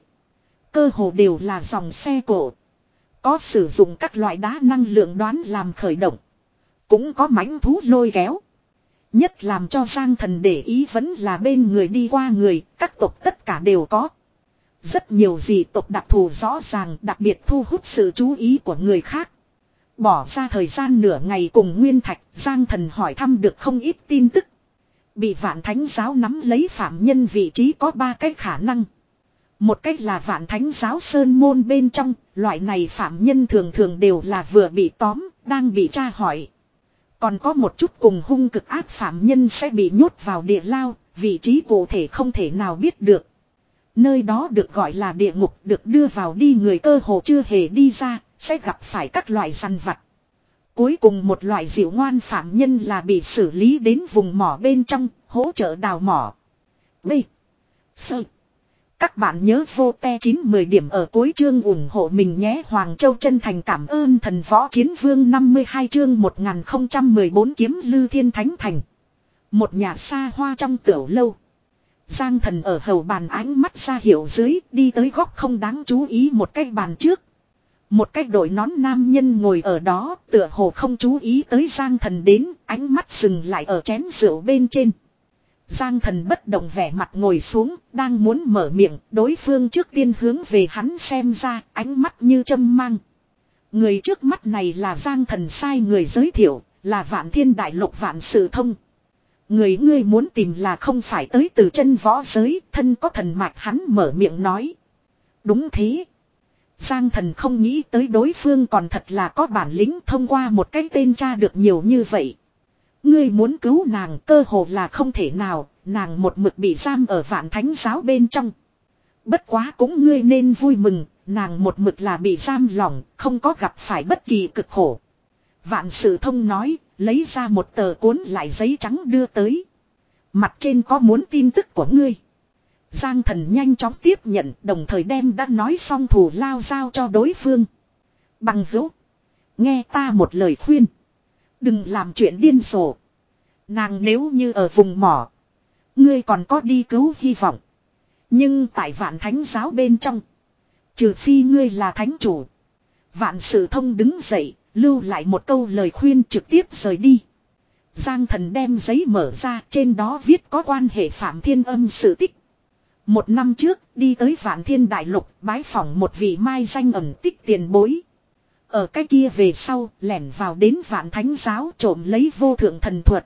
cơ hồ đều là dòng xe cộ. Có sử dụng các loại đá năng lượng đoán làm khởi động. Cũng có mãnh thú lôi kéo. Nhất làm cho Giang Thần để ý vẫn là bên người đi qua người, các tộc tất cả đều có. Rất nhiều dị tộc đặc thù rõ ràng, đặc biệt thu hút sự chú ý của người khác. Bỏ ra thời gian nửa ngày cùng Nguyên Thạch, Giang Thần hỏi thăm được không ít tin tức. Bị Vạn Thánh giáo nắm lấy phạm nhân vị trí có ba cách khả năng. Một cách là Vạn Thánh giáo sơn môn bên trong, loại này phạm nhân thường thường đều là vừa bị tóm, đang bị tra hỏi. Còn có một chút cùng hung cực ác phạm nhân sẽ bị nhốt vào địa lao, vị trí cụ thể không thể nào biết được. Nơi đó được gọi là địa ngục, được đưa vào đi người cơ hồ chưa hề đi ra, sẽ gặp phải các loại săn vặt. Cuối cùng một loại dịu ngoan phạm nhân là bị xử lý đến vùng mỏ bên trong, hỗ trợ đào mỏ. B. Sơ. Các bạn nhớ vô te chín mười điểm ở cuối chương ủng hộ mình nhé. Hoàng Châu chân thành cảm ơn thần võ chiến vương năm mươi hai chương một nghìn không trăm mười bốn kiếm lư thiên thánh thành. Một nhà xa hoa trong tiểu lâu. Giang Thần ở hầu bàn ánh mắt ra hiệu dưới đi tới góc không đáng chú ý một cái bàn trước. Một cái đội nón nam nhân ngồi ở đó, tựa hồ không chú ý tới Giang Thần đến, ánh mắt dừng lại ở chén rượu bên trên. Giang Thần bất động vẻ mặt ngồi xuống, đang muốn mở miệng, đối phương trước tiên hướng về hắn xem ra, ánh mắt như châm mang. Người trước mắt này là Giang Thần sai người giới thiệu, là Vạn Thiên Đại Lục Vạn Sự Thông. Người ngươi muốn tìm là không phải tới từ chân võ giới, thân có thần mạch, hắn mở miệng nói. Đúng thế. Giang Thần không nghĩ tới đối phương còn thật là có bản lĩnh, thông qua một cái tên tra được nhiều như vậy. Ngươi muốn cứu nàng cơ hồ là không thể nào, nàng một mực bị giam ở Vạn Thánh Giáo bên trong. Bất quá cũng ngươi nên vui mừng, nàng một mực là bị giam lỏng, không có gặp phải bất kỳ cực khổ. Vạn Sự Thông nói, lấy ra một tờ cuốn lại giấy trắng đưa tới. Mặt trên có muốn tin tức của ngươi. Giang Thần nhanh chóng tiếp nhận, đồng thời đem đã nói xong thù lao giao cho đối phương. Bằng hữu, nghe ta một lời khuyên. Đừng làm chuyện điên rồ. Nàng nếu như ở vùng mỏ, ngươi còn có đi cứu hy vọng. Nhưng tại Vạn Thánh Giáo bên trong, trừ phi ngươi là thánh chủ. Vạn Sự Thông đứng dậy, lưu lại một câu lời khuyên trực tiếp rời đi. Giang Thần đem giấy mở ra, trên đó viết có quan hệ Phạm Thiên Âm sự tích. Một năm trước, đi tới Vạn Thiên Đại Lục, bái phỏng một vị mai danh ẩn tích tiền bối. Ở cái kia về sau, lẻn vào đến Vạn Thánh Giáo trộm lấy vô thượng thần thuật.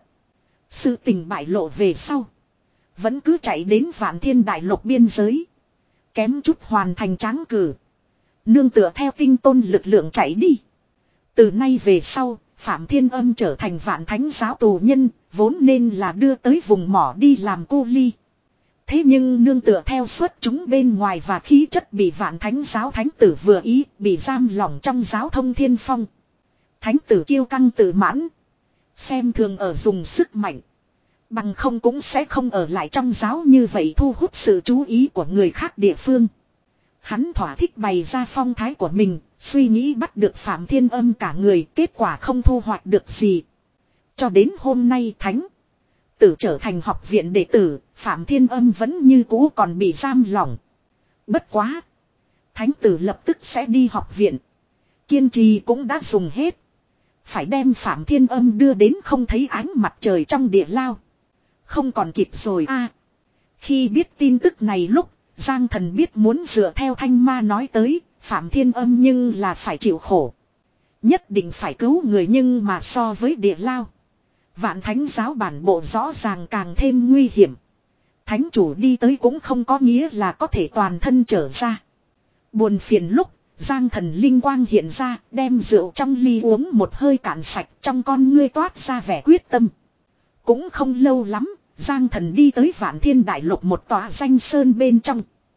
Sự tình bại lộ về sau, vẫn cứ chạy đến Vạn Thiên Đại Lục biên giới. Kém chút hoàn thành tráng cử. Nương tựa theo tinh tôn lực lượng chạy đi. Từ nay về sau, Phạm Thiên Âm trở thành Vạn Thánh Giáo tù nhân, vốn nên là đưa tới vùng mỏ đi làm cô ly. Thế nhưng nương tựa theo suốt chúng bên ngoài và khí chất bị Vạn Thánh Giáo thánh tử vừa ý, bị giam lỏng trong giáo Thông Thiên Phong. Thánh tử kiêu căng tự mãn, xem thường ở dùng sức mạnh, bằng không cũng sẽ không ở lại trong giáo như vậy thu hút sự chú ý của người khác địa phương. Hắn thỏa thích bày ra phong thái của mình, suy nghĩ bắt được Phạm Thiên Âm cả người, kết quả không thu hoạch được gì. Cho đến hôm nay thánh tử trở thành học viện đệ tử, Phạm Thiên Âm vẫn như cũ còn bị giam lỏng. Bất quá, thánh tử lập tức sẽ đi học viện. Kiên trì cũng đã dùng hết. Phải đem Phạm Thiên Âm đưa đến không thấy ánh mặt trời trong địa lao. Không còn kịp rồi a. Khi biết tin tức này lúc, Giang Thần biết muốn dựa theo Thanh Ma nói tới, Phạm Thiên Âm nhưng là phải chịu khổ. Nhất định phải cứu người, nhưng mà so với địa lao, Vạn Thánh Giáo bản bộ rõ ràng càng thêm nguy hiểm. Thánh chủ đi tới cũng không có nghĩa là có thể toàn thân trở ra. Buồn phiền lúc, Giang Thần linh quang hiện ra, đem rượu trong ly uống một hơi cạn sạch, trong con ngươi toát ra vẻ quyết tâm. Cũng không lâu lắm, Giang Thần đi tới Vạn Thiên Đại Lục một tòa danh sơn bên trong.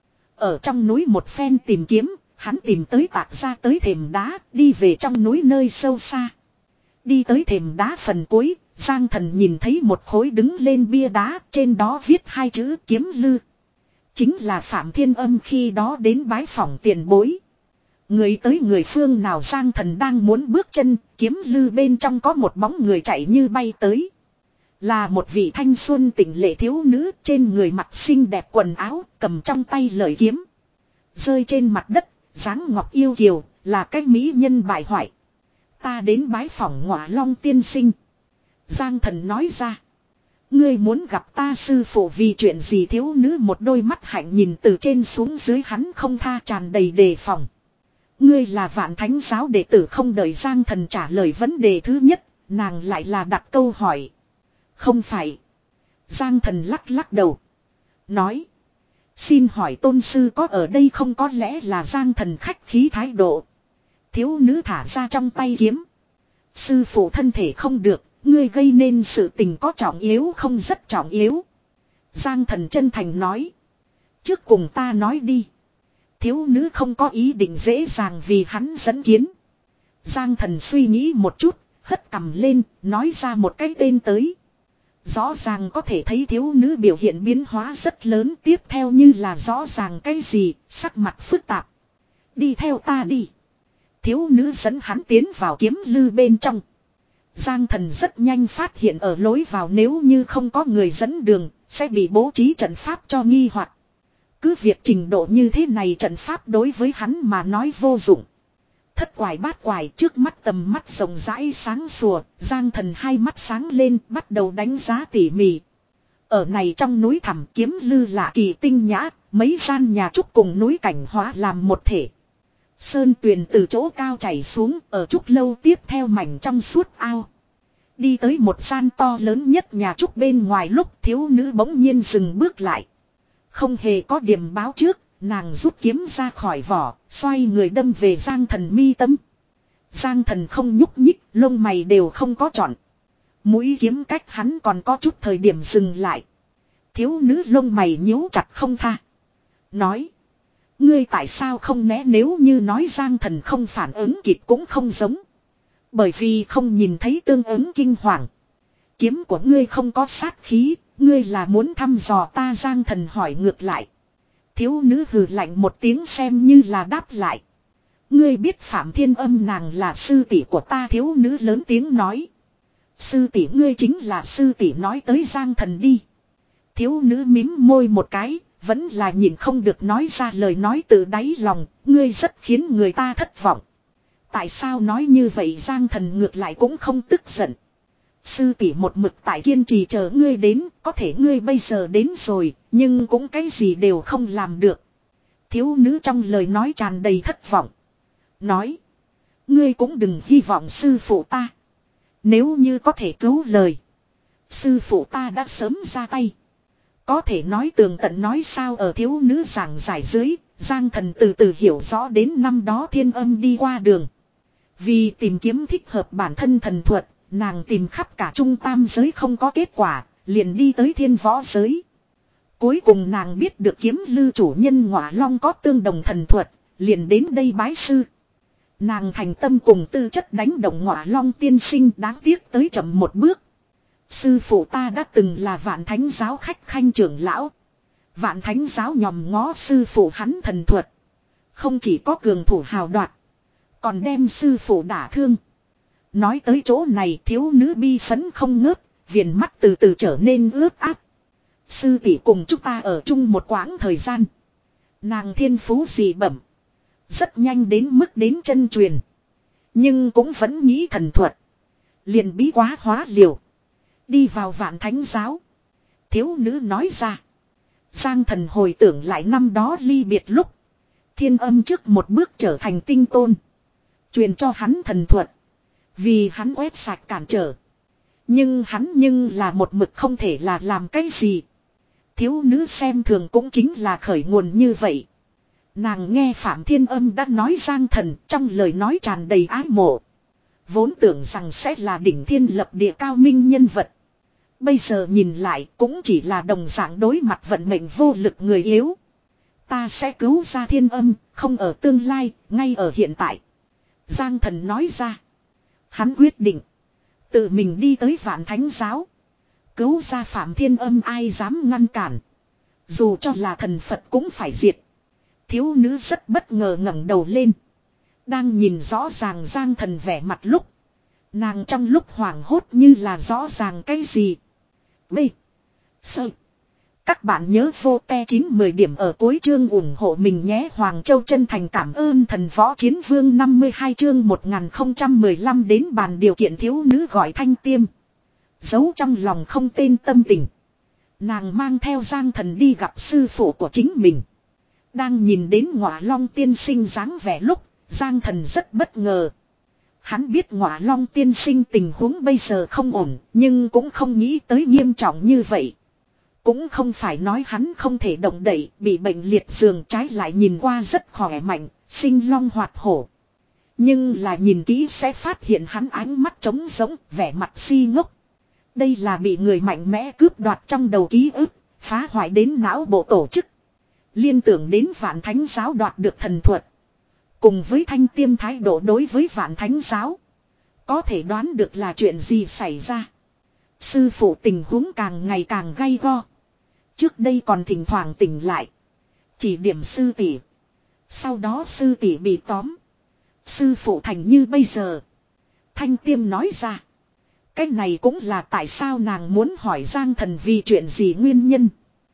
Ở trong núi một phen tìm kiếm, hắn tìm tới tạc ra tới thềm đá, đi về trong núi nơi sâu xa. Đi tới thềm đá phần cuối, Giang Thần nhìn thấy một khối đứng lên bia đá, trên đó viết hai chữ Kiếm Lư. Chính là Phạm Thiên Âm khi đó đến bái phỏng tiền bối. Người tới người phương nào, Giang Thần đang muốn bước chân, Kiếm Lư bên trong có một bóng người chạy như bay tới. Là một vị thanh xuân tỉnh lệ thiếu nữ, trên người mặc xinh đẹp quần áo, cầm trong tay lợi kiếm. Rơi trên mặt đất, dáng ngọc yêu kiều, là cái mỹ nhân bại hoại. Ta đến bái phỏng Ngọa Long tiên sinh. Giang Thần nói ra. Ngươi muốn gặp ta sư phụ vì chuyện gì? Thiếu nữ một đôi mắt hạnh nhìn từ trên xuống dưới hắn không tha, tràn đầy đề phòng. Ngươi là Vạn Thánh Giáo đệ tử? Không đợi Giang Thần trả lời vấn đề thứ nhất, nàng lại là đặt câu hỏi. Không phải. Giang Thần lắc lắc đầu. Nói. Xin hỏi tôn sư có ở đây không? Có lẽ là Giang Thần khách khí thái độ. Thiếu nữ thả ra trong tay kiếm. Sư phụ thân thể không được, ngươi gây nên sự tình có trọng yếu không? Rất trọng yếu. Giang Thần chân thành nói. Trước cùng ta nói đi. Thiếu nữ không có ý định dễ dàng vì hắn dẫn kiến. Giang Thần suy nghĩ một chút, hất cằm lên, nói ra một cái tên tới. Rõ ràng có thể thấy thiếu nữ biểu hiện biến hóa rất lớn, tiếp theo như là rõ ràng cái gì, sắc mặt phức tạp. Đi theo ta đi. Thiếu nữ dẫn hắn tiến vào Kiếm Lư bên trong. Giang Thần rất nhanh phát hiện ở lối vào nếu như không có người dẫn đường, sẽ bị bố trí trận pháp cho nghi hoặc. Cứ việc trình độ như thế này trận pháp đối với hắn mà nói vô dụng. Thất quải bát quải trước mắt tầm mắt rộng rãi sáng sủa, Giang Thần hai mắt sáng lên bắt đầu đánh giá tỉ mỉ. Ở này trong núi thẳm kiếm lư lạ kỳ tinh nhã, mấy gian nhà trúc cùng núi cảnh hóa làm một thể. Sơn tuyền từ chỗ cao chảy xuống ở trúc lâu tiếp theo mảnh trong suốt ao. Đi tới một gian to lớn nhất nhà trúc bên ngoài lúc thiếu nữ bỗng nhiên dừng bước lại. Không hề có điểm báo trước, nàng rút kiếm ra khỏi vỏ, xoay người đâm về Giang Thần mi tâm. Giang Thần không nhúc nhích, lông mày đều không có chọn. Mũi kiếm cách hắn còn có chút thời điểm dừng lại. Thiếu nữ lông mày nhíu chặt không tha. Nói. Ngươi tại sao không né, nếu như nói Giang Thần không phản ứng kịp cũng không giống. Bởi vì không nhìn thấy tương ứng kinh hoàng. Kiếm của ngươi không có sát khí, ngươi là muốn thăm dò ta, Giang Thần hỏi ngược lại. Thiếu nữ hừ lạnh một tiếng xem như là đáp lại. Ngươi biết Phạm Thiên Âm nàng là sư tỷ của ta, thiếu nữ lớn tiếng nói. Sư tỷ ngươi chính là sư tỷ, nói tới Giang Thần đi. Thiếu nữ mím môi một cái, vẫn là nhìn không được nói ra lời nói từ đáy lòng, ngươi rất khiến người ta thất vọng. Tại sao nói như vậy, Giang Thần ngược lại cũng không tức giận. Sư tỷ một mực tại kiên trì chờ ngươi đến, có thể ngươi bây giờ đến rồi, nhưng cũng cái gì đều không làm được. Thiếu nữ trong lời nói tràn đầy thất vọng. Nói, ngươi cũng đừng hy vọng sư phụ ta. Nếu như có thể cứu lời, sư phụ ta đã sớm ra tay. Có thể nói tường tận nói sao, ở thiếu nữ giảng giải dưới, Giang Thần từ từ hiểu rõ đến năm đó Thiên Âm đi qua đường. Vì tìm kiếm thích hợp bản thân thần thuật, nàng tìm khắp cả trung tam giới không có kết quả, liền đi tới thiên võ giới. Cuối cùng nàng biết được kiếm lư chủ nhân Ngọa Long có tương đồng thần thuật, liền đến đây bái sư. Nàng thành tâm cùng tư chất đánh động Ngọa Long tiên sinh, đáng tiếc tới chậm một bước. Sư phụ ta đã từng là Vạn Thánh giáo khách khanh trưởng lão. Vạn Thánh giáo nhòm ngó sư phụ hắn thần thuật. Không chỉ có cường thủ hào đoạt, còn đem sư phụ đả thương. Nói tới chỗ này thiếu nữ bi phấn không ngớt, viền mắt từ từ trở nên ướt át. Sư tỷ cùng chúng ta ở chung một quãng thời gian. Nàng thiên phú dị bẩm, rất nhanh đến mức đến chân truyền. Nhưng cũng vẫn nghĩ thần thuật. Liền bí quá hóa liều, đi vào Vạn Thánh giáo. Thiếu nữ nói ra. Giang Thần hồi tưởng lại năm đó ly biệt lúc, Thiên Âm trước một bước trở thành tinh tôn, truyền cho hắn thần thuật, vì hắn quét sạch cản trở. Nhưng hắn nhưng là một mực không thể là làm cái gì. Thiếu nữ xem thường cũng chính là khởi nguồn như vậy. Nàng nghe Phạm Thiên Âm đã nói Giang Thần, trong lời nói tràn đầy ái mộ. Vốn tưởng rằng sẽ là đỉnh thiên lập địa cao minh nhân vật. Bây giờ nhìn lại cũng chỉ là đồng dạng đối mặt vận mệnh vô lực người yếu. Ta sẽ cứu ra Thiên Âm, không ở tương lai, ngay ở hiện tại. Giang Thần nói ra. Hắn quyết định tự mình đi tới Vạn Thánh giáo, cứu ra Phạm Thiên Âm, ai dám ngăn cản. Dù cho là thần Phật cũng phải diệt. Thiếu nữ rất bất ngờ ngẩng đầu lên. Đang nhìn rõ ràng Giang Thần vẻ mặt lúc, nàng trong lúc hoảng hốt như là rõ ràng cái gì. B. Sơ. Các bạn nhớ vô te chín mười điểm ở cuối chương ủng hộ mình nhé. Hoàng Châu chân thành cảm ơn Thần Võ Chiến Vương. Năm mươi hai chương một nghìn không trăm mười lăm đến bàn điều kiện. Thiếu nữ gọi Thanh Tiêm, giấu trong lòng không tên tâm tình. Nàng mang theo Giang Thần đi gặp sư phụ của chính mình. Đang nhìn đến Ngọa Long tiên sinh dáng vẻ lúc, Giang Thần rất bất ngờ. Hắn biết Ngọa Long tiên sinh tình huống bây giờ không ổn, nhưng cũng không nghĩ tới nghiêm trọng như vậy. Cũng không phải nói hắn không thể động đậy, bị bệnh liệt giường, trái lại nhìn qua rất khỏe mạnh, sinh long hoạt hổ. Nhưng là nhìn kỹ sẽ phát hiện hắn ánh mắt trống rỗng, vẻ mặt si ngốc. Đây là bị người mạnh mẽ cướp đoạt trong đầu ký ức, phá hoại đến não bộ tổ chức. Liên tưởng đến Vạn Thánh giáo đoạt được thần thuật, cùng với Thanh Tiêm thái độ đối với Vạn Thánh giáo, có thể đoán được là chuyện gì xảy ra. Sư phụ tình huống càng ngày càng gay go. Trước đây còn thỉnh thoảng tỉnh lại, chỉ điểm sư tỷ. Sau đó sư tỷ bị tóm, sư phụ thành như bây giờ. Thanh Tiêm nói ra. Cái này cũng là tại sao nàng muốn hỏi Giang Thần vì chuyện gì nguyên nhân.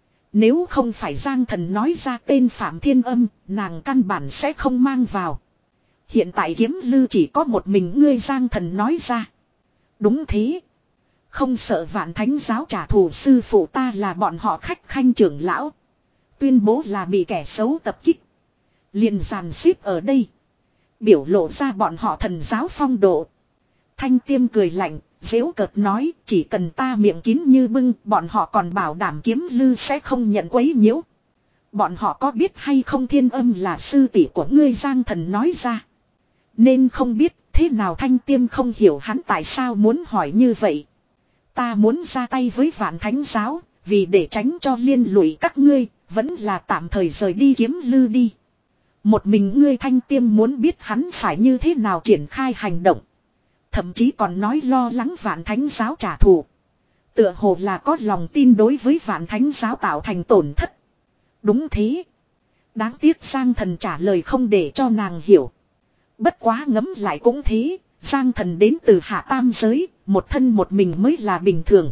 Nếu không phải Giang Thần nói ra tên Phạm Thiên Âm, nàng căn bản sẽ không mang vào. Hiện tại kiếm lư chỉ có một mình ngươi, Giang Thần nói ra. Đúng thế. Không sợ Vạn Thánh giáo trả thù, sư phụ ta là bọn họ khách khanh trưởng lão. Tuyên bố là bị kẻ xấu tập kích. Liền dàn xếp ở đây. Biểu lộ ra bọn họ thần giáo phong độ. Thanh Tiêm cười lạnh, giễu cợt nói, chỉ cần ta miệng kín như bưng, bọn họ còn bảo đảm kiếm lư sẽ không nhận quấy nhiễu. Bọn họ có biết hay không Thiên Âm là sư tỷ của ngươi, Giang Thần nói ra. Nên không biết, thế nào Thanh Tiêm không hiểu hắn tại sao muốn hỏi như vậy. Ta muốn ra tay với Vạn Thánh giáo, vì để tránh cho liên lụy các ngươi, vẫn là tạm thời rời đi kiếm lư đi. Một mình ngươi, Thanh Tiêm muốn biết hắn phải như thế nào triển khai hành động. Thậm chí còn nói lo lắng Vạn Thánh giáo trả thù. Tựa hồ là có lòng tin đối với Vạn Thánh giáo tạo thành tổn thất. Đúng thế. Đáng tiếc Giang Thần trả lời không để cho nàng hiểu. Bất quá ngấm lại cũng thế. Giang Thần đến từ hạ tam giới, một thân một mình mới là bình thường.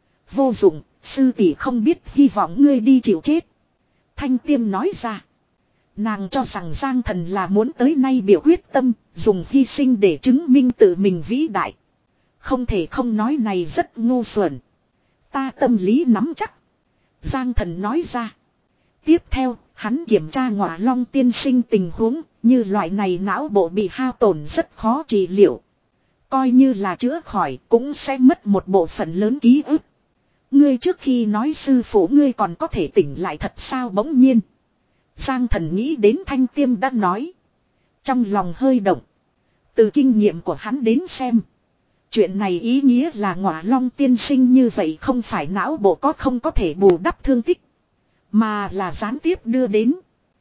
Vô dụng, sư tỷ không biết, hy vọng ngươi đi chịu chết. Thanh Tiêm nói ra. Nàng cho rằng Giang Thần là muốn tới nay biểu quyết tâm, dùng hy sinh để chứng minh tự mình vĩ đại. Không thể không nói này rất ngu xuẩn. Ta tâm lý nắm chắc. Giang Thần nói ra. Tiếp theo, hắn kiểm tra Ngọa Long tiên sinh tình huống, như loại này não bộ bị hao tổn rất khó trị liệu. Coi như là chữa khỏi cũng sẽ mất một bộ phận lớn ký ức. Ngươi trước khi nói sư phụ ngươi còn có thể tỉnh lại thật sao? Bỗng nhiên Giang Thần nghĩ đến Thanh Tiêm đã nói. Trong lòng hơi động. Từ kinh nghiệm của hắn đến xem. Chuyện này ý nghĩa là Ngọa Long tiên sinh như vậy không phải não bộ có không có thể bù đắp thương tích. Mà là gián tiếp đưa đến.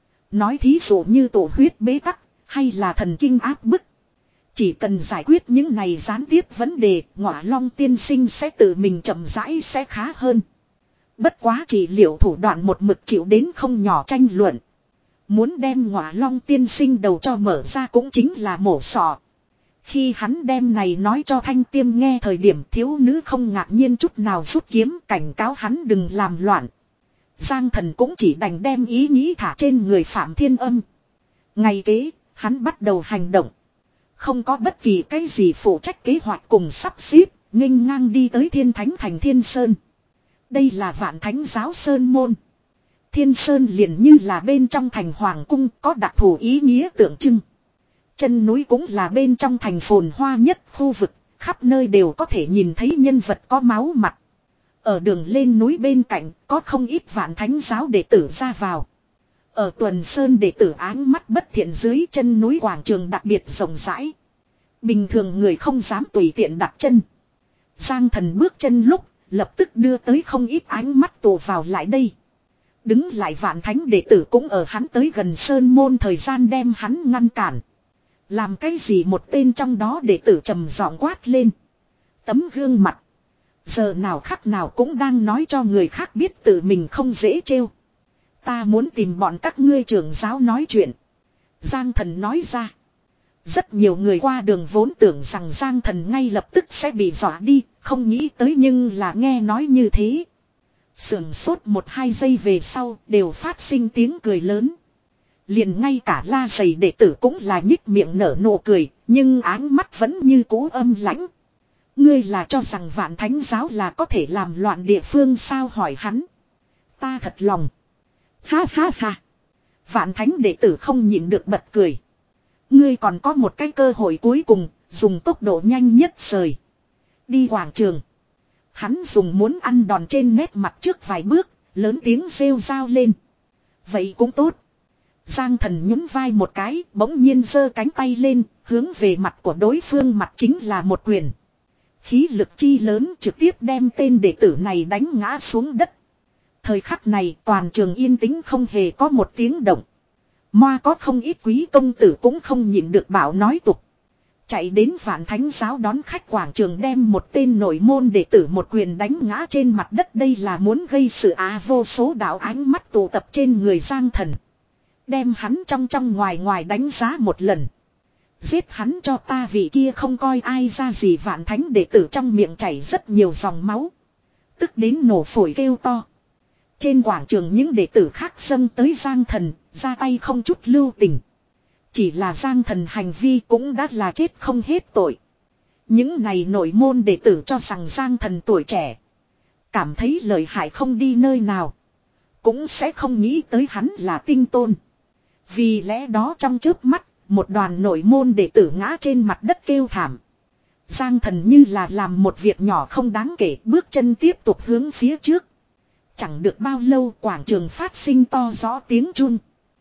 Nói thí dụ như tổ huyết bế tắc, hay là thần kinh áp bức. Chỉ cần giải quyết những này gián tiếp vấn đề, Ngọa Long tiên sinh sẽ tự mình chậm rãi sẽ khá hơn. Bất quá trị liệu thủ đoạn một mực chịu đến không nhỏ tranh luận. Muốn đem Ngọa Long tiên sinh đầu cho mở ra cũng chính là mổ sọ. Khi hắn đem này nói cho Thanh Tiêm nghe thời điểm, thiếu nữ không ngạc nhiên chút nào, rút kiếm cảnh cáo hắn đừng làm loạn. Giang Thần cũng chỉ đành đem ý nghĩ thả trên người Phạm Thiên Âm. Ngày kế, hắn bắt đầu hành động. Không có bất kỳ cái gì phụ trách kế hoạch cùng sắp xếp, nghênh ngang đi tới Thiên Thánh thành Thiên Sơn. Đây là Vạn Thánh giáo Sơn môn. Thiên Sơn liền như là bên trong thành Hoàng cung, có đặc thù ý nghĩa tượng trưng. Chân núi cũng là bên trong thành phồn hoa nhất khu vực, khắp nơi đều có thể nhìn thấy nhân vật có máu mặt. Ở đường lên núi bên cạnh, có không ít Vạn Thánh giáo đệ tử ra vào. Ở Tuần Sơn đệ tử áng mắt bất thiện dưới chân núi quảng trường đặc biệt rộng rãi. Bình thường người không dám tùy tiện đặt chân. Giang Thần bước chân lúc, lập tức đưa tới không ít ánh mắt tụ vào lại đây. Đứng lại Vạn Thánh đệ tử cũng ở hắn tới gần Sơn môn thời gian đem hắn ngăn cản. Làm cái gì? Một tên trong đó đệ tử trầm giọng quát lên. Tấm gương mặt. Giờ nào khắc nào cũng đang nói cho người khác biết tự mình không dễ trêu. Ta muốn tìm bọn các ngươi trưởng giáo nói chuyện. Giang Thần nói ra. Rất nhiều người qua đường vốn tưởng rằng Giang Thần ngay lập tức sẽ bị dọa đi, không nghĩ tới nhưng là nghe nói như thế. Sưởng sốt một hai giây về sau đều phát sinh tiếng cười lớn. Liền ngay cả La Giày đệ tử cũng là nhích miệng nở nụ cười, nhưng áng mắt vẫn như cũ âm lãnh. Ngươi là cho rằng Vạn Thánh giáo là có thể làm loạn địa phương sao? Hỏi hắn. Ta thật lòng. Ha ha ha. Vạn Thánh đệ tử không nhịn được bật cười. Ngươi còn có một cái cơ hội cuối cùng, dùng tốc độ nhanh nhất rời đi quảng trường. Hắn dùng muốn ăn đòn trên nét mặt trước vài bước, lớn tiếng rêu rao lên. Vậy cũng tốt. Giang Thần nhún vai một cái, bỗng nhiên giơ cánh tay lên, hướng về mặt của đối phương mặt chính là một quyền. Khí lực chi lớn trực tiếp đem tên đệ tử này đánh ngã xuống đất. Thời khắc này toàn trường yên tĩnh, không hề có một tiếng động. Moa có không ít quý công tử cũng không nhịn được bảo nói tục. Chạy đến Vạn Thánh giáo đón khách quảng trường đem một tên nội môn đệ tử một quyền đánh ngã trên mặt đất. Đây là muốn gây sự á. Vô số đạo ánh mắt tụ tập trên người Giang Thần. Đem hắn trong trong ngoài ngoài đánh giá một lần. Giết hắn cho ta, vị kia không coi ai ra gì Vạn Thánh đệ tử trong miệng chảy rất nhiều dòng máu. Tức đến nổ phổi kêu to. Trên quảng trường những đệ tử khác xông tới Giang Thần, ra tay không chút lưu tình. chỉ là Giang Thần hành vi cũng đã là chết không hết tội. Những này nội môn đệ tử cho rằng Giang Thần tuổi trẻ, cảm thấy lợi hại không đi nơi nào, cũng sẽ không nghĩ tới hắn là tinh tôn. Vì lẽ đó trong chớp mắt, một đoàn nội môn đệ tử ngã trên mặt đất kêu thảm. Giang Thần như là làm một việc nhỏ không đáng kể, bước chân tiếp tục hướng phía trước. Chẳng được bao lâu quảng trường phát sinh to rõ tiếng chun.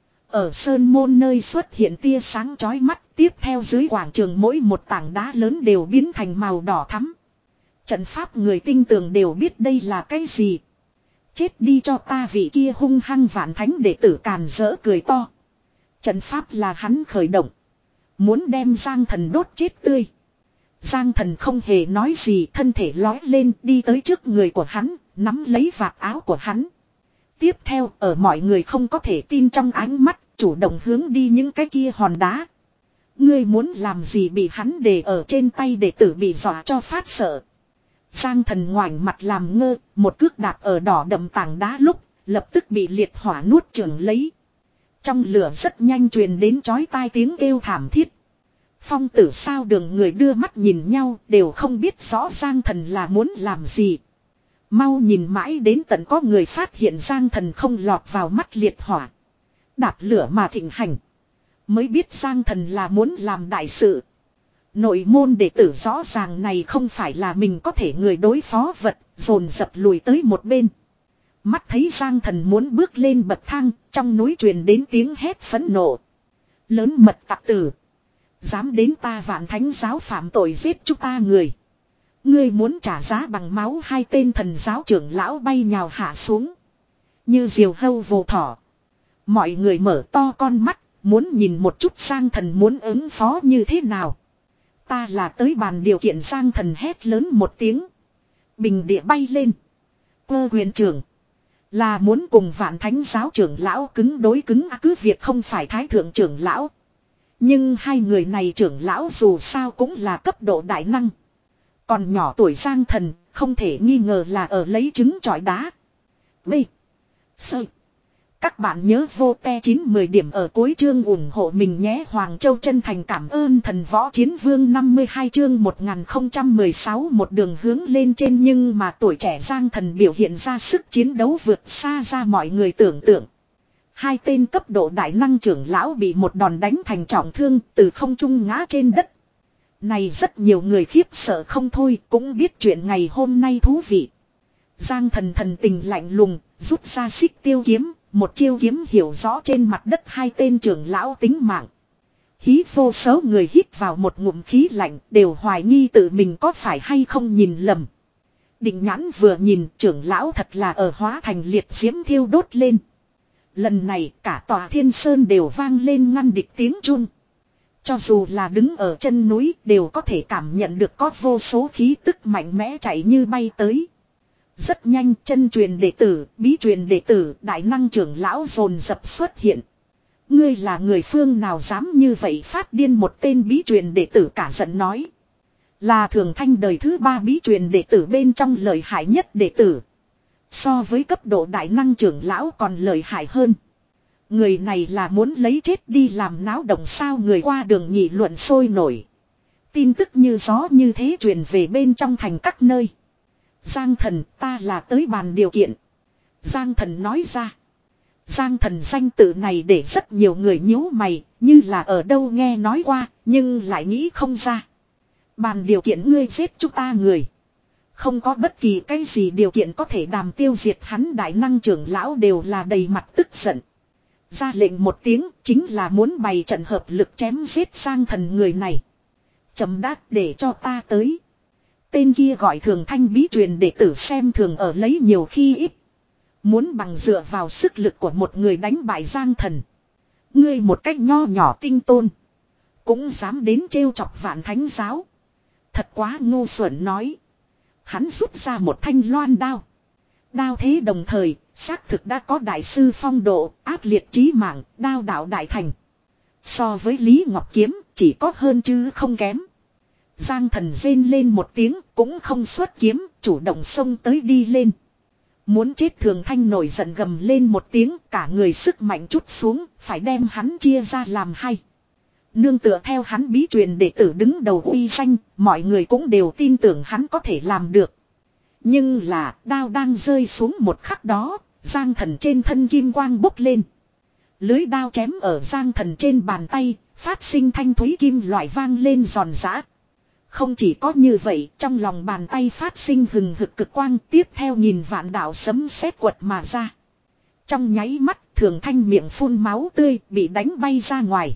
Ở sơn môn nơi xuất hiện tia sáng chói mắt, tiếp theo dưới quảng trường mỗi một tảng đá lớn đều biến thành màu đỏ thắm. Trận pháp người tinh tường đều biết đây là cái gì. Chết đi cho ta, vị kia hung hăng vạn thánh đệ tử càn rỡ cười to. Trận pháp là hắn khởi động, muốn đem Giang Thần đốt chết tươi. Giang Thần không hề nói gì, thân thể lói lên đi tới trước người của hắn, nắm lấy vạt áo của hắn. Tiếp theo ở mọi người không có thể tin trong ánh mắt, chủ động hướng đi những cái kia hòn đá. Ngươi muốn làm gì, bị hắn để ở trên tay đệ tử bị dọa cho phát sợ. Giang Thần ngoảnh mặt làm ngơ, một cước đạp ở đỏ đậm tảng đá lúc, lập tức bị liệt hỏa nuốt chửng lấy. Trong lửa rất nhanh truyền đến chói tai tiếng kêu thảm thiết. Phong Tử Sao Đường người đưa mắt nhìn nhau, đều không biết rõ Giang Thần là muốn làm gì. Mau nhìn mãi đến tận có người phát hiện Giang Thần không lọt vào mắt liệt hỏa, đạp lửa mà thịnh hành, mới biết Giang Thần là muốn làm đại sự. Nội môn đệ tử rõ ràng này không phải là mình có thể người đối phó vật, dồn dập lùi tới một bên. Mắt thấy Giang Thần muốn bước lên bậc thang, trong núi truyền đến tiếng hét phẫn nộ. Lớn mật tặc tử, dám đến ta Vạn Thánh giáo phạm tội giết chúng ta người. Ngươi muốn trả giá bằng máu. Hai tên thần giáo trưởng lão bay nhào hạ xuống, như diều hâu vồ thỏ. Mọi người mở to con mắt, muốn nhìn một chút Giang Thần muốn ứng phó như thế nào. Ta là tới bàn điều kiện, Giang Thần hét lớn một tiếng. Bình địa bay lên, cơ quyền trưởng. Là muốn cùng Vạn Thánh giáo trưởng lão cứng đối cứng, à, cứ việc không phải thái thượng trưởng lão. Nhưng hai người này trưởng lão dù sao cũng là cấp độ đại năng. Còn nhỏ tuổi Giang Thần, không thể nghi ngờ là ở lấy trứng chọi đá. B. Sơ. Các bạn nhớ vô te chín mười điểm ở cuối chương ủng hộ mình nhé. Hoàng Châu chân thành cảm ơn Thần Võ Chiến Vương. Năm mươi hai chương một nghìn không trăm mười sáu một đường hướng lên trên, nhưng mà tuổi trẻ Giang Thần biểu hiện ra sức chiến đấu vượt xa ra mọi người tưởng tượng. Hai tên cấp độ đại năng trưởng lão bị một đòn đánh thành trọng thương, từ không trung ngã trên đất. Này rất nhiều người khiếp sợ không thôi, cũng biết chuyện ngày hôm nay thú vị. Giang Thần thần tình lạnh lùng, rút ra xích tiêu kiếm, một chiêu kiếm hiểu rõ trên mặt đất hai tên trưởng lão tính mạng. Hí vô số người hít vào một ngụm khí lạnh, đều hoài nghi tự mình có phải hay không nhìn lầm. Định nhãn vừa nhìn, trưởng lão thật là ở hóa thành liệt diễm thiêu đốt lên. Lần này cả tòa Thiên Sơn đều vang lên ngăn địch tiếng chun. Cho dù là đứng ở chân núi đều có thể cảm nhận được có vô số khí tức mạnh mẽ chạy như bay tới. Rất nhanh chân truyền đệ tử, bí truyền đệ tử, đại năng trưởng lão dồn dập xuất hiện. Ngươi là người phương nào dám như vậy phát điên, một tên bí truyền đệ tử cả giận nói. Là Thường Thanh đời thứ ba bí truyền đệ tử bên trong lợi hại nhất đệ tử. So với cấp độ đại năng trưởng lão còn lợi hại hơn. Người này là muốn lấy chết đi làm náo động sao, người qua đường nghị luận sôi nổi. Tin tức như gió như thế truyền về bên trong thành các nơi. Giang Thần, ta là tới bàn điều kiện. Giang Thần nói ra. Giang Thần danh tự này để rất nhiều người nhíu mày, như là ở đâu nghe nói qua, nhưng lại nghĩ không ra. Bàn điều kiện ngươi giết chúng ta người. Không có bất kỳ cái gì điều kiện có thể đàm tiêu diệt hắn, đại năng trưởng lão đều là đầy mặt tức giận. Ra lệnh một tiếng chính là muốn bày trận hợp lực chém giết Giang Thần người này. Chấm đát để cho ta tới. Tên kia gọi Thường Thanh bí truyền đệ tử xem thường ở lấy nhiều khi ít. Muốn bằng dựa vào sức lực của một người đánh bại Giang Thần. Ngươi một cách nho nhỏ tinh tôn, cũng dám đến trêu chọc Vạn Thánh giáo. Thật quá ngu xuẩn nói. Hắn rút ra một thanh loan đao. Đao thế đồng thời, xác thực đã có đại sư phong độ, ác liệt chí mạng, đao đạo đại thành. So với Lý Ngọc Kiếm, chỉ có hơn chứ không kém. Giang Thần rên lên một tiếng, cũng không xuất kiếm, chủ động xông tới đi lên. Muốn chết Thường Thanh nổi giận gầm lên một tiếng, cả người sức mạnh chút xuống, phải đem hắn chia ra làm hai. Nương tựa theo hắn bí truyền đệ tử đứng đầu uy danh, mọi người cũng đều tin tưởng hắn có thể làm được. Nhưng là đao đang rơi xuống một khắc đó, Giang Thần trên thân kim quang bốc lên. Lưới đao chém ở Giang Thần trên bàn tay, phát sinh thanh thúy kim loại vang lên giòn giã. Không chỉ có như vậy, trong lòng bàn tay phát sinh hừng hực cực quang, tiếp theo nhìn vạn đạo sấm sét quật mà ra. Trong nháy mắt, Thường Thanh miệng phun máu tươi, bị đánh bay ra ngoài.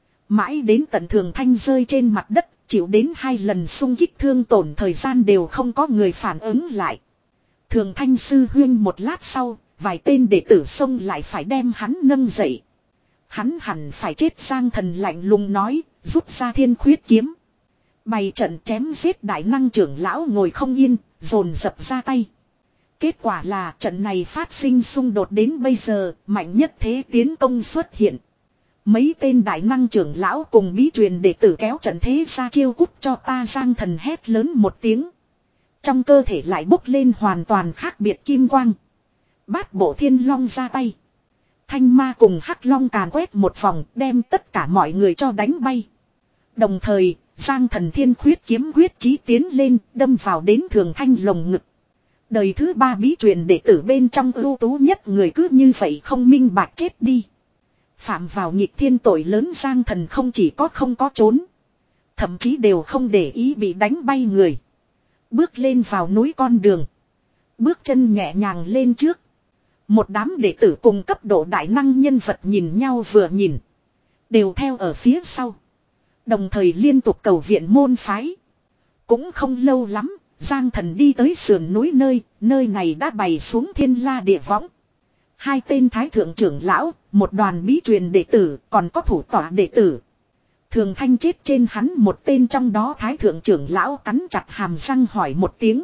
Mãi đến tận Thường Thanh rơi trên mặt đất, chịu đến hai lần xung kích thương tổn thời gian đều không có người phản ứng lại. Thường Thanh sư huyên một lát sau, vài tên đệ tử xông lại phải đem hắn nâng dậy. Hắn hẳn phải chết. Giang Thần lạnh lùng nói, rút ra thiên khuyết kiếm. Bày trận chém giết đại năng trưởng lão ngồi không yên, dồn dập ra tay. Kết quả là trận này phát sinh xung đột đến bây giờ, mạnh nhất thế tiến công xuất hiện. Mấy tên đại năng trưởng lão cùng bí truyền đệ tử kéo trận thế ra chiêu cút cho ta. Giang Thần hét lớn một tiếng. Trong cơ thể lại bốc lên hoàn toàn khác biệt kim quang. Bát bộ thiên long ra tay. Thanh ma cùng hắc long càn quét một vòng, đem tất cả mọi người cho đánh bay. Đồng thời, Giang Thần thiên khuyết kiếm quyết chí tiến lên, đâm vào đến Thường Thanh lồng ngực. Đời thứ ba bí truyền đệ tử bên trong ưu tú nhất người cứ như vậy không minh bạch chết đi. Phạm vào nghịch thiên tội lớn. Giang Thần không chỉ có không có trốn, thậm chí đều không để ý bị đánh bay người. Bước lên vào núi con đường, bước chân nhẹ nhàng lên trước. Một đám đệ tử cùng cấp độ đại năng nhân vật nhìn nhau vừa nhìn, đều theo ở phía sau. Đồng thời liên tục cầu viện môn phái. Cũng không lâu lắm, Giang Thần đi tới sườn núi nơi, nơi này đã bày xuống thiên la địa võng. Hai tên thái thượng trưởng lão, một đoàn bí truyền đệ tử, còn có thủ tọa đệ tử. Thường Thanh chết trên hắn một tên trong đó thái thượng trưởng lão cắn chặt hàm răng hỏi một tiếng.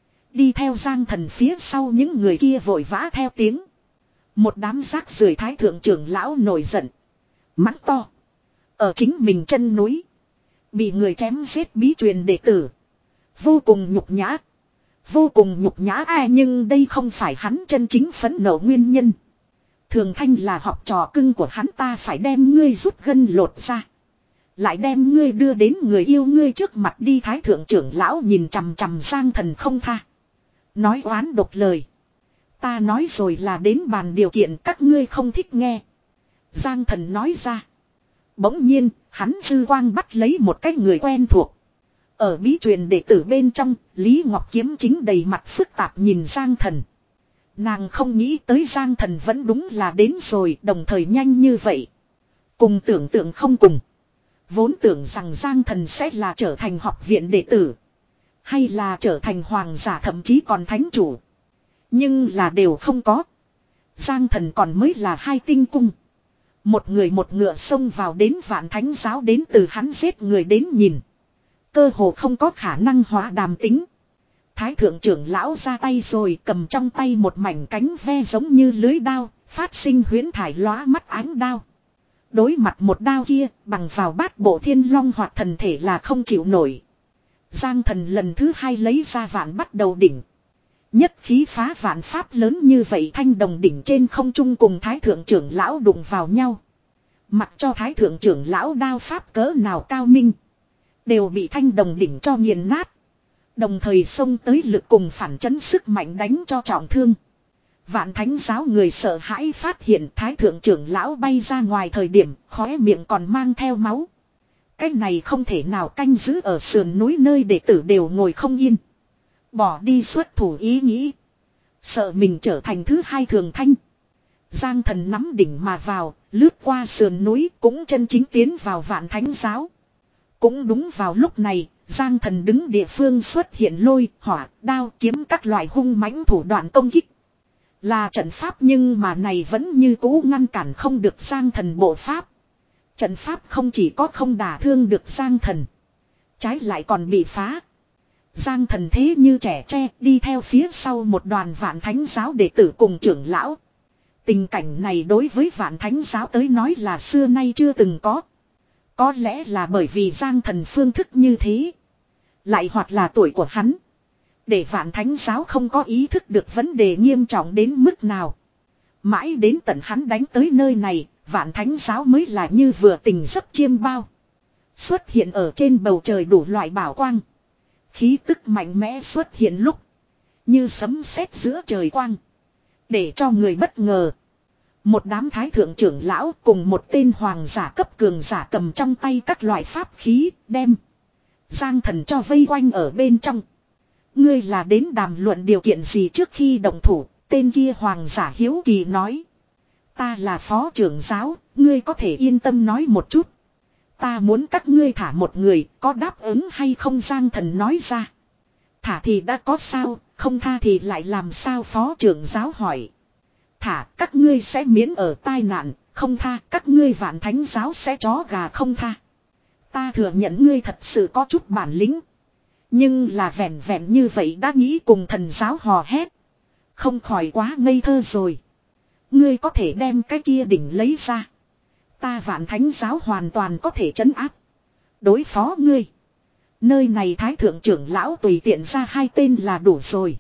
Đi theo Giang Thần phía sau những người kia vội vã theo tiếng. Một đám rác rưởi thái thượng trưởng lão nổi giận. Mắng to. Ở chính mình chân núi, bị người chém giết bí truyền đệ tử. Vô cùng nhục nhã. Vô cùng nhục nhã ai, nhưng đây không phải hắn chân chính phẫn nộ nguyên nhân. Thường Thanh là học trò cưng của hắn, ta phải đem ngươi rút gân lột ra. Lại đem ngươi đưa đến người yêu ngươi trước mặt đi. Thái thượng trưởng lão nhìn chằm chằm Giang Thần không tha. Nói oán độc lời. Ta nói rồi là đến bàn điều kiện, các ngươi không thích nghe. Giang Thần nói ra. Bỗng nhiên, hắn dư quang bắt lấy một cái người quen thuộc. Ở bí truyền đệ tử bên trong, Lý Ngọc Kiếm chính đầy mặt phức tạp nhìn Giang Thần. Nàng không nghĩ tới Giang Thần vẫn đúng là đến rồi, đồng thời nhanh như vậy. Cùng tưởng tượng không cùng. Vốn tưởng rằng Giang Thần sẽ là trở thành học viện đệ tử, hay là trở thành hoàng giả, thậm chí còn thánh chủ. Nhưng là đều không có. Giang Thần còn mới là hai tinh cung. Một người một ngựa xông vào đến Vạn Thánh giáo, đến từ hắn giết người đến nhìn. Cơ hồ không có khả năng hóa đàm tính. Thái thượng trưởng lão ra tay rồi, cầm trong tay một mảnh cánh ve giống như lưới đao, phát sinh huyễn thải lóa mắt ánh đao. Đối mặt một đao kia, bằng vào bát bộ thiên long hoạt thần thể là không chịu nổi. Giang Thần lần thứ hai lấy ra vạn bắt đầu đỉnh. Nhất khí phá vạn pháp lớn như vậy, thanh đồng đỉnh trên không trung cùng thái thượng trưởng lão đụng vào nhau. Mặc cho thái thượng trưởng lão đao pháp cỡ nào cao minh, đều bị thanh đồng đỉnh cho nghiền nát. Đồng thời xông tới lực cùng phản chấn sức mạnh đánh cho trọng thương. Vạn Thánh giáo người sợ hãi phát hiện thái thượng trưởng lão bay ra ngoài thời điểm khóe miệng còn mang theo máu. Cái này không thể nào, canh giữ ở sườn núi nơi đệ tử đều ngồi không yên. Bỏ đi xuất thủ ý nghĩ. Sợ mình trở thành thứ hai Thường Thanh. Giang Thần nắm đỉnh mà vào, lướt qua sườn núi, cũng chân chính tiến vào Vạn Thánh giáo. Cũng đúng vào lúc này, Giang Thần đứng địa phương xuất hiện lôi, hỏa, đao, kiếm các loại hung mãnh thủ đoạn công kích. Là trận pháp, nhưng mà này vẫn như cũ ngăn cản không được Giang Thần bộ pháp. Trận pháp không chỉ có không đả thương được Giang Thần, trái lại còn bị phá. Giang Thần thế như trẻ tre, đi theo phía sau một đoàn Vạn Thánh giáo đệ tử cùng trưởng lão. Tình cảnh này đối với Vạn Thánh giáo tới nói là xưa nay chưa từng có. Có lẽ là bởi vì Giang Thần phương thức như thế, lại hoặc là tuổi của hắn, để Vạn Thánh giáo không có ý thức được vấn đề nghiêm trọng đến mức nào. Mãi đến tận hắn đánh tới nơi này, Vạn Thánh giáo mới là như vừa tỉnh giấc chiêm bao. Xuất hiện ở trên bầu trời đủ loại bảo quang. Khí tức mạnh mẽ xuất hiện lúc. Như sấm sét giữa trời quang. Để cho người bất ngờ. Một đám thái thượng trưởng lão cùng một tên hoàng giả cấp cường giả cầm trong tay các loại pháp khí đem. Giang Thần cho vây quanh ở bên trong. Ngươi là đến đàm luận điều kiện gì trước khi động thủ, tên kia hoàng giả hiếu kỳ nói. Ta là phó trưởng giáo, ngươi có thể yên tâm nói một chút. Ta muốn các ngươi thả một người, có đáp ứng hay không? Giang Thần nói ra. Thả thì đã có sao, không tha thì lại làm sao? Phó trưởng giáo hỏi. Thả các ngươi sẽ miễn ở tai nạn, không tha các ngươi Vạn Thánh giáo sẽ chó gà không tha. Ta thừa nhận ngươi thật sự có chút bản lĩnh. Nhưng là vẹn vẹn như vậy đã nghĩ cùng thần giáo hò hét. Không khỏi quá ngây thơ rồi. Ngươi có thể đem cái kia đỉnh lấy ra. Ta Vạn Thánh giáo hoàn toàn có thể trấn áp. Đối phó ngươi. Nơi này thái thượng trưởng lão tùy tiện ra hai tên là đủ rồi.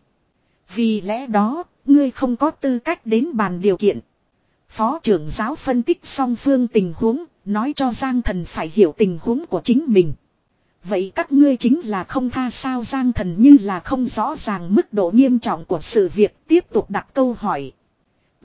Vì lẽ đó, ngươi không có tư cách đến bàn điều kiện. Phó trưởng giáo phân tích song phương tình huống, nói cho Giang Thần phải hiểu tình huống của chính mình. Vậy các ngươi chính là không tha sao? Giang Thần như là không rõ ràng mức độ nghiêm trọng của sự việc, tiếp tục đặt câu hỏi. B.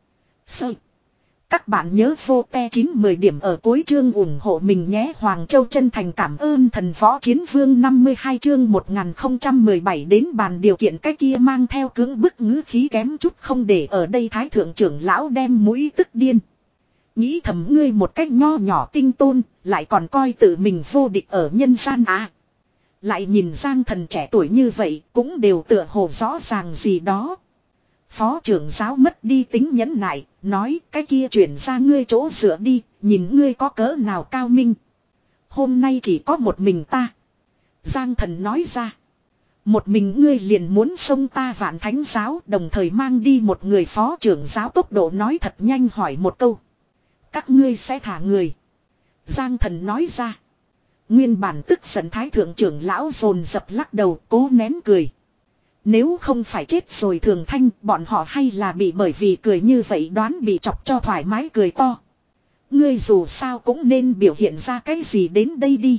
Sơ. Các bạn nhớ vô te chín mười điểm ở cuối chương ủng hộ mình nhé. Hoàng Châu chân thành cảm ơn thần võ chiến vương. Năm mươi hai chương một nghìn không trăm mười bảy đến bàn điều kiện. Cái kia mang theo cưỡng bức ngữ khí kém chút không để ở đây. Thái thượng trưởng lão đem mũi tức điên. Nghĩ thầm ngươi một cách nho nhỏ tinh tôn, lại còn coi tự mình vô địch ở nhân gian à. Lại nhìn Giang Thần trẻ tuổi như vậy, cũng đều tựa hồ rõ ràng gì đó. Phó trưởng giáo mất đi tính nhẫn nại, nói cái kia chuyển ra ngươi chỗ dựa đi, nhìn ngươi có cỡ nào cao minh. Hôm nay chỉ có một mình ta. Giang Thần nói ra. Một mình ngươi liền muốn xông ta Vạn Thánh giáo, đồng thời mang đi một người. Phó trưởng giáo tốc độ nói thật nhanh hỏi một câu. Các ngươi sẽ thả người. Giang Thần nói ra. Nguyên bản tức giận thái thượng trưởng lão dồn dập lắc đầu cố nén cười. Nếu không phải chết rồi Thường Thanh, bọn họ hay là bị bởi vì cười như vậy đoán bị chọc cho thoải mái cười to. Ngươi dù sao cũng nên biểu hiện ra cái gì đến đây đi.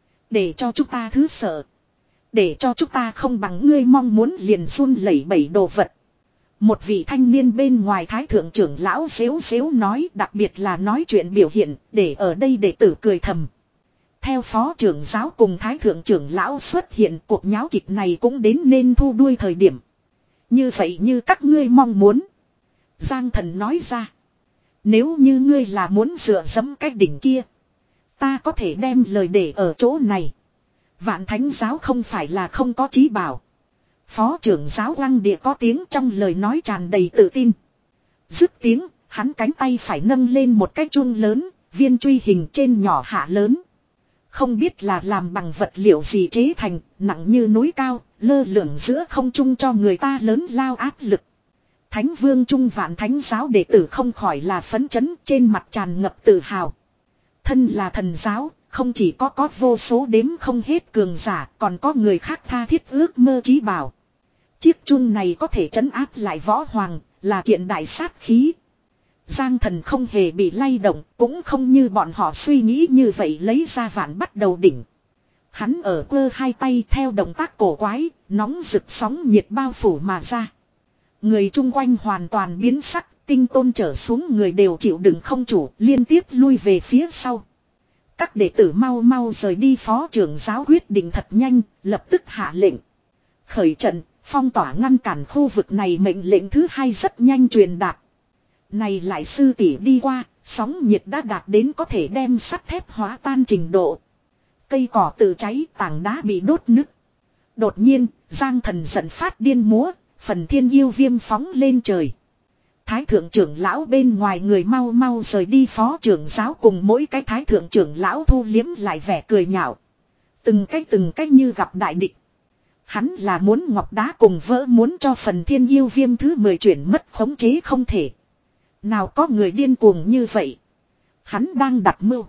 Để cho chúng ta thứ sợ. Để cho chúng ta không bằng ngươi mong muốn liền run lẩy bẩy đồ vật. Một vị thanh niên bên ngoài thái thượng trưởng lão xếu xếu nói, đặc biệt là nói chuyện biểu hiện, để ở đây đệ tử cười thầm. Theo phó trưởng giáo cùng thái thượng trưởng lão xuất hiện, cuộc nháo kịch này cũng đến nên thu đuôi thời điểm. Như vậy như các ngươi mong muốn. Giang Thần nói ra. Nếu như ngươi là muốn dựa dẫm cái đỉnh kia, ta có thể đem lời để ở chỗ này. Vạn Thánh giáo không phải là không có chí bảo. Phó trưởng giáo Lăng Địa có tiếng trong lời nói tràn đầy tự tin. Dứt tiếng, hắn cánh tay phải nâng lên một cái chuông lớn, viên truy hình trên nhỏ hạ lớn. Không biết là làm bằng vật liệu gì chế thành, nặng như núi cao, lơ lửng giữa không trung cho người ta lớn lao áp lực. Thánh Vương Trung Vạn Thánh giáo đệ tử không khỏi là phấn chấn, trên mặt tràn ngập tự hào. Thân là thần giáo, không chỉ có có vô số đếm không hết cường giả, còn có người khác tha thiết ước mơ chí bảo. Chiếc chuông này có thể trấn áp lại võ hoàng, là kiện đại sát khí. Giang Thần không hề bị lay động, cũng không như bọn họ suy nghĩ như vậy lấy ra vạn bắt đầu đỉnh. Hắn ở cơ hai tay theo động tác cổ quái, nóng rực sóng nhiệt bao phủ mà ra. Người chung quanh hoàn toàn biến sắc, tinh tôn trở xuống người đều chịu đựng không chủ, liên tiếp lui về phía sau. Các đệ tử mau mau rời đi. Phó trưởng giáo quyết định thật nhanh, lập tức hạ lệnh. Khởi trận, phong tỏa ngăn cản khu vực này. Mệnh lệnh thứ hai rất nhanh truyền đạt. Này lại sư tỷ đi qua, sóng nhiệt đã đạt đến có thể đem sắt thép hóa tan trình độ. Cây cỏ tự cháy, tảng đá bị đốt nứt. Đột nhiên, Giang Thần giận phát điên múa, phần thiên yêu viêm phóng lên trời. Thái thượng trưởng lão bên ngoài người mau mau rời đi. Phó trưởng giáo cùng mỗi cái thái thượng trưởng lão thu liếm lại vẻ cười nhạo. Từng cái từng cái như gặp đại địch. Hắn là muốn ngọc đá cùng vỡ, muốn cho phần thiên yêu viêm thứ mười chuyển mất khống chế không thể. Nào có người điên cuồng như vậy. Hắn đang đặt mưu.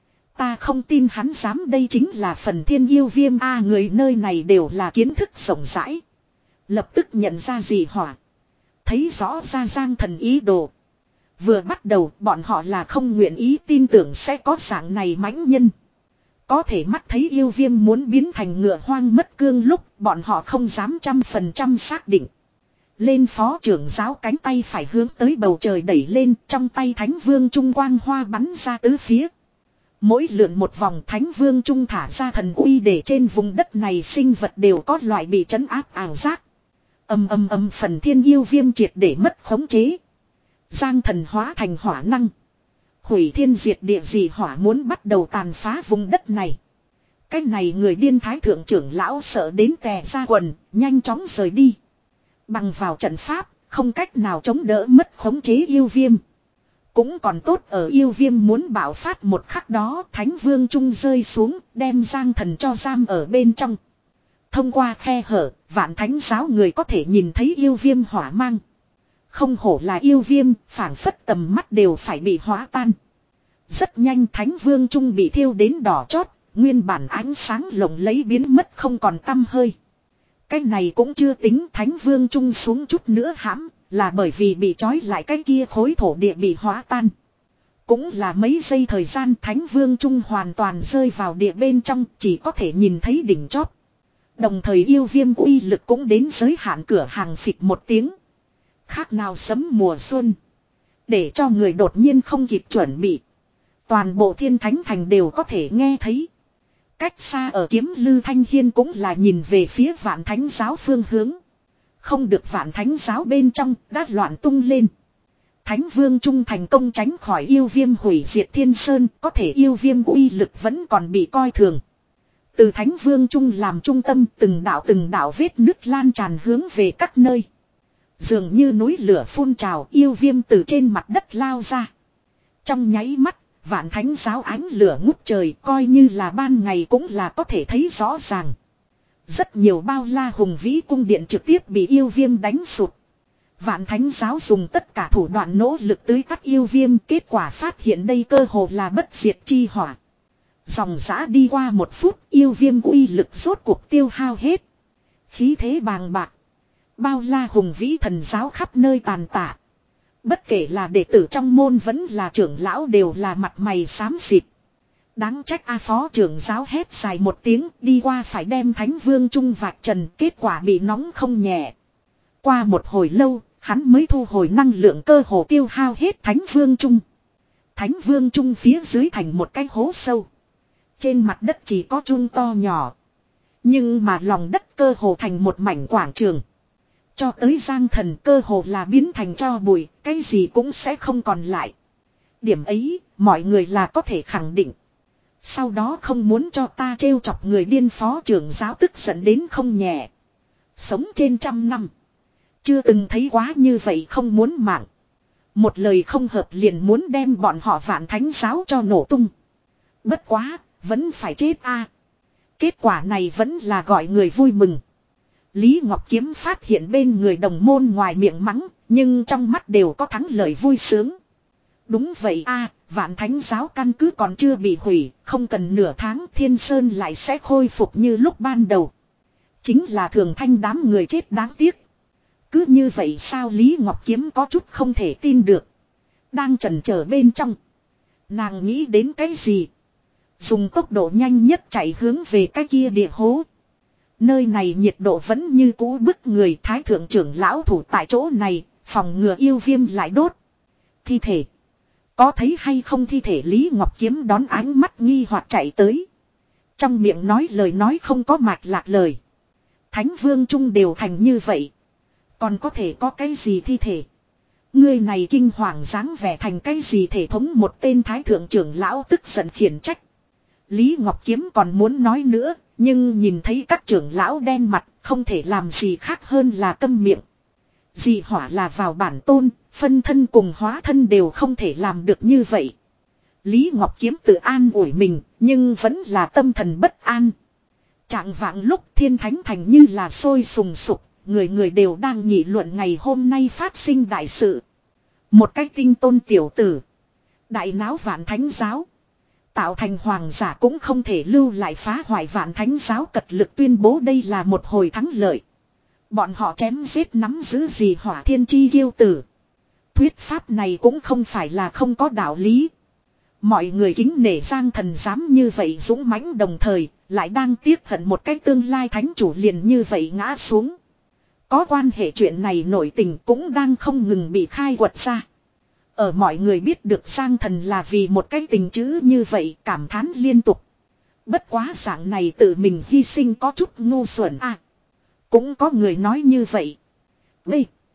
Ta không tin hắn dám. Đây chính là phần thiên yêu viêm a. Người nơi này đều là kiến thức rộng rãi. Lập tức nhận ra gì hỏa. Thấy rõ ra Giang Thần ý đồ. Vừa bắt đầu bọn họ là không nguyện ý tin tưởng sẽ có dạng này mãnh nhân. Có thể mắt thấy yêu viêm muốn biến thành ngựa hoang mất cương lúc bọn họ không dám trăm phần trăm xác định. Lên phó trưởng giáo cánh tay phải hướng tới bầu trời đẩy lên, trong tay thánh vương trung quang hoa bắn ra tứ phía. Mỗi lượn một vòng thánh vương trung thả ra thần uy để trên vùng đất này sinh vật đều có loại bị trấn áp ảo giác. Âm âm âm phần thiên yêu viêm triệt để mất khống chế. Giang thần hóa thành hỏa năng. Hủy thiên diệt địa dị hỏa muốn bắt đầu tàn phá vùng đất này. Cái này người điên thái thượng trưởng lão sợ đến tè ra quần, nhanh chóng rời đi. Bằng vào trận pháp, không cách nào chống đỡ mất khống chế yêu viêm. Cũng còn tốt ở yêu viêm muốn bạo phát một khắc đó, thánh vương trung rơi xuống, đem giang thần cho giam ở bên trong. Thông qua khe hở, vạn thánh giáo người có thể nhìn thấy yêu viêm hỏa mang. Không hổ là yêu viêm, phảng phất tầm mắt đều phải bị hóa tan. Rất nhanh thánh vương trung bị thiêu đến đỏ chót, nguyên bản ánh sáng lộng lấy biến mất không còn tăm hơi. Cái này cũng chưa tính thánh vương trung xuống chút nữa hãm, là bởi vì bị trói lại cái kia khối thổ địa bị hóa tan. Cũng là mấy giây thời gian thánh vương trung hoàn toàn rơi vào địa bên trong, chỉ có thể nhìn thấy đỉnh chóp. Đồng thời yêu viêm uy lực cũng đến giới hạn cửa hàng phịch một tiếng. Khác nào sấm mùa xuân. Để cho người đột nhiên không kịp chuẩn bị. Toàn bộ thiên thánh thành đều có thể nghe thấy. Cách xa ở kiếm lư thanh hiên cũng là nhìn về phía vạn thánh giáo phương hướng. Không được vạn thánh giáo bên trong đã loạn tung lên. Thánh vương trung thành công tránh khỏi yêu viêm hủy diệt thiên sơn, có thể yêu viêm uy lực vẫn còn bị coi thường. Từ thánh vương trung làm trung tâm từng đạo từng đạo vết nứt lan tràn hướng về các nơi. Dường như núi lửa phun trào yêu viêm từ trên mặt đất lao ra. Trong nháy mắt, vạn thánh giáo ánh lửa ngút trời coi như là ban ngày cũng là có thể thấy rõ ràng. Rất nhiều bao la hùng vĩ cung điện trực tiếp bị yêu viêm đánh sụp. Vạn thánh giáo dùng tất cả thủ đoạn nỗ lực tưới tắt yêu viêm, kết quả phát hiện đây cơ hồ là bất diệt chi hỏa. Dòng dã đi qua một phút yêu viêm uy lực rốt cuộc tiêu hao hết. Khí thế bàng bạc. Bao la hùng vĩ thần giáo khắp nơi tàn tạ. Bất kể là đệ tử trong môn vẫn là trưởng lão đều là mặt mày xám xịt. Đáng trách A phó trưởng giáo hét dài một tiếng đi qua phải đem thánh vương trung vạch trần, kết quả bị nóng không nhẹ. Qua một hồi lâu, hắn mới thu hồi năng lượng cơ hồ tiêu hao hết thánh vương trung. Thánh vương trung phía dưới thành một cái hố sâu. Trên mặt đất chỉ có trung to nhỏ. Nhưng mà lòng đất cơ hồ thành một mảnh quảng trường. Cho tới giang thần cơ hồ là biến thành tro bụi, cái gì cũng sẽ không còn lại. Điểm ấy, mọi người là có thể khẳng định. Sau đó không muốn cho ta trêu chọc người điên phó trưởng giáo tức giận đến không nhẹ. Sống trên trăm năm. Chưa từng thấy quá như vậy không muốn mạng. Một lời không hợp liền muốn đem bọn họ vạn thánh giáo cho nổ tung. Bất quá, vẫn phải chết a. Kết quả này vẫn là gọi người vui mừng. Lý Ngọc Kiếm phát hiện bên người đồng môn ngoài miệng mắng, nhưng trong mắt đều có thắng lợi vui sướng. Đúng vậy a, vạn thánh giáo căn cứ còn chưa bị hủy, không cần nửa tháng Thiên Sơn lại sẽ khôi phục như lúc ban đầu. Chính là thường thanh đám người chết đáng tiếc. Cứ như vậy sao Lý Ngọc Kiếm có chút không thể tin được. Đang chần chờ bên trong. Nàng nghĩ đến cái gì? Dùng tốc độ nhanh nhất chạy hướng về cái kia địa hố. Nơi này nhiệt độ vẫn như cũ bức người thái thượng trưởng lão thủ tại chỗ này, phòng ngừa yêu viêm lại đốt. Thi thể. Có thấy hay không thi thể Lý Ngọc Kiếm đón ánh mắt nghi hoặc chạy tới. Trong miệng nói lời nói không có mạch lạc lời. Thánh vương trung đều thành như vậy. Còn có thể có cái gì thi thể? Người này kinh hoàng dáng vẻ thành cái gì thể thống một tên thái thượng trưởng lão tức giận khiển trách. Lý Ngọc Kiếm còn muốn nói nữa, nhưng nhìn thấy các trưởng lão đen mặt không thể làm gì khác hơn là câm miệng. Dị hỏa là vào bản tôn, phân thân cùng hóa thân đều không thể làm được như vậy. Lý Ngọc Kiếm tự an ủi mình, nhưng vẫn là tâm thần bất an. Trạng vạng lúc thiên thánh thành như là sôi sùng sục, người người đều đang nghị luận ngày hôm nay phát sinh đại sự. Một cách tinh tôn tiểu tử. Đại náo vạn thánh giáo. Tạo thành hoàng giả cũng không thể lưu lại phá hoại vạn thánh giáo cật lực tuyên bố đây là một hồi thắng lợi. Bọn họ chém giết nắm giữ gì hỏa thiên chi kiêu tử. Thuyết pháp này cũng không phải là không có đạo lý. Mọi người kính nể Giang Thần dám như vậy dũng mãnh, đồng thời lại đang tiếc hận một cái tương lai thánh chủ liền như vậy ngã xuống. Có quan hệ chuyện này nổi tình cũng đang không ngừng bị khai quật ra. Ở mọi người biết được Giang Thần là vì một cái tình chữ như vậy cảm thán liên tục. Bất quá dạng này tự mình hy sinh có chút ngu xuẩn à. Cũng có người nói như vậy. B.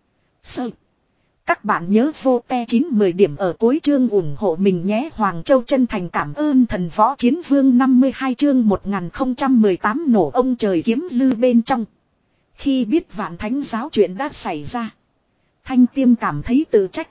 Sơ. Các bạn nhớ vô te chín mười điểm ở cuối chương ủng hộ mình nhé. Hoàng Châu chân thành cảm ơn thần võ chiến vương năm mươi hai chương một nghìn không trăm mười tám nổ ông trời kiếm lư bên trong. Khi biết Vạn Thánh giáo chuyện đã xảy ra, Thanh Tiêm cảm thấy tự trách.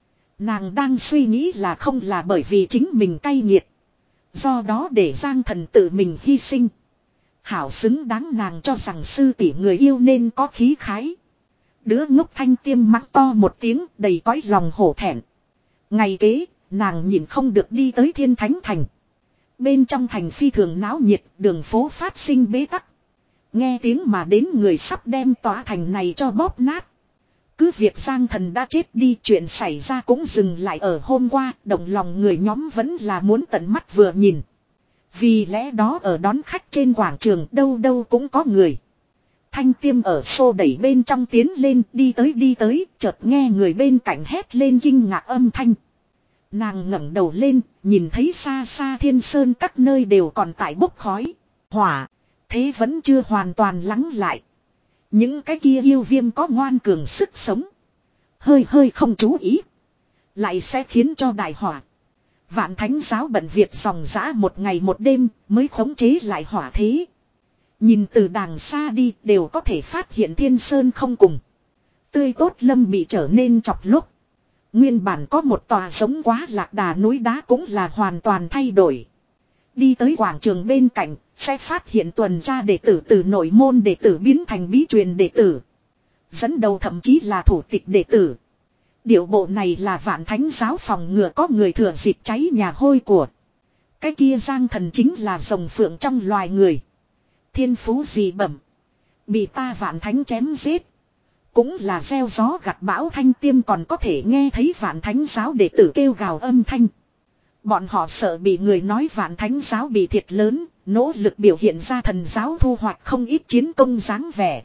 Nàng đang suy nghĩ là không là bởi vì chính mình cay nghiệt, do đó để Giang Thần tự mình hy sinh. Hảo xứng đáng nàng cho rằng sư tỷ người yêu nên có khí khái. Đứa ngốc Thanh Tiêm mắng to một tiếng đầy cõi lòng hổ thẹn. Ngày kế, nàng nhìn không được đi tới Thiên Thánh Thành. Bên trong thành phi thường náo nhiệt, đường phố phát sinh bế tắc. Nghe tiếng mà đến người sắp đem tòa thành này cho bóp nát. Cứ việc Giang Thần đã chết đi, chuyện xảy ra cũng dừng lại ở hôm qua, động lòng người nhóm vẫn là muốn tận mắt vừa nhìn. Vì lẽ đó ở đón khách trên quảng trường đâu đâu cũng có người. Thanh Tiêm ở xô đẩy bên trong tiến lên, đi tới đi tới, chợt nghe người bên cạnh hét lên kinh ngạc âm thanh. Nàng ngẩng đầu lên, nhìn thấy xa xa Thiên Sơn các nơi đều còn tại bốc khói, hỏa, thế vẫn chưa hoàn toàn lắng lại. Những cái kia yêu viêm có ngoan cường sức sống, hơi hơi không chú ý, lại sẽ khiến cho đại hỏa. Vạn Thánh giáo bận việc dòng dã một ngày một đêm mới khống chế lại hỏa thế. Nhìn từ đàng xa đi đều có thể phát hiện Thiên Sơn không cùng. Tươi tốt lâm bị trở nên chọc lúc. Nguyên bản có một tòa giống quá lạc đà núi đá cũng là hoàn toàn thay đổi. Đi tới quảng trường bên cạnh, sẽ phát hiện tuần tra đệ tử từ nội môn đệ tử biến thành bí truyền đệ tử. Dẫn đầu thậm chí là thủ tịch đệ tử. Điệu bộ này là Vạn Thánh giáo phòng ngừa có người thừa dịp cháy nhà hôi của. Cái kia Giang Thần chính là rồng phượng trong loài người. Thiên phú dị bẩm, bị ta Vạn Thánh chém giết. Cũng là gieo gió gặt bão. Thanh Tiêm còn có thể nghe thấy Vạn Thánh giáo đệ tử kêu gào âm thanh. Bọn họ sợ bị người nói Vạn Thánh giáo bị thiệt lớn, nỗ lực biểu hiện ra thần giáo thu hoạch không ít chiến công dáng vẻ.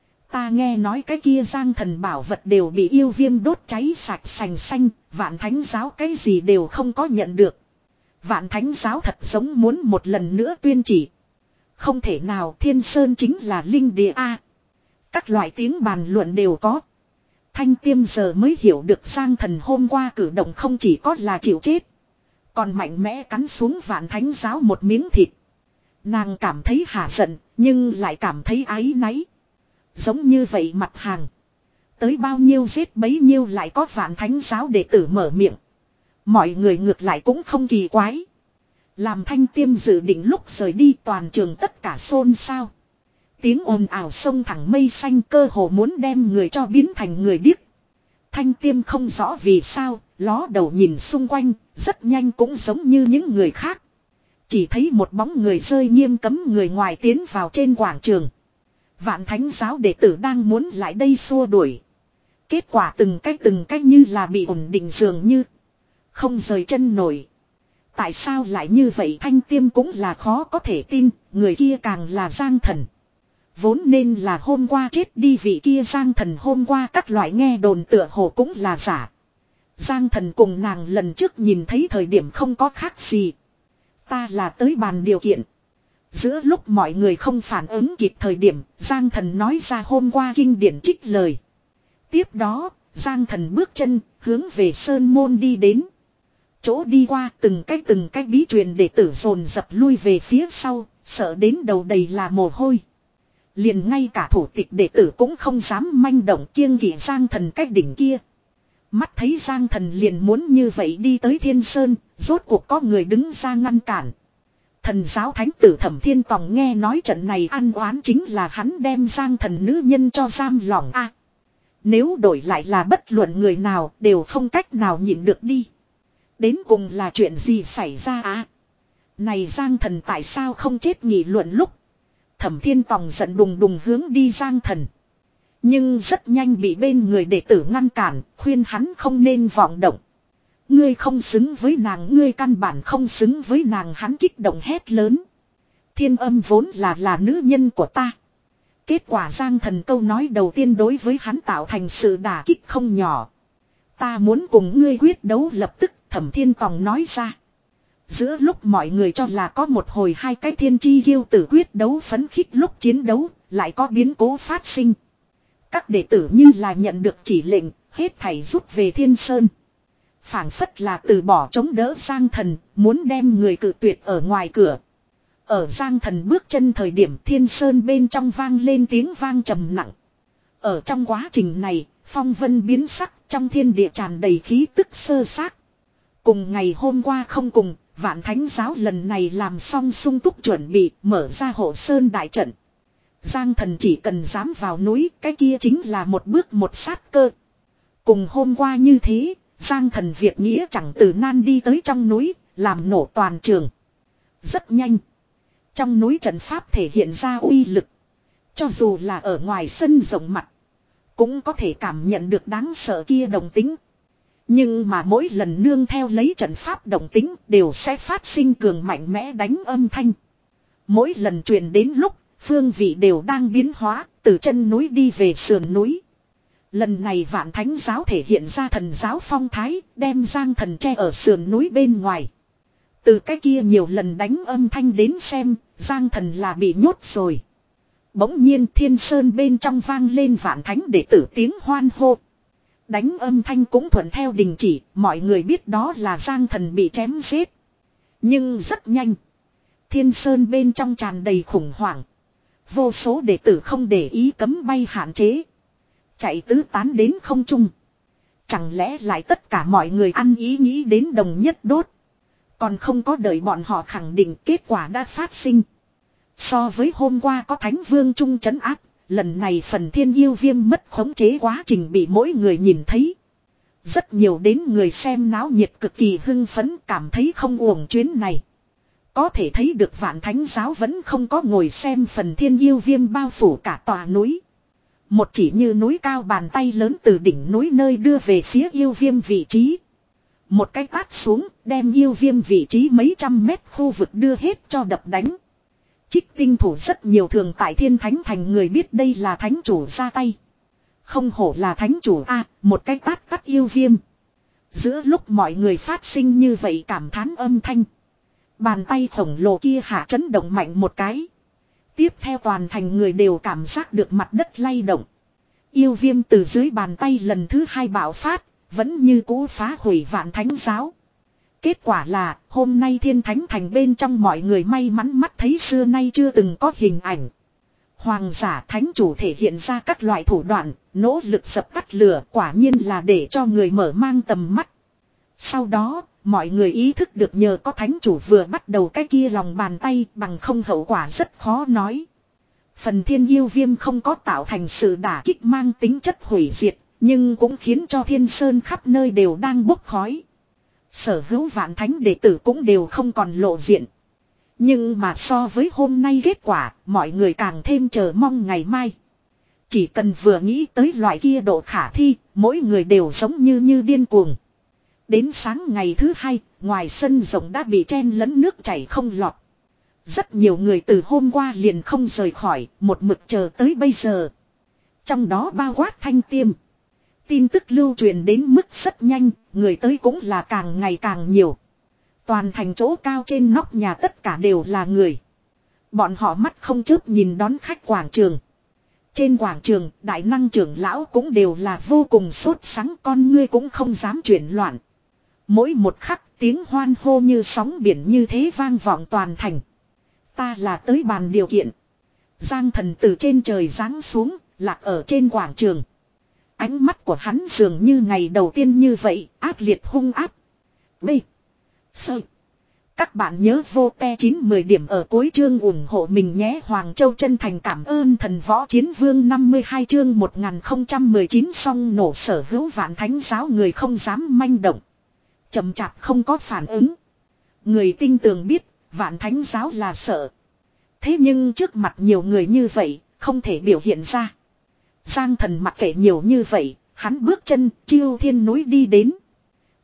Ta nghe nói cái kia Giang Thần bảo vật đều bị yêu viêm đốt cháy sạch sành xanh, Vạn Thánh giáo cái gì đều không có nhận được. Vạn Thánh giáo thật giống muốn một lần nữa tuyên chỉ. Không thể nào, Thiên Sơn chính là linh địa A. Các loại tiếng bàn luận đều có. Thanh Tiêm giờ mới hiểu được Giang Thần hôm qua cử động không chỉ có là chịu chết, còn mạnh mẽ cắn xuống Vạn Thánh giáo một miếng thịt. Nàng cảm thấy hả giận, nhưng lại cảm thấy áy náy. Giống như vậy mặt hàng, tới bao nhiêu giết bấy nhiêu lại có Vạn Thánh giáo đệ tử mở miệng. Mọi người ngược lại cũng không kỳ quái. Làm Thanh Tiêm dự định lúc rời đi, toàn trường tất cả xôn xao. Tiếng ồn ào sông thẳng mây xanh, cơ hồ muốn đem người cho biến thành người điếc. Thanh Tiêm không rõ vì sao, ló đầu nhìn xung quanh, rất nhanh cũng giống như những người khác. Chỉ thấy một bóng người rơi nghiêm cấm người ngoài tiến vào trên quảng trường. Vạn Thánh giáo đệ tử đang muốn lại đây xua đuổi. Kết quả từng cách từng cách như là bị ổn định dường như không rời chân nổi. Tại sao lại như vậy? Thanh Tiêm cũng là khó có thể tin, người kia càng là Giang Thần. Vốn nên là hôm qua chết đi vị kia Giang Thần, hôm qua các loại nghe đồn tựa hồ cũng là giả. Giang Thần cùng nàng lần trước nhìn thấy thời điểm không có khác gì. Ta là tới bàn điều kiện. Giữa lúc mọi người không phản ứng kịp thời điểm, Giang Thần nói ra hôm qua kinh điển trích lời. Tiếp đó, Giang Thần bước chân, hướng về Sơn Môn đi đến. Chỗ đi qua từng cái từng cái bí truyền đệ tử dồn dập lui về phía sau, sợ đến đầu đầy là mồ hôi. Liền ngay cả thủ tịch đệ tử cũng không dám manh động, kiêng kỵ Giang Thần cái đỉnh kia. Mắt thấy Giang Thần liền muốn như vậy đi tới Thiên Sơn, rốt cuộc có người đứng ra ngăn cản. Thần giáo thánh tử Thẩm Thiên Tòng nghe nói trận này ăn oán chính là hắn đem Giang Thần nữ nhân cho giam lỏng a. Nếu đổi lại là bất luận người nào đều không cách nào nhịn được đi. Đến cùng là chuyện gì xảy ra à? Này Giang Thần tại sao không chết? Nghị luận lúc, Thẩm Thiên Tòng giận đùng đùng hướng đi Giang Thần. Nhưng rất nhanh bị bên người đệ tử ngăn cản, khuyên hắn không nên vọng động. Ngươi không xứng với nàng, ngươi căn bản không xứng với nàng, hắn kích động hét lớn. Thiên Âm vốn là là nữ nhân của ta. Kết quả Giang Thần câu nói đầu tiên đối với hắn tạo thành sự đả kích không nhỏ. Ta muốn cùng ngươi quyết đấu, lập tức Thẩm Thiên Tòng nói ra. Giữa lúc mọi người cho là có một hồi hai cái thiên chi kiêu tử quyết đấu phấn khích lúc chiến đấu, lại có biến cố phát sinh. Các đệ tử như là nhận được chỉ lệnh, hết thảy rút về Thiên Sơn. Phảng phất là từ bỏ chống đỡ Giang Thần, muốn đem người cự tuyệt ở ngoài cửa. Ở Giang Thần bước chân thời điểm, Thiên Sơn bên trong vang lên tiếng vang trầm nặng. Ở trong quá trình này, phong vân biến sắc, trong thiên địa tràn đầy khí tức sơ xác. Cùng ngày hôm qua không cùng, Vạn Thánh Giáo lần này làm xong sung túc chuẩn bị, mở ra hộ sơn đại trận. Giang Thần chỉ cần dám vào núi, cái kia chính là một bước một sát cơ. Cùng hôm qua như thế, Giang Thần việc nghĩa chẳng từ nan đi tới trong núi, làm nổ toàn trường. Rất nhanh. Trong núi trận pháp thể hiện ra uy lực. Cho dù là ở ngoài sân rộng mặt, cũng có thể cảm nhận được đáng sợ kia động tính. Nhưng mà mỗi lần nương theo lấy trận pháp động tính đều sẽ phát sinh cường mạnh mẽ đánh âm thanh. Mỗi lần truyền đến lúc, phương vị đều đang biến hóa, từ chân núi đi về sườn núi. Lần này Vạn Thánh Giáo thể hiện ra thần giáo phong thái, đem Giang Thần che ở sườn núi bên ngoài. Từ cái kia nhiều lần đánh âm thanh đến xem, Giang Thần là bị nhốt rồi. Bỗng nhiên Thiên Sơn bên trong vang lên Vạn Thánh đệ tử tiếng hoan hô. Đánh âm thanh cũng thuận theo đình chỉ, mọi người biết đó là Giang Thần bị chém giết. Nhưng rất nhanh. Thiên Sơn bên trong tràn đầy khủng hoảng. Vô số đệ tử không để ý cấm bay hạn chế. Chạy tứ tán đến không trung. Chẳng lẽ lại tất cả mọi người ăn ý nghĩ đến đồng nhất đốt. Còn không có đợi bọn họ khẳng định, kết quả đã phát sinh. So với hôm qua có Thánh Vương Trung trấn áp, lần này phần Thiên Yêu Viêm mất khống chế quá trình bị mỗi người nhìn thấy. Rất nhiều đến người xem náo nhiệt cực kỳ hưng phấn, cảm thấy không uổng chuyến này. Có thể thấy được Vạn Thánh Giáo vẫn không có ngồi xem phần Thiên Yêu Viêm bao phủ cả tòa núi. Một chỉ như núi cao bàn tay lớn từ đỉnh núi nơi đưa về phía Yêu Viêm vị trí. Một cái tát xuống, đem Yêu Viêm vị trí mấy trăm mét khu vực đưa hết cho đập đánh. Trích Tinh thủ rất nhiều thường tại Thiên Thánh Thành người biết đây là thánh chủ ra tay. Không hổ là thánh chủ a, một cái tát tát Yêu Viêm. Giữa lúc mọi người phát sinh như vậy cảm thán âm thanh. Bàn tay khổng lồ kia hạ chấn động mạnh một cái. Tiếp theo toàn thành người đều cảm giác được mặt đất lay động. Yêu Viêm từ dưới bàn tay lần thứ hai bạo phát, vẫn như cũ phá hủy Vạn Thánh Giáo. Kết quả là, hôm nay Thiên Thánh Thành bên trong mọi người may mắn mắt thấy xưa nay chưa từng có hình ảnh. Hoàng giả thánh chủ thể hiện ra các loại thủ đoạn, nỗ lực dập tắt lửa, quả nhiên là để cho người mở mang tầm mắt. Sau đó, mọi người ý thức được nhờ có thánh chủ vừa bắt đầu cái kia lòng bàn tay, bằng không hậu quả rất khó nói. Phần Thiên Yêu Viêm không có tạo thành sự đả kích mang tính chất hủy diệt, nhưng cũng khiến cho Thiên Sơn khắp nơi đều đang bốc khói. Sở hữu Vạn Thánh đệ tử cũng đều không còn lộ diện. Nhưng mà so với hôm nay kết quả, mọi người càng thêm chờ mong ngày mai. Chỉ cần vừa nghĩ tới loại kia độ khả thi, mỗi người đều giống như như điên cuồng. Đến sáng ngày thứ hai, ngoài sân rộng đã bị chen lẫn nước chảy không lọt. Rất nhiều người từ hôm qua liền không rời khỏi, một mực chờ tới bây giờ. Trong đó bao quát Thanh Tiêm. Tin tức lưu truyền đến mức rất nhanh, người tới cũng là càng ngày càng nhiều. Toàn thành chỗ cao trên nóc nhà tất cả đều là người. Bọn họ mắt không chớp nhìn đón khách quảng trường. Trên quảng trường, đại năng trưởng lão cũng đều là vô cùng sốt sắng, con ngươi cũng không dám chuyển loạn. Mỗi một khắc tiếng hoan hô như sóng biển như thế vang vọng toàn thành. Ta là tới bàn điều kiện. Giang Thần từ trên trời giáng xuống, lạc ở trên quảng trường. Ánh mắt của hắn dường như ngày đầu tiên như vậy, ác liệt hung áp. B. Sơ. Các bạn nhớ vô te chín mười điểm ở cuối chương ủng hộ mình nhé. Hoàng Châu chân thành cảm ơn thần võ chiến vương năm mươi hai chương một nghìn không trăm mười chín xong nổ sở hữu Vạn Thánh Giáo người không dám manh động. Chậm chạp không có phản ứng. Người tinh tường biết, Vạn Thánh Giáo là sợ. Thế nhưng trước mặt nhiều người như vậy, không thể biểu hiện ra. Giang Thần mặc kệ nhiều như vậy, hắn bước chân chiêu thiên núi đi đến.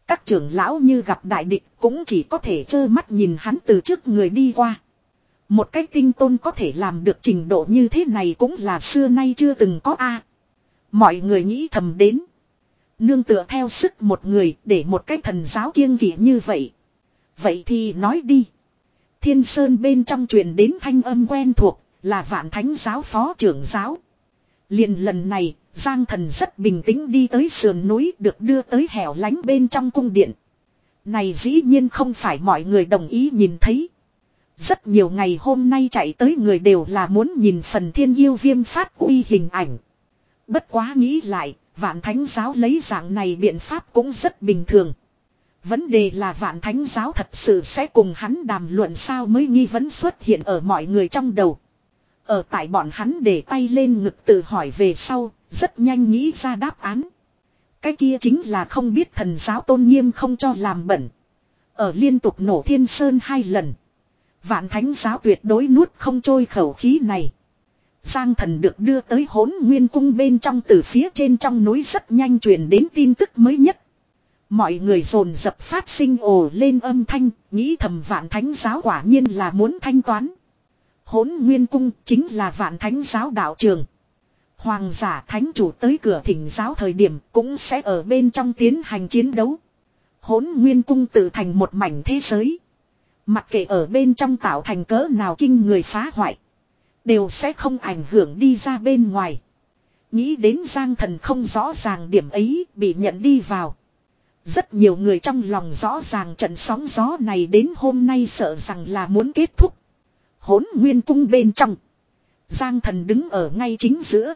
Các trưởng lão như gặp đại địch cũng chỉ có thể trơ mắt nhìn hắn từ trước người đi qua. Một cái tinh tôn có thể làm được trình độ như thế này cũng là xưa nay chưa từng có a. Mọi người nghĩ thầm đến. Nương tựa theo sức một người để một cái thần giáo kiêng kỵ như vậy. Vậy thì nói đi. Thiên Sơn bên trong truyền đến thanh âm quen thuộc là Vạn Thánh giáo phó trưởng giáo. Liền lần này, Giang Thần rất bình tĩnh đi tới sườn núi được đưa tới hẻo lánh bên trong cung điện. Này dĩ nhiên không phải mọi người đồng ý nhìn thấy. Rất nhiều ngày hôm nay chạy tới người đều là muốn nhìn phần thiên yêu viêm phát uy hình ảnh. Bất quá nghĩ lại, Vạn Thánh giáo lấy dạng này biện pháp cũng rất bình thường. Vấn đề là Vạn Thánh giáo thật sự sẽ cùng hắn đàm luận sao mới nghi vấn xuất hiện ở mọi người trong đầu. Ở tại bọn hắn để tay lên ngực tự hỏi về sau, rất nhanh nghĩ ra đáp án. Cái kia chính là không biết thần giáo tôn nghiêm không cho làm bẩn. Ở liên tục nổ Thiên Sơn hai lần. Vạn Thánh giáo tuyệt đối nuốt không trôi khẩu khí này. Giang Thần được đưa tới Hỗn Nguyên cung bên trong từ phía trên trong núi rất nhanh truyền đến tin tức mới nhất. Mọi người dồn dập phát sinh ồ lên âm thanh, nghĩ thầm Vạn Thánh giáo quả nhiên là muốn thanh toán. Hỗn Nguyên cung chính là Vạn Thánh giáo đạo trường. Hoàng giả thánh chủ tới cửa thỉnh giáo thời điểm cũng sẽ ở bên trong tiến hành chiến đấu. Hỗn Nguyên cung tự thành một mảnh thế giới. Mặc kệ ở bên trong tạo thành cỡ nào kinh người phá hoại, đều sẽ không ảnh hưởng đi ra bên ngoài. Nghĩ đến Giang Thần không rõ ràng điểm ấy bị nhận đi vào. Rất nhiều người trong lòng rõ ràng trận sóng gió này đến hôm nay sợ rằng là muốn kết thúc. Hỗn Nguyên cung bên trong, Giang Thần đứng ở ngay chính giữa.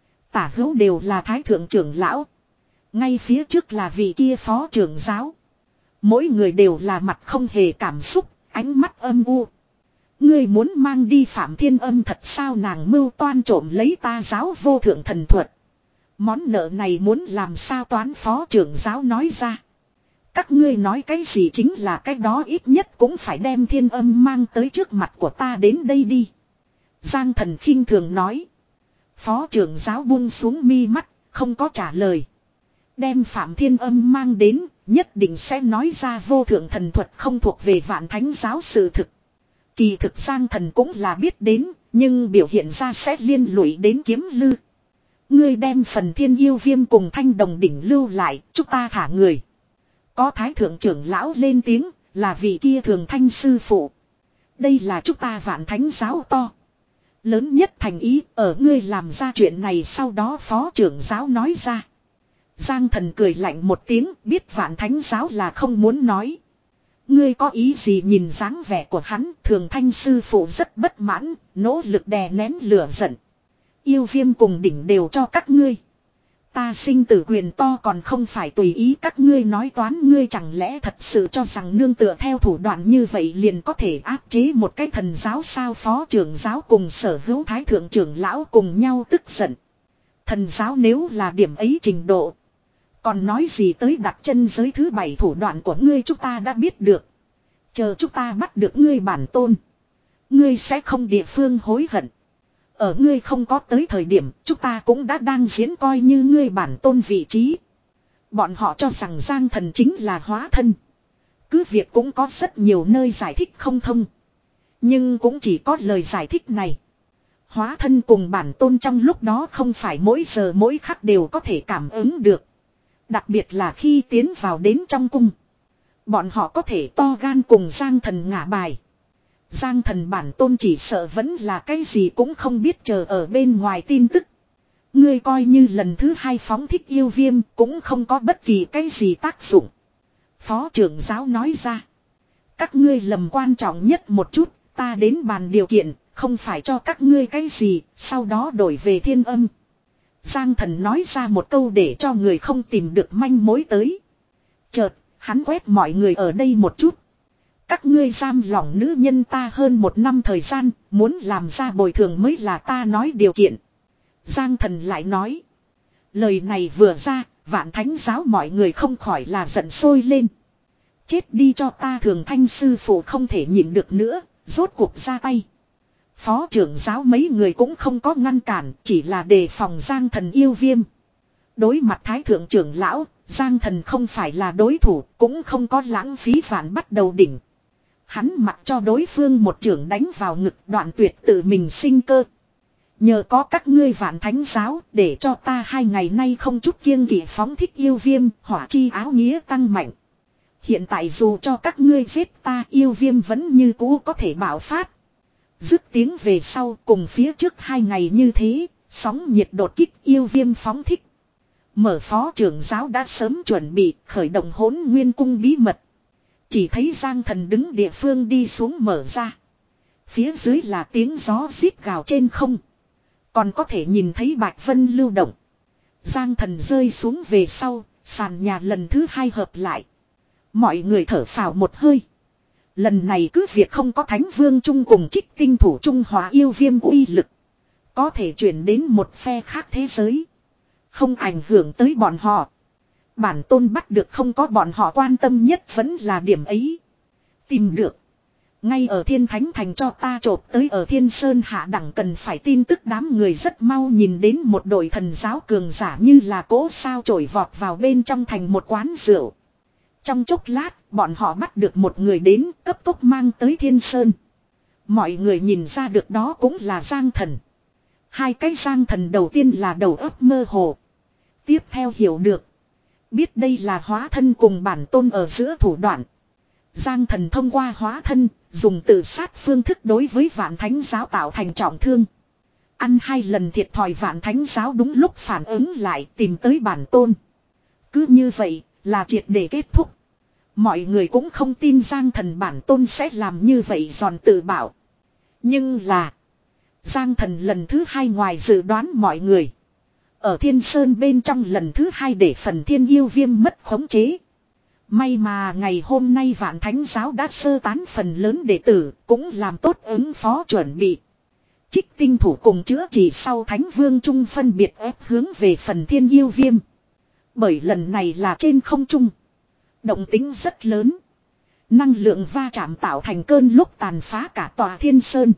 Tả hữu đều là thái thượng trưởng lão. Ngay phía trước là vị kia phó trưởng giáo. Mỗi người đều là mặt không hề cảm xúc, ánh mắt âm u. Ngươi muốn mang đi Phạm Thiên Âm thật sao? Nàng mưu toan trộm lấy ta giáo vô thượng thần thuật. Món nợ này muốn làm sao toán? Phó trưởng giáo nói ra. Các ngươi nói cái gì chính là cái đó, ít nhất cũng phải đem Thiên Âm mang tới trước mặt của ta đến đây đi. Giang Thần khinh thường nói. Phó trưởng giáo buông xuống mi mắt, không có trả lời. Đem Phạm Thiên Âm mang đến, nhất định sẽ nói ra vô thượng thần thuật không thuộc về Vạn Thánh giáo sự thực. Kỳ thực Giang Thần cũng là biết đến, nhưng biểu hiện ra sẽ liên lụy đến Kiếm Lư. Ngươi đem phần thiên yêu viêm cùng thanh đồng đỉnh lưu lại, chúng ta thả người. Có thái thượng trưởng lão lên tiếng, là vị kia thường thanh sư phụ. Đây là chúng ta Vạn Thánh giáo to lớn nhất thành ý, ở ngươi làm ra chuyện này sau đó phó trưởng giáo nói ra. Giang Thần cười lạnh một tiếng, biết Vạn Thánh giáo là không muốn nói. Ngươi có ý gì? Nhìn dáng vẻ của hắn, thường thanh sư phụ rất bất mãn, nỗ lực đè nén lửa giận. Yêu viêm cùng đỉnh đều cho các ngươi. Ta sinh tử quyền to còn không phải tùy ý các ngươi nói toán. Ngươi chẳng lẽ thật sự cho rằng nương tựa theo thủ đoạn như vậy liền có thể áp chế một cái thần giáo sao? Phó trưởng giáo cùng sở hữu thái thượng trưởng lão cùng nhau tức giận. Thần giáo nếu là điểm ấy trình độ, còn nói gì tới đặt chân giới thứ bảy? Thủ đoạn của ngươi chúng ta đã biết được. Chờ chúng ta bắt được ngươi bản tôn, ngươi sẽ không địa phương hối hận. Ở ngươi không có tới thời điểm, chúng ta cũng đã đang diễn coi như ngươi bản tôn vị trí. Bọn họ cho rằng Giang Thần chính là hóa thân. Cứ việc cũng có rất nhiều nơi giải thích không thông, nhưng cũng chỉ có lời giải thích này. Hóa thân cùng bản tôn trong lúc đó không phải mỗi giờ mỗi khắc đều có thể cảm ứng được. Đặc biệt là khi tiến vào đến trong cung, bọn họ có thể to gan cùng Giang Thần ngả bài. Giang Thần bản tôn chỉ sợ vẫn là cái gì cũng không biết, chờ ở bên ngoài tin tức. Ngươi coi như lần thứ hai phóng thích yêu viêm cũng không có bất kỳ cái gì tác dụng. Phó trưởng giáo nói ra. Các ngươi lầm quan trọng nhất một chút, ta đến bàn điều kiện, không phải cho các ngươi cái gì, sau đó đổi về Thiên Âm. Giang Thần nói ra một câu để cho người không tìm được manh mối tới. Chợt, hắn quét mọi người ở đây một chút. Các ngươi giam lỏng nữ nhân ta hơn một năm thời gian, muốn làm ra bồi thường mới là ta nói điều kiện. Giang Thần lại nói. Lời này vừa ra, Vạn Thánh giáo mọi người không khỏi là giận sôi lên. Chết đi cho ta! Thường thanh sư phụ không thể nhịn được nữa, rốt cuộc ra tay. Phó trưởng giáo mấy người cũng không có ngăn cản, chỉ là đề phòng Giang Thần yêu viêm. Đối mặt thái thượng trưởng lão, Giang Thần không phải là đối thủ, cũng không có lãng phí vạn bắt đầu đỉnh. Hắn mặc cho đối phương một trưởng đánh vào ngực, đoạn tuyệt tự mình sinh cơ. Nhờ có các ngươi vạn thánh giáo, để cho ta hai ngày nay không chút kiêng kỵ phóng thích yêu viêm, hỏa chi áo nghĩa tăng mạnh. Hiện tại dù cho các ngươi giết ta, yêu viêm vẫn như cũ có thể bạo phát. Dứt tiếng về sau, cùng phía trước hai ngày như thế, sóng nhiệt đột kích yêu viêm phóng thích. Mở phó trưởng giáo đã sớm chuẩn bị khởi động hỗn nguyên cung bí mật. Chỉ thấy Giang Thần đứng địa phương đi xuống mở ra. Phía dưới là tiếng gió rít gào trên không. Còn có thể nhìn thấy bạch vân lưu động. Giang Thần rơi xuống về sau, sàn nhà lần thứ hai hợp lại. Mọi người thở phào một hơi. Lần này cứ việc không có Thánh Vương Trung cùng Trích Tinh Thủ Trung hóa yêu viêm uy lực. Có thể chuyển đến một phe khác thế giới. Không ảnh hưởng tới bọn họ. Bản tôn bắt được không có bọn họ quan tâm nhất vẫn là điểm ấy. Tìm được. Ngay ở Thiên Thánh Thành cho ta trộp tới ở Thiên Sơn hạ đẳng cần phải tin tức đám người rất mau nhìn đến một đội thần giáo cường giả như là cỗ sao trổi vọt vào bên trong thành một quán rượu. Trong chốc lát, bọn họ bắt được một người đến cấp tốc mang tới Thiên Sơn. Mọi người nhìn ra được đó cũng là Giang Thần. Hai cái Giang Thần đầu tiên là đầu óc mơ hồ. Tiếp theo hiểu được. Biết đây là hóa thân cùng bản tôn ở giữa thủ đoạn. Giang Thần thông qua hóa thân, dùng tự sát phương thức đối với vạn thánh giáo tạo thành trọng thương. Ăn hai lần thiệt thòi vạn thánh giáo đúng lúc phản ứng lại tìm tới bản tôn. Cứ như vậy, là triệt để kết thúc. Mọi người cũng không tin Giang Thần bản tôn sẽ làm như vậy giòn tự bảo. Nhưng là Giang Thần lần thứ hai ngoài dự đoán mọi người. Ở Thiên Sơn bên trong lần thứ hai để phần thiên yêu viêm mất khống chế. May mà ngày hôm nay vạn thánh giáo đã sơ tán phần lớn đệ tử, cũng làm tốt ứng phó chuẩn bị. Trích Tinh Thủ cùng chữa trị sau Thánh Vương Trung phân biệt ép hướng về phần thiên yêu viêm. Bởi lần này là trên không trung. Động tính rất lớn. Năng lượng va chạm tạo thành cơn lốc tàn phá cả tòa Thiên Sơn.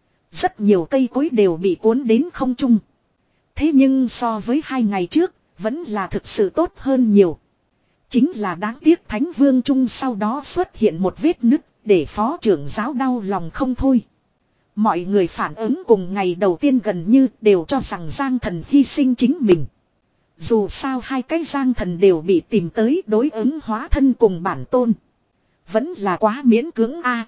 Rất nhiều cây cối đều bị cuốn đến không trung. Thế nhưng so với hai ngày trước, vẫn là thực sự tốt hơn nhiều. Chính là đáng tiếc Thánh Vương Trung sau đó xuất hiện một vết nứt, để phó trưởng giáo đau lòng không thôi. Mọi người phản ứng cùng ngày đầu tiên gần như đều cho rằng Giang Thần hy sinh chính mình. Dù sao hai cái Giang Thần đều bị tìm tới đối ứng hóa thân cùng bản tôn. Vẫn là quá miễn cưỡng a.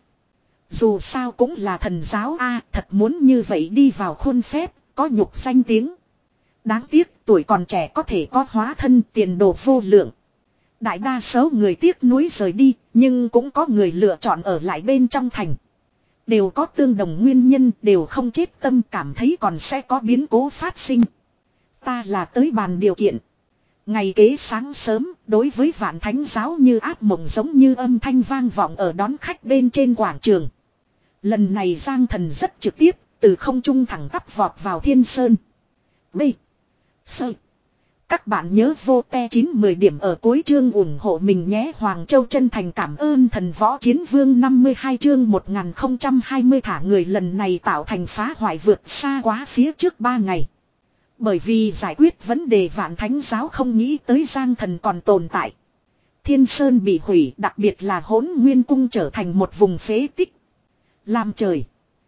Dù sao cũng là thần giáo a, thật muốn như vậy đi vào khuôn phép, có nhục danh tiếng. Đáng tiếc tuổi còn trẻ có thể có hóa thân tiền đồ vô lượng. Đại đa số người tiếc nuối rời đi, nhưng cũng có người lựa chọn ở lại bên trong thành. Đều có tương đồng nguyên nhân, đều không chết tâm cảm thấy còn sẽ có biến cố phát sinh. Ta là tới bàn điều kiện. Ngày kế sáng sớm, đối với vạn thánh giáo như ác mộng giống như âm thanh vang vọng ở đón khách bên trên quảng trường. Lần này Giang Thần rất trực tiếp, từ không trung thẳng tắp vọt vào Thiên Sơn. B. Sơ. Các bạn nhớ vô te chín mười điểm ở cuối chương ủng hộ mình nhé. Hoàng Châu chân thành cảm ơn thần võ chiến vương năm mươi hai chương một nghìn không trăm hai mươi thả người lần này tạo thành phá hoại vượt xa quá phía trước ba ngày. Bởi vì giải quyết vấn đề vạn thánh giáo không nghĩ tới Giang Thần còn tồn tại. Thiên Sơn bị hủy, đặc biệt là hỗn nguyên cung trở thành một vùng phế tích. Làm trời.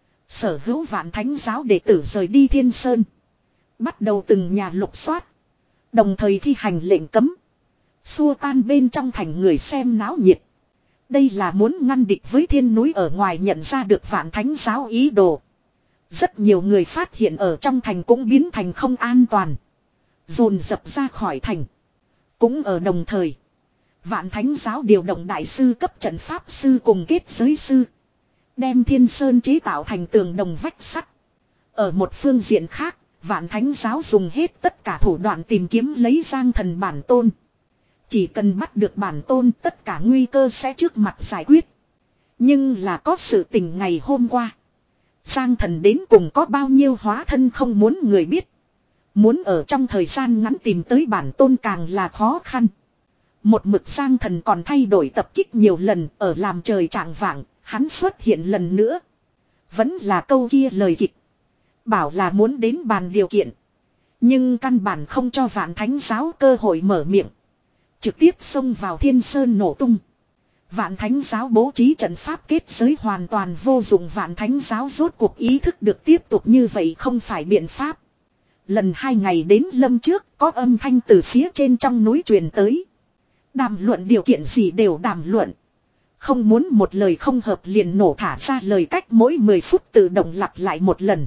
Sở hữu vạn thánh giáo đệ tử rời đi Thiên Sơn. Bắt đầu từng nhà lục soát. Đồng thời thi hành lệnh cấm. Xua tan bên trong thành người xem náo nhiệt. Đây là muốn ngăn địch với thiên núi ở ngoài nhận ra được vạn thánh giáo ý đồ. Rất nhiều người phát hiện ở trong thành cũng biến thành không an toàn. Dồn dập ra khỏi thành. Cũng ở đồng thời. Vạn thánh giáo điều động đại sư cấp trận pháp sư cùng kết giới sư. Đem Thiên Sơn chế tạo thành tường đồng vách sắt. Ở một phương diện khác. Vạn thánh giáo dùng hết tất cả thủ đoạn tìm kiếm lấy Giang Thần bản tôn. Chỉ cần bắt được bản tôn tất cả nguy cơ sẽ trước mặt giải quyết. Nhưng là có sự tình ngày hôm qua. Giang Thần đến cùng có bao nhiêu hóa thân không muốn người biết. Muốn ở trong thời gian ngắn tìm tới bản tôn càng là khó khăn. Một mực Giang Thần còn thay đổi tập kích nhiều lần ở làm trời trạng vạng, hắn xuất hiện lần nữa. Vẫn là câu kia lời kịch. Bảo là muốn đến bàn điều kiện. Nhưng căn bản không cho Vạn Thánh giáo cơ hội mở miệng. Trực tiếp xông vào Thiên Sơn nổ tung. Vạn Thánh giáo bố trí trận pháp kết giới hoàn toàn vô dụng. Vạn Thánh giáo rốt cuộc ý thức được tiếp tục như vậy không phải biện pháp. Lần hai ngày đến lâm trước có âm thanh từ phía trên trong núi truyền tới. Đàm luận điều kiện gì đều đàm luận. Không muốn một lời không hợp liền nổ thả ra lời cách mỗi mười phút tự động lặp lại một lần.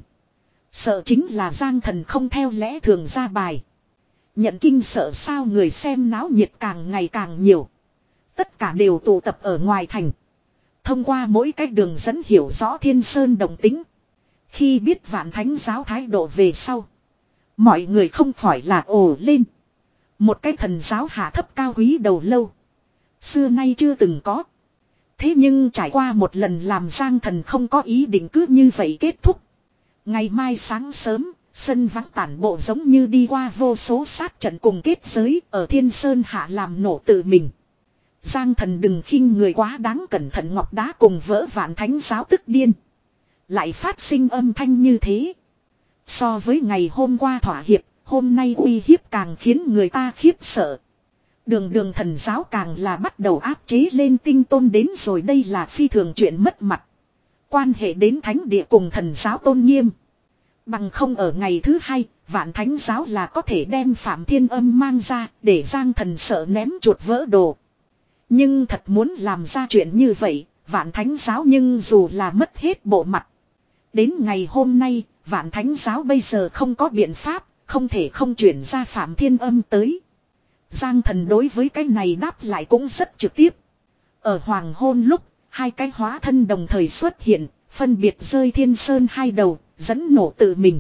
Sợ chính là Giang Thần không theo lẽ thường ra bài. Nhận kinh sợ sao người xem náo nhiệt càng ngày càng nhiều. Tất cả đều tụ tập ở ngoài thành. Thông qua mỗi cách đường dẫn hiểu rõ Thiên Sơn đồng tính. Khi biết Vạn Thánh giáo thái độ về sau. Mọi người không khỏi là ồ lên. Một cái thần giáo hạ thấp cao quý đầu lâu. Xưa nay chưa từng có. Thế nhưng trải qua một lần làm Giang Thần không có ý định cứ như vậy kết thúc. Ngày mai sáng sớm, sân vắng tản bộ giống như đi qua vô số sát trận cùng kết giới ở Thiên Sơn hạ làm nổ tự mình. Giang Thần đừng khinh người quá đáng cẩn thận ngọc đá cùng vỡ Vạn Thánh giáo tức điên. Lại phát sinh âm thanh như thế. So với ngày hôm qua thỏa hiệp, hôm nay uy hiếp càng khiến người ta khiếp sợ. Đường đường thần giáo càng là bắt đầu áp chế lên tinh tôn đến rồi đây là phi thường chuyện mất mặt. Quan hệ đến thánh địa cùng thần giáo tôn nghiêm. Bằng không ở ngày thứ hai, Vạn Thánh giáo là có thể đem Phạm Thiên Âm mang ra để Giang Thần sợ ném chuột vỡ đồ. Nhưng thật muốn làm ra chuyện như vậy, Vạn Thánh giáo nhưng dù là mất hết bộ mặt. Đến ngày hôm nay, Vạn Thánh giáo bây giờ không có biện pháp, không thể không chuyển ra Phạm Thiên Âm tới. Giang Thần đối với cái này đáp lại cũng rất trực tiếp. Ở hoàng hôn lúc, hai cái hóa thân đồng thời xuất hiện, phân biệt rơi Thiên Sơn hai đầu, dẫn nổ tự mình.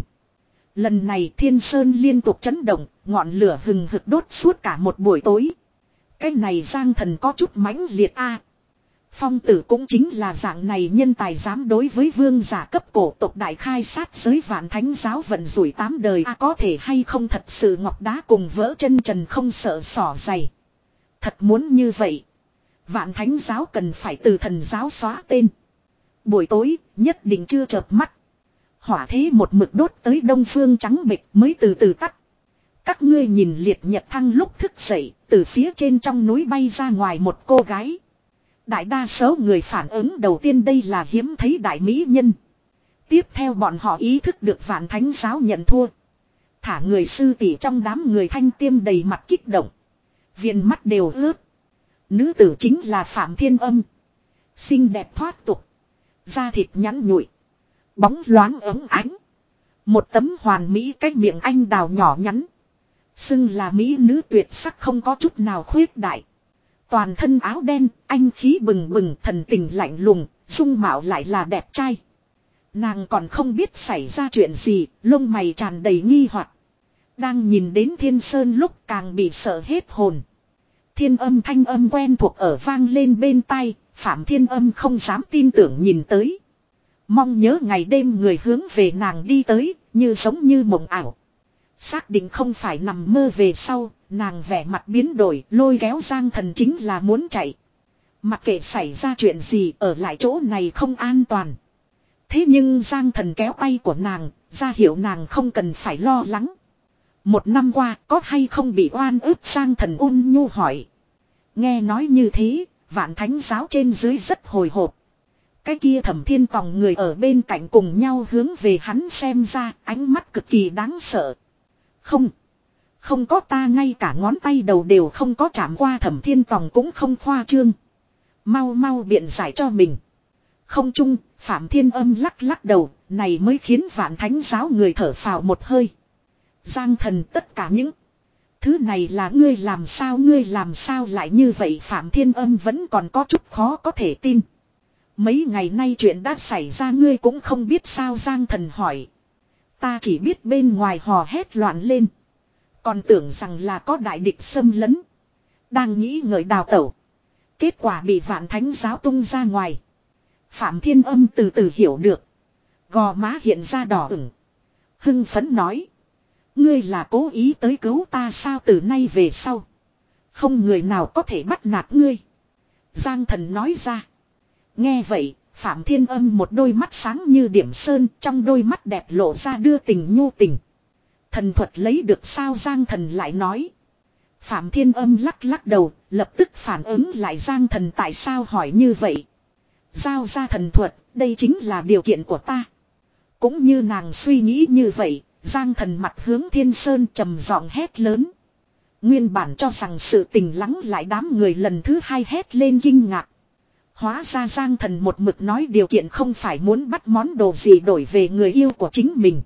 Lần này Thiên Sơn liên tục chấn động, ngọn lửa hừng hực đốt suốt cả một buổi tối. Cái này Giang Thần có chút mãnh liệt a. Phong tử cũng chính là dạng này nhân tài dám đối với vương giả cấp cổ tộc đại khai sát giới Vạn Thánh giáo vận rủi tám đời a, có thể hay không thật sự ngọc đá cùng vỡ chân trần không sợ sỏ dày. Thật muốn như vậy. Vạn Thánh giáo cần phải từ thần giáo xóa tên. Buổi tối nhất định chưa chợp mắt. Hỏa thế một mực đốt tới đông phương trắng bệch mới từ từ tắt. Các ngươi nhìn liệt nhật thăng lúc thức dậy, từ phía trên trong núi bay ra ngoài một cô gái. Đại đa số người phản ứng đầu tiên đây là hiếm thấy đại mỹ nhân. Tiếp theo bọn họ ý thức được Vạn Thánh giáo nhận thua. Thả người sư tỷ trong đám người thanh tiêm đầy mặt kích động. Viền mắt đều ướt. Nữ tử chính là Phạm Thiên Âm. Xinh đẹp thoát tục. Da thịt nhẵn nhụi. Bóng loáng ấm ánh. Một tấm hoàn mỹ cái miệng anh đào nhỏ nhắn. Xưng là mỹ nữ tuyệt sắc không có chút nào khuyết đại. Toàn thân áo đen, anh khí bừng bừng, thần tình lạnh lùng, dung mạo lại là đẹp trai. Nàng còn không biết xảy ra chuyện gì, lông mày tràn đầy nghi hoặc. Đang nhìn đến Thiên Sơn lúc càng bị sợ hết hồn. Thiên Âm thanh âm quen thuộc ở vang lên bên tai, Phạm Thiên Âm không dám tin tưởng nhìn tới. Mong nhớ ngày đêm người hướng về nàng đi tới, như giống như mộng ảo. Xác định không phải nằm mơ về sau, nàng vẻ mặt biến đổi, lôi kéo Giang Thần chính là muốn chạy. Mặc kệ xảy ra chuyện gì, ở lại chỗ này không an toàn. Thế nhưng Giang Thần kéo tay của nàng, ra hiệu nàng không cần phải lo lắng. Một năm qua, có hay không bị oan ức? Giang Thần ôn nhu hỏi. Nghe nói như thế, Vạn Thánh giáo trên dưới rất hồi hộp. Cái kia Thẩm Thiên Tòng người ở bên cạnh cùng nhau hướng về hắn xem ra, ánh mắt cực kỳ đáng sợ. Không. Không có, ta ngay cả ngón tay đầu đều không có chạm qua. Thẩm Thiên Tòng cũng không khoa trương. Mau mau biện giải cho mình. Không chung, Phạm Thiên Âm lắc lắc đầu, này mới khiến Vạn Thánh giáo người thở phào một hơi. Giang Thần, tất cả những thứ này là ngươi làm sao, ngươi làm sao lại như vậy? Phạm Thiên Âm vẫn còn có chút khó có thể tin. Mấy ngày nay chuyện đã xảy ra ngươi cũng không biết sao? Giang Thần hỏi. Ta chỉ biết bên ngoài hò hét loạn lên. Còn tưởng rằng là có đại địch xâm lấn. Đang nghĩ ngợi đào tẩu. Kết quả bị Vạn Thánh giáo tung ra ngoài. Phạm Thiên Âm từ từ hiểu được. Gò má hiện ra đỏ ửng. Hưng phấn nói. Ngươi là cố ý tới cứu ta sao? Từ nay về sau. Không người nào có thể bắt nạt ngươi. Giang Thần nói ra. Nghe vậy, Phạm Thiên Âm một đôi mắt sáng như điểm sơn, trong đôi mắt đẹp lộ ra đưa tình nhu tình. Thần thuật lấy được sao Giang Thần lại nói. Phạm Thiên Âm lắc lắc đầu, lập tức phản ứng lại Giang Thần tại sao hỏi như vậy. Giao ra thần thuật, đây chính là điều kiện của ta. Cũng như nàng suy nghĩ như vậy, Giang Thần mặt hướng Thiên Sơn trầm giọng hét lớn. Nguyên bản cho rằng sự tình lắng lại đám người lần thứ hai hét lên kinh ngạc. Hóa ra Giang Thần một mực nói điều kiện không phải muốn bắt món đồ gì đổi về người yêu của chính mình.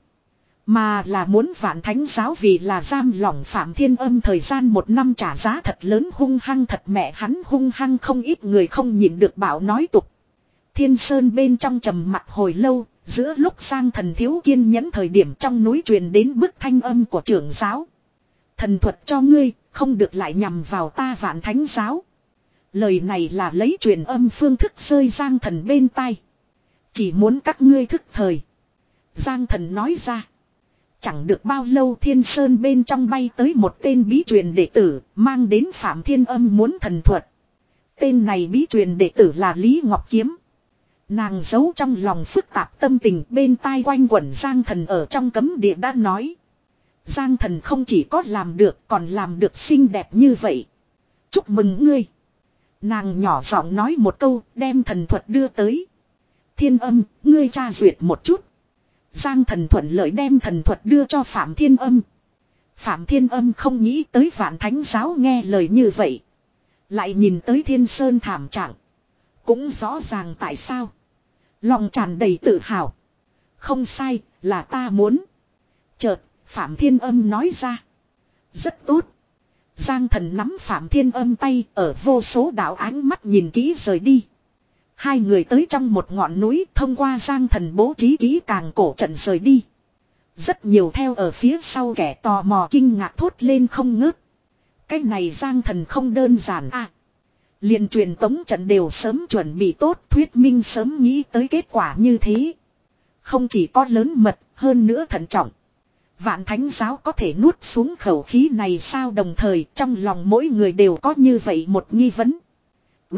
Mà là muốn Vạn Thánh Giáo vì là giam lỏng Phạm Thiên Âm thời gian một năm trả giá thật lớn hung hăng thật mẹ hắn hung hăng không ít người không nhịn được bảo nói tục. Thiên Sơn bên trong trầm mặt hồi lâu, giữa lúc Giang Thần thiếu kiên nhẫn thời điểm trong núi truyền đến bức thanh âm của trưởng giáo. Thần thuật cho ngươi, không được lại nhằm vào ta Vạn Thánh Giáo. Lời này là lấy truyền âm phương thức rơi Giang Thần bên tai. Chỉ muốn các ngươi thức thời. Giang Thần nói ra. Chẳng được bao lâu Thiên Sơn bên trong bay tới một tên bí truyền đệ tử, mang đến Phạm Thiên Âm muốn thần thuật. Tên này bí truyền đệ tử là Lý Ngọc Kiếm. Nàng giấu trong lòng phức tạp tâm tình bên tai quanh quẩn Giang Thần ở trong cấm địa đã nói. Giang Thần không chỉ có làm được còn làm được xinh đẹp như vậy. Chúc mừng ngươi. Nàng nhỏ giọng nói một câu đem thần thuật đưa tới. Thiên Âm, ngươi tra duyệt một chút. Giang Thần thuận lợi đem thần thuật đưa cho Phạm Thiên Âm. Phạm Thiên Âm không nghĩ tới Vạn Thánh Giáo nghe lời như vậy. Lại nhìn tới Thiên Sơn thảm trạng. Cũng rõ ràng tại sao. Lòng tràn đầy tự hào. Không sai, là ta muốn. Chợt, Phạm Thiên Âm nói ra. Rất tốt. Giang Thần nắm Phạm Thiên Âm tay ở vô số đạo ánh mắt nhìn kỹ rời đi. Hai người tới trong một ngọn núi thông qua Giang Thần bố trí kỹ càng cổ trận rời đi. Rất nhiều theo ở phía sau kẻ tò mò kinh ngạc thốt lên không ngớt. Cái này Giang Thần không đơn giản à. Liền truyền tống trận đều sớm chuẩn bị tốt thuyết minh sớm nghĩ tới kết quả như thế. Không chỉ có lớn mật hơn nữa thận trọng. Vạn Thánh Giáo có thể nuốt xuống khẩu khí này sao đồng thời trong lòng mỗi người đều có như vậy một nghi vấn. B.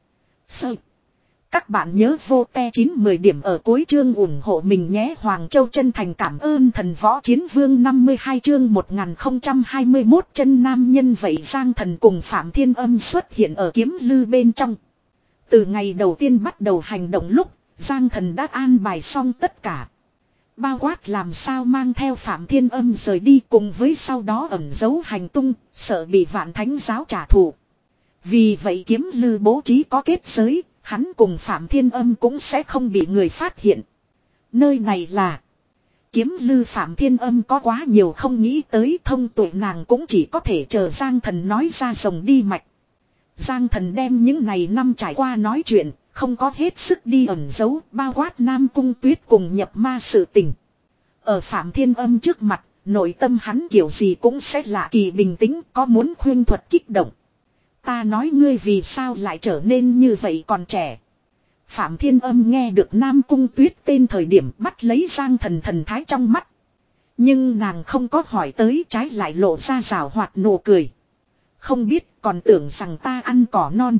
Sơ. Các bạn nhớ vô te chín mười điểm ở cuối chương ủng hộ mình nhé. Hoàng Châu chân thành cảm ơn thần võ chiến vương năm mươi hai chương một nghìn không trăm hai mươi mốt chân nam nhân vậy Giang Thần cùng Phạm Thiên Âm xuất hiện ở kiếm lư bên trong. Từ ngày đầu tiên bắt đầu hành động lúc, Giang Thần đã an bài xong tất cả. Bao quát làm sao mang theo Phạm Thiên Âm rời đi cùng với sau đó ẩn giấu hành tung, sợ bị Vạn Thánh Giáo trả thù. Vì vậy kiếm lư bố trí có kết giới. Hắn cùng Phạm Thiên Âm cũng sẽ không bị người phát hiện. Nơi này là kiếm lư Phạm Thiên Âm có quá nhiều không nghĩ tới thông tuệ nàng cũng chỉ có thể chờ Giang Thần nói ra rồng đi mạch. Giang Thần đem những này năm trải qua nói chuyện, không có hết sức đi ẩn giấu bao quát Nam Cung Tuyết cùng nhập ma sự tình. Ở Phạm Thiên Âm trước mặt, nội tâm hắn kiểu gì cũng sẽ lạ kỳ bình tĩnh có muốn khuyên thuật kích động. Ta nói ngươi vì sao lại trở nên như vậy còn trẻ. Phạm Thiên Âm nghe được Nam Cung Tuyết tên thời điểm bắt lấy Giang Thần thần thái trong mắt. Nhưng nàng không có hỏi tới trái lại lộ ra rào hoạt nụ cười. Không biết còn tưởng rằng ta ăn cỏ non.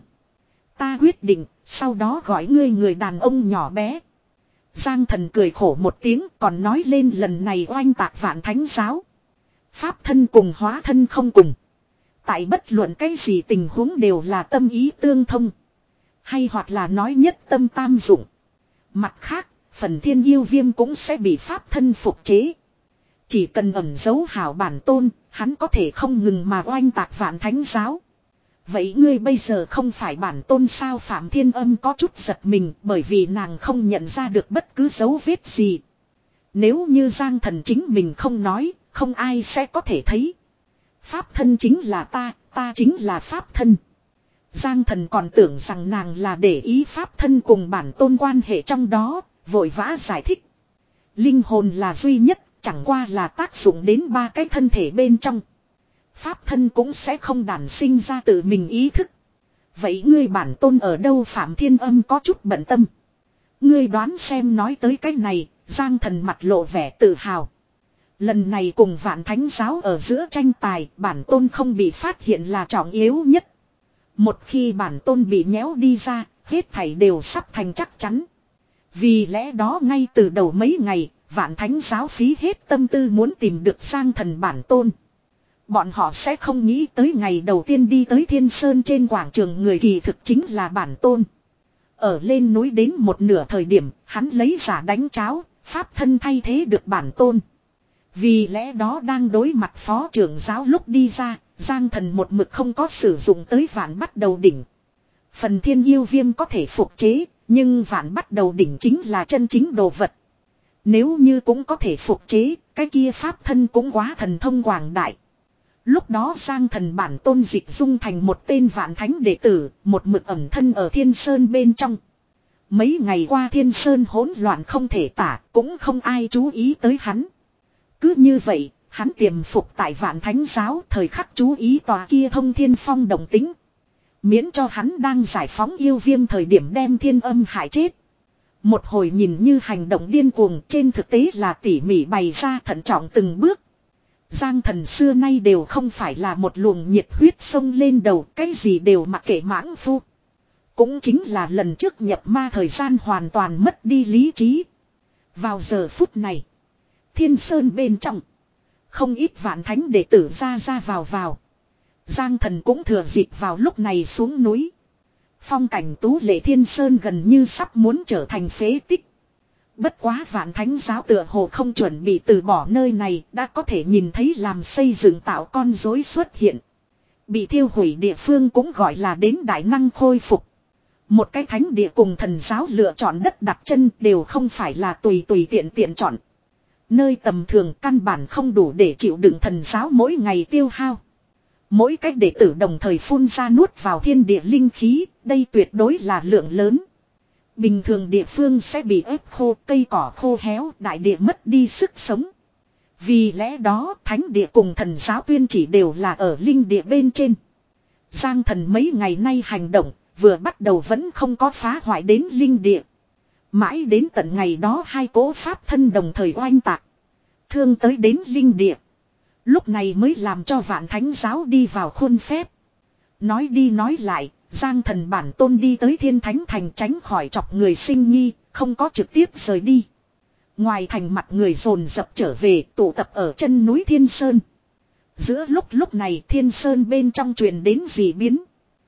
Ta quyết định sau đó gọi ngươi người đàn ông nhỏ bé. Giang Thần cười khổ một tiếng còn nói lên lần này oanh tạc Vạn Thánh Giáo. Pháp thân cùng hóa thân không cùng. Tại bất luận cái gì tình huống đều là tâm ý tương thông. Hay hoặc là nói nhất tâm tam dụng. Mặt khác, phần thiên yêu viêm cũng sẽ bị pháp thân phục chế. Chỉ cần ẩn giấu hảo bản tôn, hắn có thể không ngừng mà oanh tạc Vạn Thánh Giáo. Vậy ngươi bây giờ không phải bản tôn sao? Phạm Thiên Âm có chút giật mình bởi vì nàng không nhận ra được bất cứ dấu vết gì. Nếu như Giang Thần chính mình không nói, không ai sẽ có thể thấy. Pháp thân chính là ta, ta chính là pháp thân. Giang Thần còn tưởng rằng nàng là để ý pháp thân cùng bản tôn quan hệ trong đó, vội vã giải thích. Linh hồn là duy nhất, chẳng qua là tác dụng đến ba cái thân thể bên trong. Pháp thân cũng sẽ không đản sinh ra tự mình ý thức. Vậy ngươi bản tôn ở đâu? Phạm Thiên Âm có chút bận tâm. Ngươi đoán xem nói tới cái này, Giang Thần mặt lộ vẻ tự hào. Lần này cùng Vạn Thánh Giáo ở giữa tranh tài, bản tôn không bị phát hiện là trọng yếu nhất. Một khi bản tôn bị nhéo đi ra, hết thảy đều sắp thành chắc chắn. Vì lẽ đó ngay từ đầu mấy ngày, Vạn thánh giáo phí hết tâm tư muốn tìm được Giang Thần bản tôn. Bọn họ sẽ không nghĩ tới ngày đầu tiên đi tới Thiên Sơn trên quảng trường người kỳ thực chính là bản tôn. Ở lên núi đến một nửa thời điểm, hắn lấy giả đánh cháo, pháp thân thay thế được bản tôn. Vì lẽ đó đang đối mặt phó trưởng giáo lúc đi ra, Giang Thần một mực không có sử dụng tới vạn bắt đầu đỉnh. Phần thiên yêu viêm có thể phục chế, nhưng vạn bắt đầu đỉnh chính là chân chính đồ vật. Nếu như cũng có thể phục chế, cái kia pháp thân cũng quá thần thông quảng đại. Lúc đó Giang Thần bản tôn dịch dung thành một tên vạn thánh đệ tử, một mực ẩn thân ở Thiên Sơn bên trong. Mấy ngày qua Thiên Sơn hỗn loạn không thể tả, cũng không ai chú ý tới hắn. Cứ như vậy, hắn tiềm phục tại vạn thánh giáo, thời khắc chú ý tòa kia thông thiên phong động tính. Miễn cho hắn đang giải phóng yêu viêm thời điểm đem thiên âm hại chết. Một hồi nhìn như hành động điên cuồng, trên thực tế là tỉ mỉ bày ra thận trọng từng bước. Giang Thần xưa nay đều không phải là một luồng nhiệt huyết sông lên đầu, cái gì đều mặc kệ mãng phu. Cũng chính là lần trước nhập ma thời gian hoàn toàn mất đi lý trí. Vào giờ phút này, Thiên Sơn bên trong, không ít vạn thánh đệ tử ra ra vào vào. Giang Thần cũng thừa dịp vào lúc này xuống núi. Phong cảnh tú lệ Thiên Sơn gần như sắp muốn trở thành phế tích. Bất quá vạn thánh giáo tựa hồ không chuẩn bị từ bỏ nơi này, đã có thể nhìn thấy làm xây dựng tạo con rối xuất hiện. Bị thiêu hủy địa phương cũng gọi là đến đại năng khôi phục. Một cái thánh địa cùng thần giáo lựa chọn đất đặt chân đều không phải là tùy tùy tiện tiện chọn. Nơi tầm thường căn bản không đủ để chịu đựng thần giáo mỗi ngày tiêu hao. Mỗi cách đệ tử đồng thời phun ra nuốt vào thiên địa linh khí, đây tuyệt đối là lượng lớn. Bình thường địa phương sẽ bị ép khô, cây cỏ khô héo, đại địa mất đi sức sống. Vì lẽ đó thánh địa cùng thần giáo tuyên chỉ đều là ở linh địa bên trên. Giang Thần mấy ngày nay hành động, vừa bắt đầu vẫn không có phá hoại đến linh địa. Mãi đến tận ngày đó hai cỗ pháp thân đồng thời oanh tạc. Thương tới đến linh địa. Lúc này mới làm cho vạn thánh giáo đi vào khuôn phép. Nói đi nói lại, Giang Thần bản tôn đi tới Thiên Thánh Thành tránh khỏi chọc người sinh nghi, không có trực tiếp rời đi. Ngoài thành mặt người dồn dập trở về tụ tập ở chân núi Thiên Sơn. Giữa lúc lúc này Thiên Sơn bên trong truyền đến dị biến.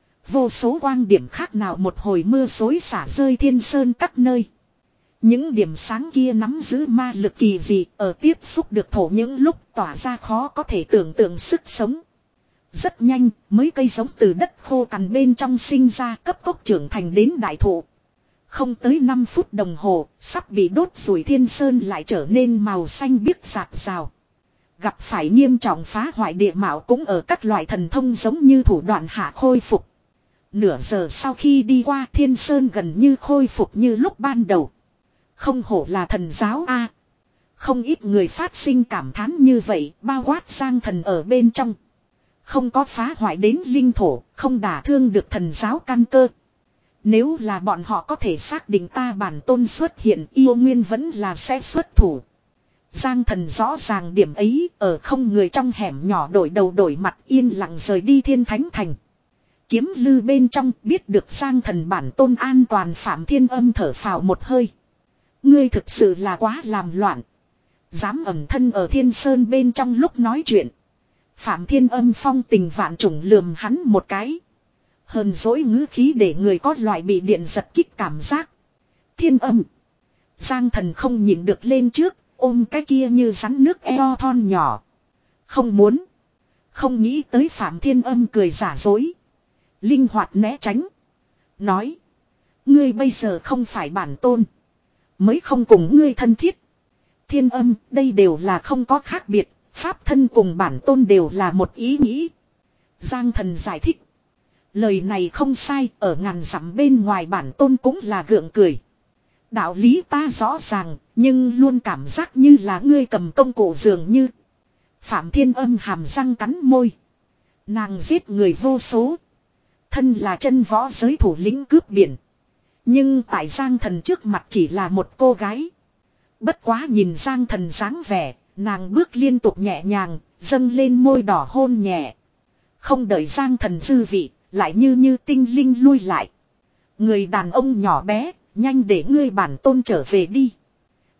Vô số quang điểm khác nào một hồi mưa xối xả rơi Thiên Sơn các nơi. Những điểm sáng kia nắm giữ ma lực kỳ dị ở tiếp xúc được thổ những lúc tỏa ra khó có thể tưởng tượng sức sống. Rất nhanh, mấy cây giống từ đất khô cằn bên trong sinh ra cấp tốc trưởng thành đến đại thụ. Không tới năm phút đồng hồ, sắp bị đốt rủi Thiên Sơn lại trở nên màu xanh biếc rạc rào. Gặp phải nghiêm trọng phá hoại địa mạo cũng ở các loại thần thông giống như thủ đoạn hạ khôi phục. Nửa giờ sau khi đi qua Thiên Sơn gần như khôi phục như lúc ban đầu. Không hổ là thần giáo a. Không ít người phát sinh cảm thán như vậy, bao quát Giang Thần ở bên trong. Không có phá hoại đến linh thổ, không đả thương được thần giáo căn cơ. Nếu là bọn họ có thể xác định ta bản tôn xuất hiện, yêu nguyên vẫn là sẽ xuất thủ. Giang Thần rõ ràng điểm ấy, ở không người trong hẻm nhỏ đổi đầu đổi mặt yên lặng rời đi Thiên Thánh Thành. Kiếm lư bên trong biết được Giang Thần bản tôn an toàn, Phạm Thiên Âm thở phào một hơi. Ngươi thực sự là quá làm loạn. Dám ẩn thân ở Thiên Sơn bên trong lúc nói chuyện. Phạm Thiên Âm phong tình vạn trùng lườm hắn một cái. Hờn dỗi ngữ khí để người có loại bị điện giật kích cảm giác. Thiên Âm. Giang Thần không nhịn được lên trước, ôm cái kia như rắn nước eo thon nhỏ. Không muốn. Không nghĩ tới Phạm Thiên Âm cười giả dối. Linh hoạt né tránh. Nói. Ngươi bây giờ không phải bản tôn. Mới không cùng ngươi thân thiết. Thiên Âm, đây đều là không có khác biệt. Pháp thân cùng bản tôn đều là một ý nghĩ. Giang Thần giải thích. Lời này không sai, ở ngàn dặm bên ngoài bản tôn cũng là gượng cười. Đạo lý ta rõ ràng, nhưng luôn cảm giác như là ngươi cầm công cụ dường như. Phạm Thiên Âm hàm răng cắn môi. Nàng giết người vô số. Thân là chân võ giới thủ lĩnh cướp biển. Nhưng tại Giang Thần trước mặt chỉ là một cô gái. Bất quá nhìn Giang Thần dáng vẻ, nàng bước liên tục nhẹ nhàng, dâng lên môi đỏ hôn nhẹ. Không đợi Giang Thần dư vị, lại như như tinh linh lui lại. Người đàn ông nhỏ bé, nhanh để ngươi bản tôn trở về đi.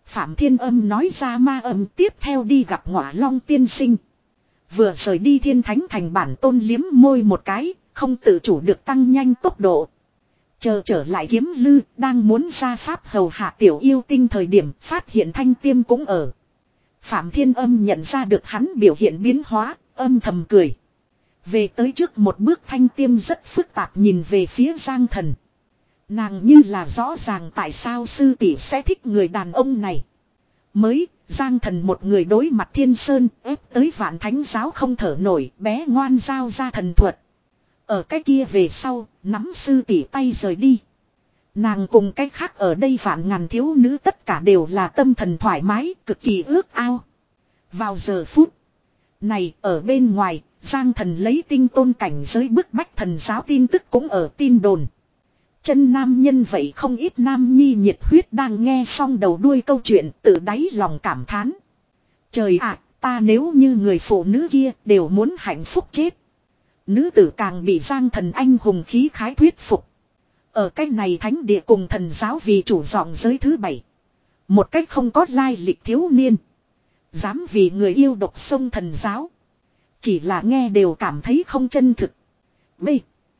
Phạm Thiên Âm nói ra ma âm tiếp theo đi gặp Ngọa Long tiên sinh. Vừa rời đi Thiên Thánh Thành bản tôn liếm môi một cái, không tự chủ được tăng nhanh tốc độ. Chờ trở lại Kiếm Lư, đang muốn ra pháp hầu hạ tiểu yêu tinh thời điểm phát hiện Thanh Tiêm cũng ở. Phạm Thiên Âm nhận ra được hắn biểu hiện biến hóa, âm thầm cười. Về tới trước một bước Thanh Tiêm rất phức tạp nhìn về phía Giang Thần. Nàng như là rõ ràng tại sao sư tỷ sẽ thích người đàn ông này. Mới, Giang Thần một người đối mặt Thiên Sơn ép tới Vạn Thánh Giáo không thở nổi, bé ngoan giao ra thần thuật. Ở cái kia về sau, nắm sư tỷ tay rời đi. Nàng cùng cái khác ở đây vạn ngàn thiếu nữ tất cả đều là tâm thần thoải mái, cực kỳ ước ao. Vào giờ phút này ở bên ngoài, Giang Thần lấy tinh tôn cảnh giới bức bách thần giáo tin tức cũng ở tin đồn. Chân nam nhân vậy không ít nam nhi nhiệt huyết đang nghe xong đầu đuôi câu chuyện tự đáy lòng cảm thán. Trời ạ, ta nếu như người phụ nữ kia đều muốn hạnh phúc chết. Nữ tử càng bị Giang Thần anh hùng khí khái thuyết phục. Ở cách này thánh địa cùng thần giáo vì chủ dòng giới thứ bảy. Một cách không có lai lịch thiếu niên. Dám vì người yêu độc sông thần giáo. Chỉ là nghe đều cảm thấy không chân thực. B.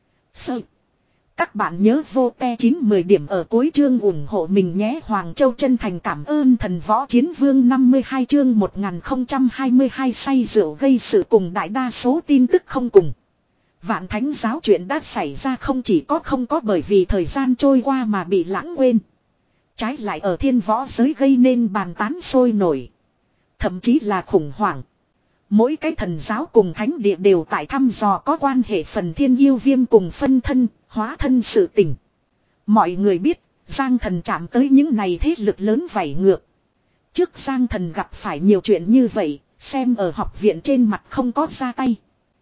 Sơ. Các bạn nhớ vô te chín mười điểm ở cuối chương ủng hộ mình nhé. Hoàng Châu chân thành cảm ơn thần võ chiến vương năm mươi hai chương một nghìn không trăm hai mươi hai say rượu gây sự cùng đại đa số tin tức không cùng. Vạn Thánh Giáo chuyện đã xảy ra không chỉ có không có bởi vì thời gian trôi qua mà bị lãng quên. Trái lại ở thiên võ giới gây nên bàn tán sôi nổi. Thậm chí là khủng hoảng. Mỗi cái thần giáo cùng thánh địa đều tại thăm dò có quan hệ phần thiên yêu viêm cùng phân thân, hóa thân sự tình. Mọi người biết, Giang Thần chạm tới những này thế lực lớn vảy ngược. Trước Giang Thần gặp phải nhiều chuyện như vậy, xem ở học viện trên mặt không có ra tay.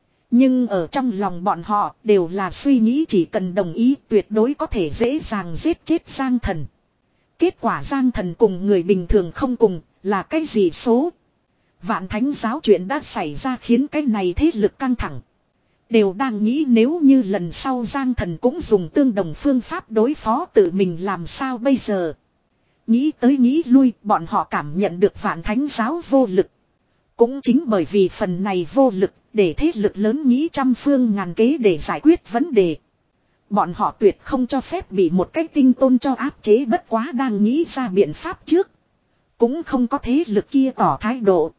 Nhưng ở trong lòng bọn họ đều là suy nghĩ chỉ cần đồng ý tuyệt đối có thể dễ dàng giết chết Giang Thần. Kết quả Giang Thần cùng người bình thường không cùng là cái gì số. Vạn Thánh Giáo chuyện đã xảy ra khiến cái này thế lực căng thẳng. Đều đang nghĩ nếu như lần sau Giang Thần cũng dùng tương đồng phương pháp đối phó tự mình làm sao bây giờ. Nghĩ tới nghĩ lui bọn họ cảm nhận được Vạn Thánh Giáo vô lực. Cũng chính bởi vì phần này vô lực để thế lực lớn nghĩ trăm phương ngàn kế để giải quyết vấn đề. Bọn họ tuyệt không cho phép bị một cái tinh tôn cho áp chế bất quá đang nghĩ ra biện pháp trước. Cũng không có thế lực kia tỏ thái độ.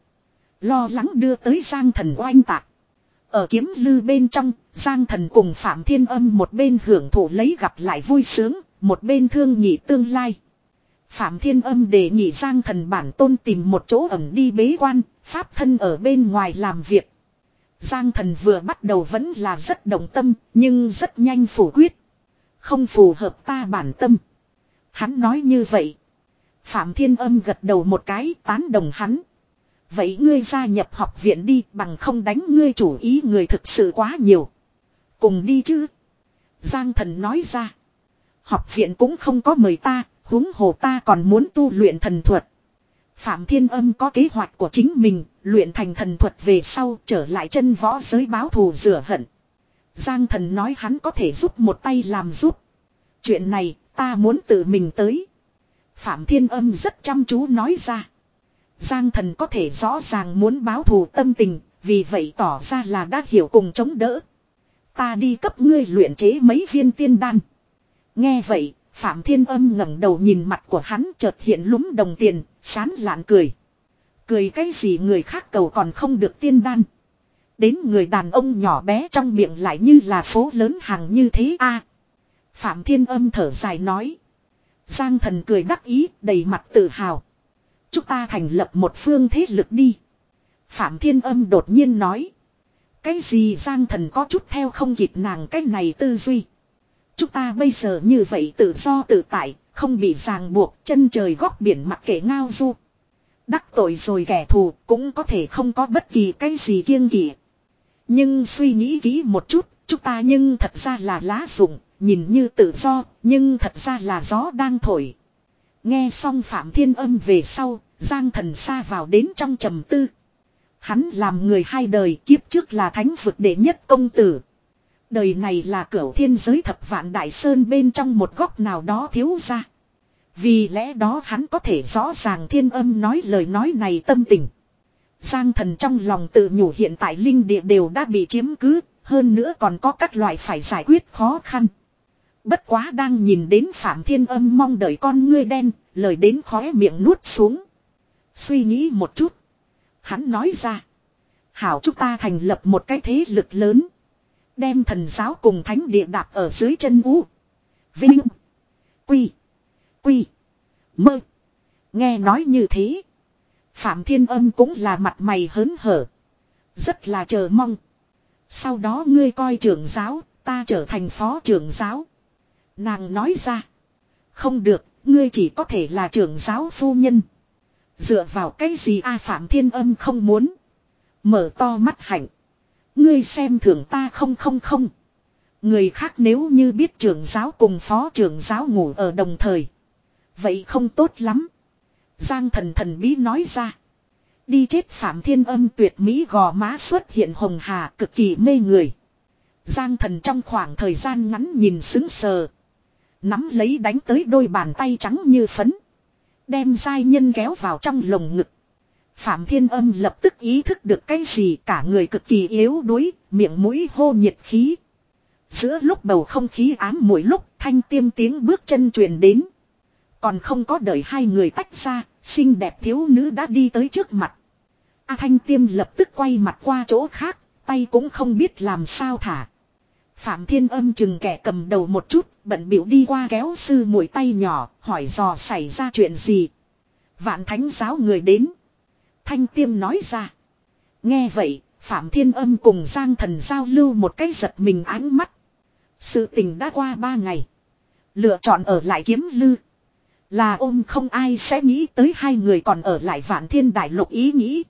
Lo lắng đưa tới Giang Thần oanh tạc. Ở Kiếm Lư bên trong, Giang Thần cùng Phạm Thiên Âm một bên hưởng thụ lấy gặp lại vui sướng, một bên thương nhị tương lai. Phạm Thiên Âm đề nghị Giang Thần bản tôn tìm một chỗ ẩn đi bế quan, pháp thân ở bên ngoài làm việc. Giang Thần vừa bắt đầu vẫn là rất đồng tâm, nhưng rất nhanh phủ quyết. Không phù hợp ta bản tâm. Hắn nói như vậy. Phạm Thiên Âm gật đầu một cái tán đồng hắn. Vậy ngươi gia nhập học viện đi bằng không đánh ngươi chủ ý người thực sự quá nhiều. Cùng đi chứ. Giang Thần nói ra. Học viện cũng không có mời ta, huống hồ ta còn muốn tu luyện thần thuật. Phạm Thiên Âm có kế hoạch của chính mình, luyện thành thần thuật về sau trở lại chân võ giới báo thù rửa hận. Giang Thần nói hắn có thể giúp một tay làm giúp. Chuyện này ta muốn tự mình tới. Phạm Thiên Âm rất chăm chú nói ra. Giang Thần có thể rõ ràng muốn báo thù tâm tình, vì vậy tỏ ra là đã hiểu cùng chống đỡ. Ta đi cấp ngươi luyện chế mấy viên tiên đan. Nghe vậy, Phạm Thiên Âm ngẩng đầu nhìn mặt của hắn chợt hiện lúm đồng tiền, sán lạn cười. Cười cái gì người khác cầu còn không được tiên đan. Đến người đàn ông nhỏ bé trong miệng lại như là phố lớn hàng như thế a. Phạm Thiên Âm thở dài nói. Giang Thần cười đắc ý, đầy mặt tự hào. Chúng ta thành lập một phương thế lực đi. Phạm Thiên Âm đột nhiên nói. Cái gì Giang Thần có chút theo không kịp nàng cái này tư duy. Chúng ta bây giờ như vậy tự do tự tại, không bị ràng buộc chân trời góc biển mặc kệ ngao du. Đắc tội rồi kẻ thù cũng có thể không có bất kỳ cái gì kiêng kỵ. Nhưng suy nghĩ kỹ một chút, chúng ta nhưng thật ra là lá rụng, nhìn như tự do, nhưng thật ra là gió đang thổi. Nghe xong Phạm Thiên Âm về sau, Giang Thần xa vào đến trong trầm tư. Hắn làm người hai đời kiếp trước là thánh vực đệ nhất công tử. Đời này là cửu thiên giới thập vạn đại sơn bên trong một góc nào đó thiếu ra. Vì lẽ đó hắn có thể rõ ràng Thiên Âm nói lời nói này tâm tình. Giang Thần trong lòng tự nhủ hiện tại linh địa đều đã bị chiếm cứ, hơn nữa còn có các loại phải giải quyết khó khăn. Bất quá đang nhìn đến Phạm Thiên Âm mong đợi con ngươi đen, lời đến khóe miệng nuốt xuống. Suy nghĩ một chút. Hắn nói ra. Hảo chúng ta thành lập một cái thế lực lớn. Đem thần giáo cùng thánh địa đạp ở dưới chân U. Vinh. Quy. Quy. Mơ. Nghe nói như thế. Phạm Thiên Âm cũng là mặt mày hớn hở. Rất là chờ mong. Sau đó ngươi coi trưởng giáo, ta trở thành phó trưởng giáo. Nàng nói ra. Không được, ngươi chỉ có thể là trưởng giáo phu nhân. Dựa vào cái gì a Phạm Thiên Âm không muốn. Mở to mắt hạnh. Ngươi xem thường ta không không không. Người khác nếu như biết trưởng giáo cùng phó trưởng giáo ngủ ở đồng thời. Vậy không tốt lắm. Giang Thần thần bí nói ra. Đi chết Phạm Thiên Âm tuyệt mỹ gò má xuất hiện hồng hà cực kỳ mê người. Giang Thần trong khoảng thời gian ngắn nhìn sững sờ. Nắm lấy đánh tới đôi bàn tay trắng như phấn. Đem giai nhân kéo vào trong lồng ngực. Phạm Thiên Âm lập tức ý thức được cái gì cả người cực kỳ yếu đuối, miệng mũi hô nhiệt khí. Giữa lúc bầu không khí ám muội lúc thanh tiêm tiếng bước chân truyền đến. Còn không có đợi hai người tách ra, xinh đẹp thiếu nữ đã đi tới trước mặt. A Thanh Tiêm lập tức quay mặt qua chỗ khác, tay cũng không biết làm sao thả. Phạm Thiên Âm chừng kẻ cầm đầu một chút, bận bịu đi qua kéo sư muội tay nhỏ, hỏi dò xảy ra chuyện gì. Vạn Thánh giáo người đến. Thanh Tiêm nói ra. Nghe vậy, Phạm Thiên Âm cùng Giang Thần giao lưu một cái giật mình ánh mắt. Sự tình đã qua ba ngày. Lựa chọn ở lại Kiếm Lư. Là ôm không ai sẽ nghĩ tới hai người còn ở lại Vạn Thiên Đại Lục ý nghĩ.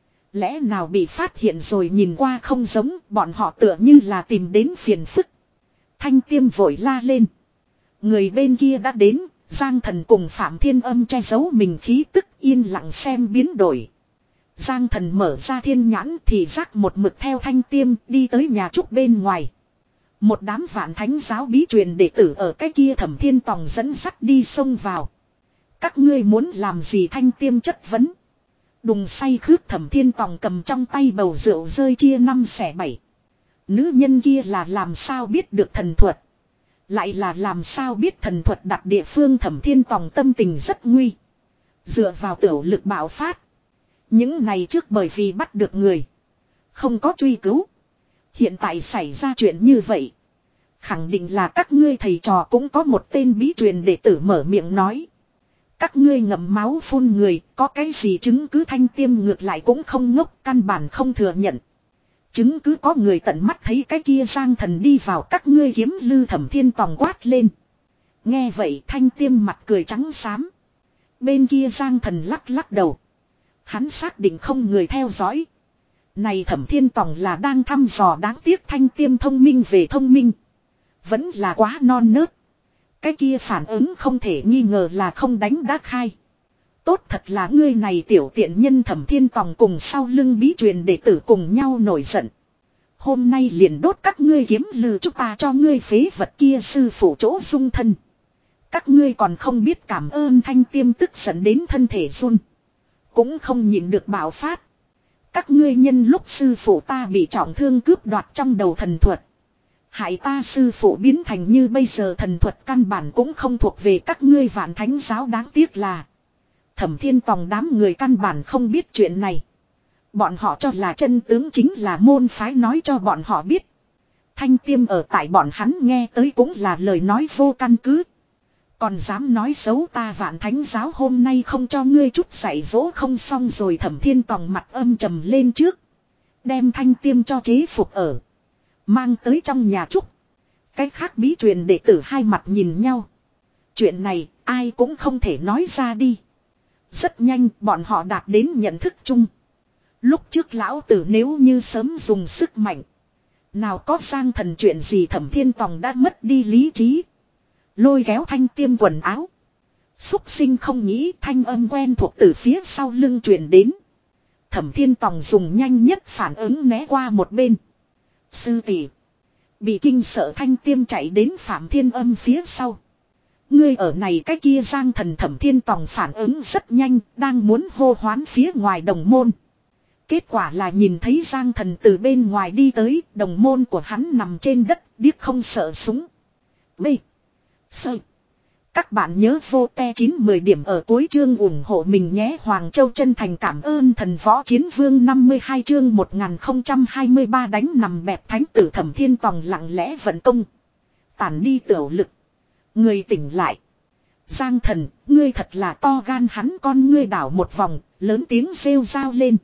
Lẽ nào bị phát hiện rồi nhìn qua không giống bọn họ tựa như là tìm đến phiền phức. Thanh Tiêm vội la lên. Người bên kia đã đến, Giang Thần cùng Phạm Thiên Âm che giấu mình khí tức yên lặng xem biến đổi. Giang Thần mở ra thiên nhãn thì giác một mực theo Thanh Tiêm đi tới nhà trúc bên ngoài. Một đám Vạn Thánh giáo bí truyền đệ tử ở cái kia Thẩm Thiên Tòng dẫn dắt đi xông vào. Các ngươi muốn làm gì Thanh Tiêm chất vấn. Đùng say khướt Thẩm Thiên Tòng cầm trong tay bầu rượu rơi chia năm xẻ bảy. Nữ nhân kia là làm sao biết được thần thuật. Lại là làm sao biết thần thuật đặt địa phương Thẩm Thiên Tòng tâm tình rất nguy. Dựa vào tiểu lực bạo phát. Những này trước bởi vì bắt được người. Không có truy cứu. Hiện tại xảy ra chuyện như vậy. Khẳng định là các ngươi thầy trò cũng có một tên bí truyền đệ tử mở miệng nói. Các ngươi ngậm máu phun người, có cái gì chứng cứ Thanh Tiêm ngược lại cũng không ngốc, căn bản không thừa nhận. Chứng cứ có người tận mắt thấy cái kia Giang Thần đi vào các ngươi Kiếm Lư. Thẩm Thiên Tòng quát lên. Nghe vậy Thanh Tiêm mặt cười trắng xám. Bên kia Giang Thần lắc lắc đầu. Hắn xác định không người theo dõi. Này Thẩm Thiên Tòng là đang thăm dò đáng tiếc Thanh Tiêm thông minh về thông minh. Vẫn là quá non nớt. Cái kia phản ứng không thể nghi ngờ là không đánh đã khai. Tốt thật là ngươi này tiểu tiện nhân Thẩm Thiên Tòng cùng sau lưng bí truyền đệ tử cùng nhau nổi giận. Hôm nay liền đốt các ngươi Kiếm Lư chúng ta cho ngươi phế vật kia sư phụ chỗ dung thân. Các ngươi còn không biết cảm ơn Thanh Tiêm tức giận đến thân thể run. Cũng không nhịn được bạo phát. Các ngươi nhân lúc sư phụ ta bị trọng thương cướp đoạt trong đầu thần thuật. Hại ta sư phụ biến thành như bây giờ thần thuật căn bản cũng không thuộc về các ngươi Vạn Thánh giáo đáng tiếc là. Thẩm Thiên Tòng đám người căn bản không biết chuyện này. Bọn họ cho là chân tướng chính là môn phái nói cho bọn họ biết. Thanh Tiêm ở tại bọn hắn nghe tới cũng là lời nói vô căn cứ. Còn dám nói xấu ta Vạn Thánh giáo hôm nay không cho ngươi chút dạy dỗ không xong rồi. Thẩm Thiên Tòng mặt âm trầm lên trước. Đem Thanh Tiêm cho chế phục ở. Mang tới trong nhà trúc. Cái khác bí truyền đệ tử hai mặt nhìn nhau. Chuyện này ai cũng không thể nói ra đi. Rất nhanh bọn họ đạt đến nhận thức chung. Lúc trước lão tử nếu như sớm dùng sức mạnh. Nào có Giang Thần chuyện gì Thẩm Thiên Tòng đã mất đi lý trí. Lôi kéo Thanh Tiêm quần áo. Xúc sinh không nghĩ thanh âm quen thuộc từ phía sau lưng truyền đến. Thẩm Thiên Tòng dùng nhanh nhất phản ứng né qua một bên. Sư tỷ. Bị kinh sợ Thanh Tiêm chạy đến Phạm Thiên Âm phía sau. Ngươi ở này cái kia Giang Thần Thẩm Thiên Tòng phản ứng rất nhanh, đang muốn hô hoán phía ngoài đồng môn. Kết quả là nhìn thấy Giang Thần từ bên ngoài đi tới, đồng môn của hắn nằm trên đất, điếc không sợ súng. B. Sơ. Các bạn nhớ vô te chín mười điểm ở cuối chương ủng hộ mình nhé. Hoàng Châu chân thành cảm ơn thần võ chiến vương năm mươi hai chương một nghìn không trăm hai mươi ba đánh nằm bẹp thánh tử Thẩm Thiên Tòng lặng lẽ vận công. Tản đi tiểu lực. Người tỉnh lại. Giang Thần, ngươi thật là to gan, hắn con ngươi đảo một vòng, lớn tiếng rêu rao lên.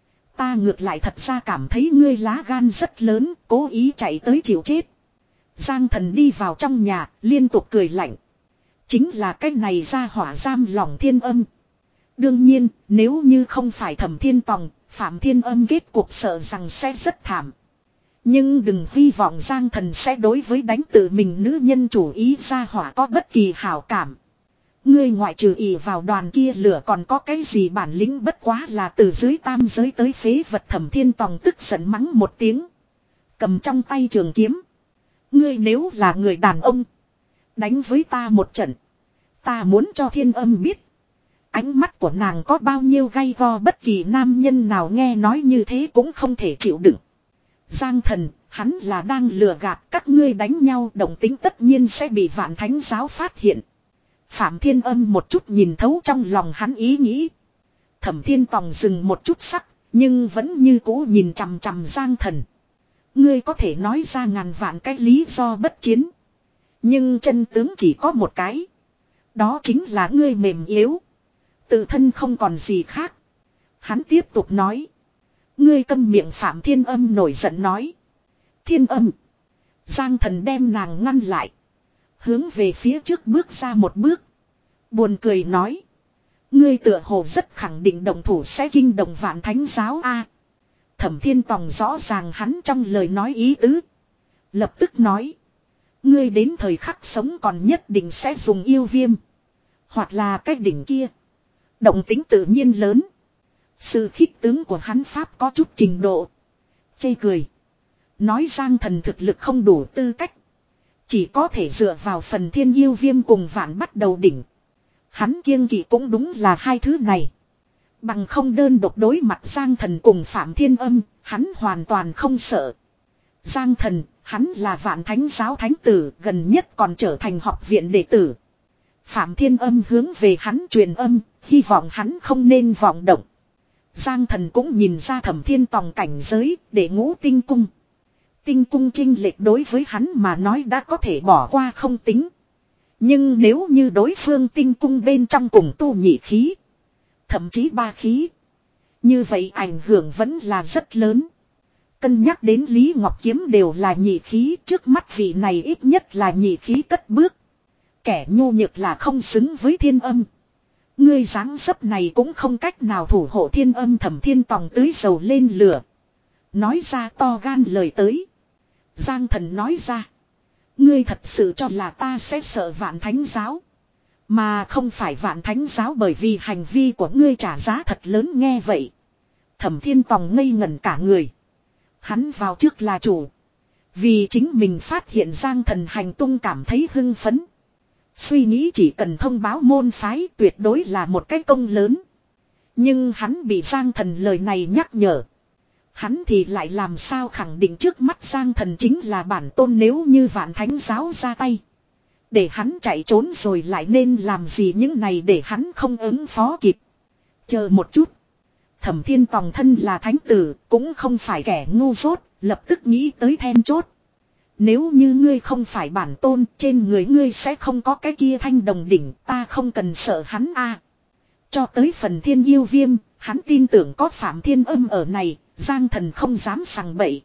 Ta ngược lại thật ra cảm thấy ngươi lá gan rất lớn, cố ý chạy tới chịu chết. Giang Thần đi vào trong nhà, liên tục cười lạnh. Chính là cái này ra hỏa giam lòng Thiên Âm. Đương nhiên, nếu như không phải Thẩm Thiên Tòng, Phạm Thiên Âm kết cuộc sợ rằng sẽ rất thảm. Nhưng đừng hy vọng Giang Thần sẽ đối với đánh tự mình nữ nhân chủ ý ra hỏa có bất kỳ hảo cảm. Ngươi ngoại trừ ỷ vào đoàn kia lửa còn có cái gì bản lĩnh, bất quá là từ dưới tam giới tới phế vật. Thẩm Thiên Tòng tức giận mắng một tiếng. Cầm trong tay trường kiếm. Ngươi nếu là người đàn ông, đánh với ta một trận. Ta muốn cho Thiên Âm biết. Ánh mắt của nàng có bao nhiêu gay go, bất kỳ nam nhân nào nghe nói như thế cũng không thể chịu đựng. Giang Thần, hắn là đang lừa gạt các ngươi, đánh nhau động tính tất nhiên sẽ bị Vạn Thánh giáo phát hiện. Phạm Thiên Âm một chút nhìn thấu trong lòng hắn ý nghĩ. Thẩm Thiên Tòng dừng một chút sắc, nhưng vẫn như cũ nhìn chằm chằm Giang Thần. Ngươi có thể nói ra ngàn vạn cái lý do bất chiến. Nhưng chân tướng chỉ có một cái. Đó chính là ngươi mềm yếu. Tự thân không còn gì khác. Hắn tiếp tục nói. Ngươi câm miệng. Phạm Thiên Âm nổi giận nói. Thiên Âm. Giang Thần đem nàng ngăn lại. Hướng về phía trước bước ra một bước. Buồn cười nói. Ngươi tựa hồ rất khẳng định động thủ sẽ kinh động Vạn Thánh giáo a. Thẩm Thiên Tòng rõ ràng hắn trong lời nói ý tứ. Lập tức nói. Ngươi đến thời khắc sống còn nhất định sẽ dùng yêu viêm. Hoặc là cái đỉnh kia. Động tính tự nhiên lớn. Sự khích tướng của hắn pháp có chút trình độ. Chê cười. Nói Giang Thần thực lực không đủ tư cách. Chỉ có thể dựa vào phần thiên yêu viêm cùng Vạn bắt đầu đỉnh. Hắn kiêng kỵ cũng đúng là hai thứ này. Bằng không đơn độc đối mặt Giang Thần cùng Phạm Thiên Âm, hắn hoàn toàn không sợ. Giang Thần, hắn là Vạn Thánh giáo thánh tử, gần nhất còn trở thành học viện đệ tử. Phạm Thiên Âm hướng về hắn truyền âm, hy vọng hắn không nên vọng động. Giang Thần cũng nhìn ra Thẩm Thiên Tòng cảnh giới, để ngũ tinh cung. Tinh cung chinh lệch đối với hắn mà nói đã có thể bỏ qua không tính. Nhưng nếu như đối phương tinh cung bên trong cùng tu nhị khí, thậm chí ba khí, như vậy ảnh hưởng vẫn là rất lớn. Cân nhắc đến Lý Ngọc Kiếm đều là nhị khí, trước mắt vị này ít nhất là nhị khí cất bước. Kẻ nhu nhược là không xứng với Thiên Âm. Ngươi dáng dấp này cũng không cách nào thủ hộ Thiên Âm. Thẩm Thiên Tòng tưới dầu lên lửa. Nói ra to gan lời tới. Giang Thần nói ra. Ngươi thật sự cho là ta sẽ sợ Vạn Thánh giáo. Mà không phải Vạn Thánh giáo, bởi vì hành vi của ngươi trả giá thật lớn. Nghe vậy. Thẩm Thiên Tòng ngây ngẩn cả người. Hắn vào trước là chủ. Vì chính mình phát hiện Giang Thần hành tung cảm thấy hưng phấn. Suy nghĩ chỉ cần thông báo môn phái tuyệt đối là một cái công lớn. Nhưng hắn bị Giang Thần lời này nhắc nhở. Hắn thì lại làm sao khẳng định trước mắt Giang Thần chính là bản tôn, nếu như Vạn Thánh giáo ra tay. Để hắn chạy trốn rồi lại nên làm gì, những này để hắn không ứng phó kịp. Chờ một chút. Thẩm Thiên Tòng thân là thánh tử, cũng không phải kẻ ngu dốt, lập tức nghĩ tới then chốt. Nếu như ngươi không phải bản tôn, trên người ngươi sẽ không có cái kia thanh đồng đỉnh, ta không cần sợ hắn a. Cho tới phần thiên yêu viêm, hắn tin tưởng có Phạm Thiên Âm ở này, Giang Thần không dám sằng bậy.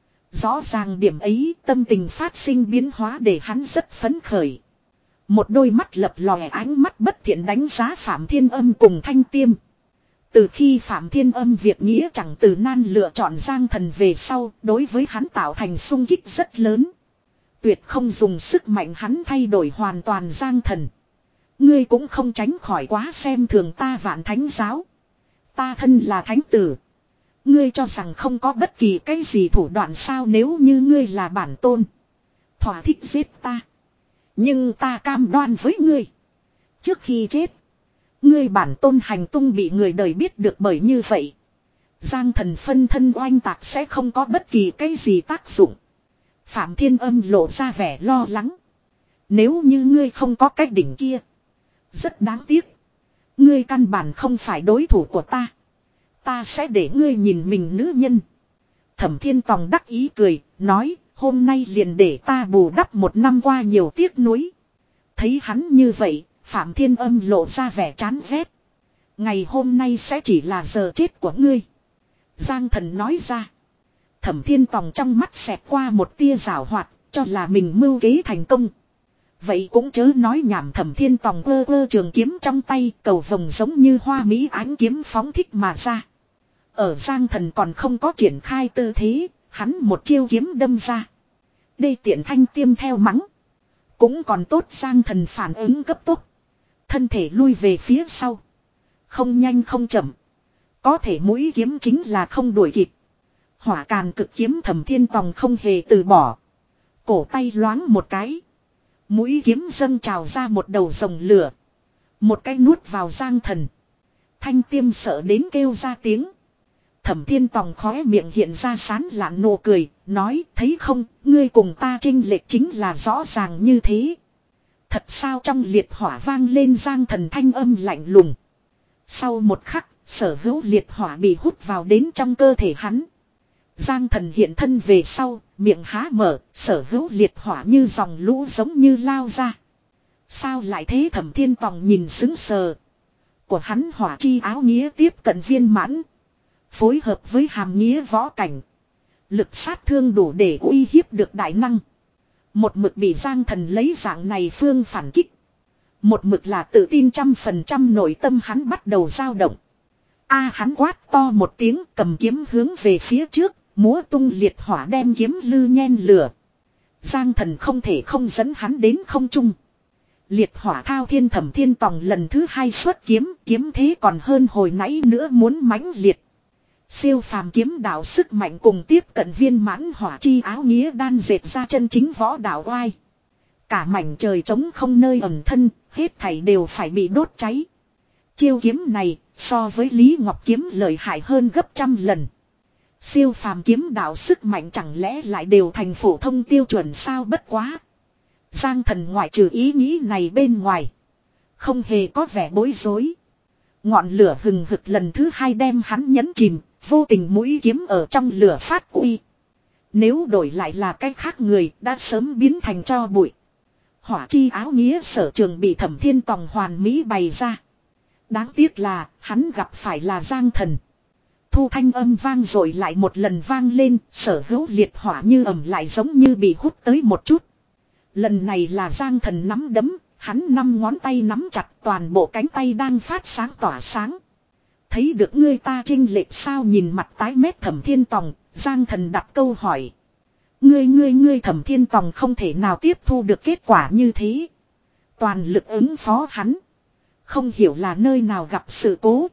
Rõ ràng điểm ấy, tâm tình phát sinh biến hóa để hắn rất phấn khởi. Một đôi mắt lập lòe ánh mắt bất thiện đánh giá Phạm Thiên Âm cùng Thanh Tiêm. Từ khi Phạm Thiên Âm việc nghĩa chẳng từ nan lựa chọn Giang Thần về sau, đối với hắn tạo thành xung kích rất lớn. Tuyệt không dùng sức mạnh hắn thay đổi hoàn toàn Giang Thần. Ngươi cũng không tránh khỏi quá xem thường ta Vạn Thánh giáo. Ta thân là thánh tử. Ngươi cho rằng không có bất kỳ cái gì thủ đoạn sao, nếu như ngươi là bản tôn. Thỏa thích giết ta. Nhưng ta cam đoan với ngươi. Trước khi chết. Ngươi bản tôn hành tung bị người đời biết được, bởi như vậy. Giang thần phân thân oanh tạc sẽ không có bất kỳ cái gì tác dụng. Phạm Thiên Âm lộ ra vẻ lo lắng. Nếu như ngươi không có cách đỉnh kia. Rất đáng tiếc. Ngươi căn bản không phải đối thủ của ta. Ta sẽ để ngươi nhìn mình nữ nhân. Thẩm Thiên Tòng đắc ý cười, nói, hôm nay liền để ta bù đắp một năm qua nhiều tiếc nuối. Thấy hắn như vậy, Phạm Thiên Âm lộ ra vẻ chán ghét. Ngày hôm nay sẽ chỉ là giờ chết của ngươi. Giang thần nói ra. Thẩm Thiên Tòng trong mắt xẹt qua một tia giảo hoạt, cho là mình mưu kế thành công. Vậy cũng chớ nói nhảm. Thẩm Thiên Tòng ơ ơ trường kiếm trong tay, cầu vồng giống như hoa mỹ ánh kiếm phóng thích mà ra. Ở Giang thần còn không có triển khai tư thế, hắn một chiêu kiếm đâm ra. Đây tiện thanh tiêm theo mắng. Cũng còn tốt Giang thần phản ứng cấp tốc. Thân thể lui về phía sau. Không nhanh không chậm. Có thể mũi kiếm chính là không đuổi kịp. Hỏa càn cực kiếm Thẩm Thiên Tòng không hề từ bỏ. Cổ tay loáng một cái. Mũi kiếm dâng trào ra một đầu rồng lửa. Một cái nuốt vào Giang thần. Thanh tiêm sợ đến kêu ra tiếng. Thẩm Thiên Tòng khóe miệng hiện ra sán lạn nụ cười, nói, thấy không, ngươi cùng ta chênh lệch chính là rõ ràng như thế. Thật sao? Trong liệt hỏa vang lên Giang thần thanh âm lạnh lùng. Sau một khắc, sở hữu liệt hỏa bị hút vào đến trong cơ thể hắn. Giang thần hiện thân về sau, miệng há mở, sở hữu liệt hỏa như dòng lũ giống như lao ra. Sao lại thế? Thẩm Thiên Tòng nhìn sững sờ. Của hắn hỏa chi áo nghĩa tiếp cận viên mãn. Phối hợp với hàm nghĩa võ cảnh. Lực sát thương đủ để uy hiếp được đại năng. Một mực bị Giang thần lấy dạng này phương phản kích. Một mực là tự tin trăm phần trăm nội tâm hắn bắt đầu dao động. A hắn quát to một tiếng, cầm kiếm hướng về phía trước, múa tung liệt hỏa đem kiếm lư nhen lửa. Giang thần không thể không dẫn hắn đến không trung. Liệt hỏa thao thiên. Thẩm Thiên Tòng lần thứ hai xuất kiếm, kiếm thế còn hơn hồi nãy nữa muốn mãnh liệt. Siêu phàm kiếm đạo sức mạnh cùng tiếp cận viên mãn hỏa chi áo nghĩa đan dệt ra chân chính võ đạo oai. Cả mảnh trời trống không nơi ẩn thân, hết thảy đều phải bị đốt cháy. Chiêu kiếm này so với Lý Ngọc kiếm lợi hại hơn gấp trăm lần. Siêu phàm kiếm đạo sức mạnh chẳng lẽ lại đều thành phổ thông tiêu chuẩn sao? Bất quá. Giang thần ngoại trừ ý nghĩ này bên ngoài, không hề có vẻ bối rối. Ngọn lửa hừng hực lần thứ hai đem hắn nhấn chìm, vô tình mũi kiếm ở trong lửa phát uy. Nếu đổi lại là cái khác người đã sớm biến thành tro bụi. Hỏa chi áo nghĩa sở trường bị Thẩm Thiên Tòng hoàn mỹ bày ra. Đáng tiếc là hắn gặp phải là Giang thần. Thu thanh âm vang rồi lại một lần vang lên, sở hữu liệt hỏa như ẩm lại giống như bị hút tới một chút. Lần này là Giang thần nắm đấm, hắn năm ngón tay nắm chặt, toàn bộ cánh tay đang phát sáng tỏa sáng. Thấy được ngươi ta chênh lệch sao? Nhìn mặt tái mét Thẩm Thiên Tòng, Giang thần đặt câu hỏi. Ngươi ngươi ngươi Thẩm Thiên Tòng không thể nào tiếp thu được kết quả như thế. Toàn lực ứng phó hắn. Không hiểu là nơi nào gặp sự cố.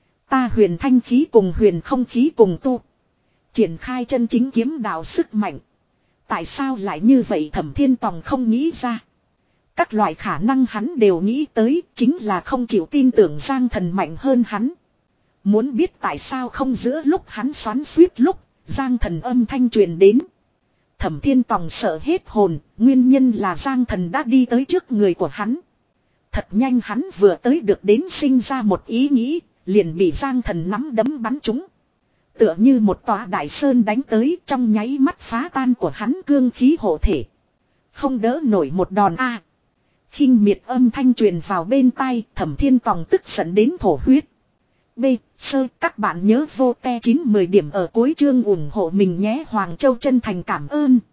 Ta huyền thanh khí cùng huyền không khí cùng tu. Triển khai chân chính kiếm đạo sức mạnh. Tại sao lại như vậy? Thẩm Thiên Tòng không nghĩ ra. Các loại khả năng hắn đều nghĩ tới, chính là không chịu tin tưởng Giang thần mạnh hơn hắn. Muốn biết tại sao không? Giữa lúc hắn xoắn xuýt lúc, Giang thần âm thanh truyền đến. Thẩm Thiên Tòng sợ hết hồn, nguyên nhân là Giang thần đã đi tới trước người của hắn. Thật nhanh hắn vừa tới được đến sinh ra một ý nghĩ, liền bị Giang thần nắm đấm bắn trúng. Tựa như một tòa đại sơn đánh tới, trong nháy mắt phá tan của hắn cương khí hộ thể. Không đỡ nổi một đòn a. À, khinh miệt âm thanh truyền vào bên tai, Thẩm Thiên Tòng tức giận đến thổ huyết. B. Sơ, các bạn nhớ vô te chín mười điểm ở cuối chương ủng hộ mình nhé. Hoàng Châu chân thành cảm ơn.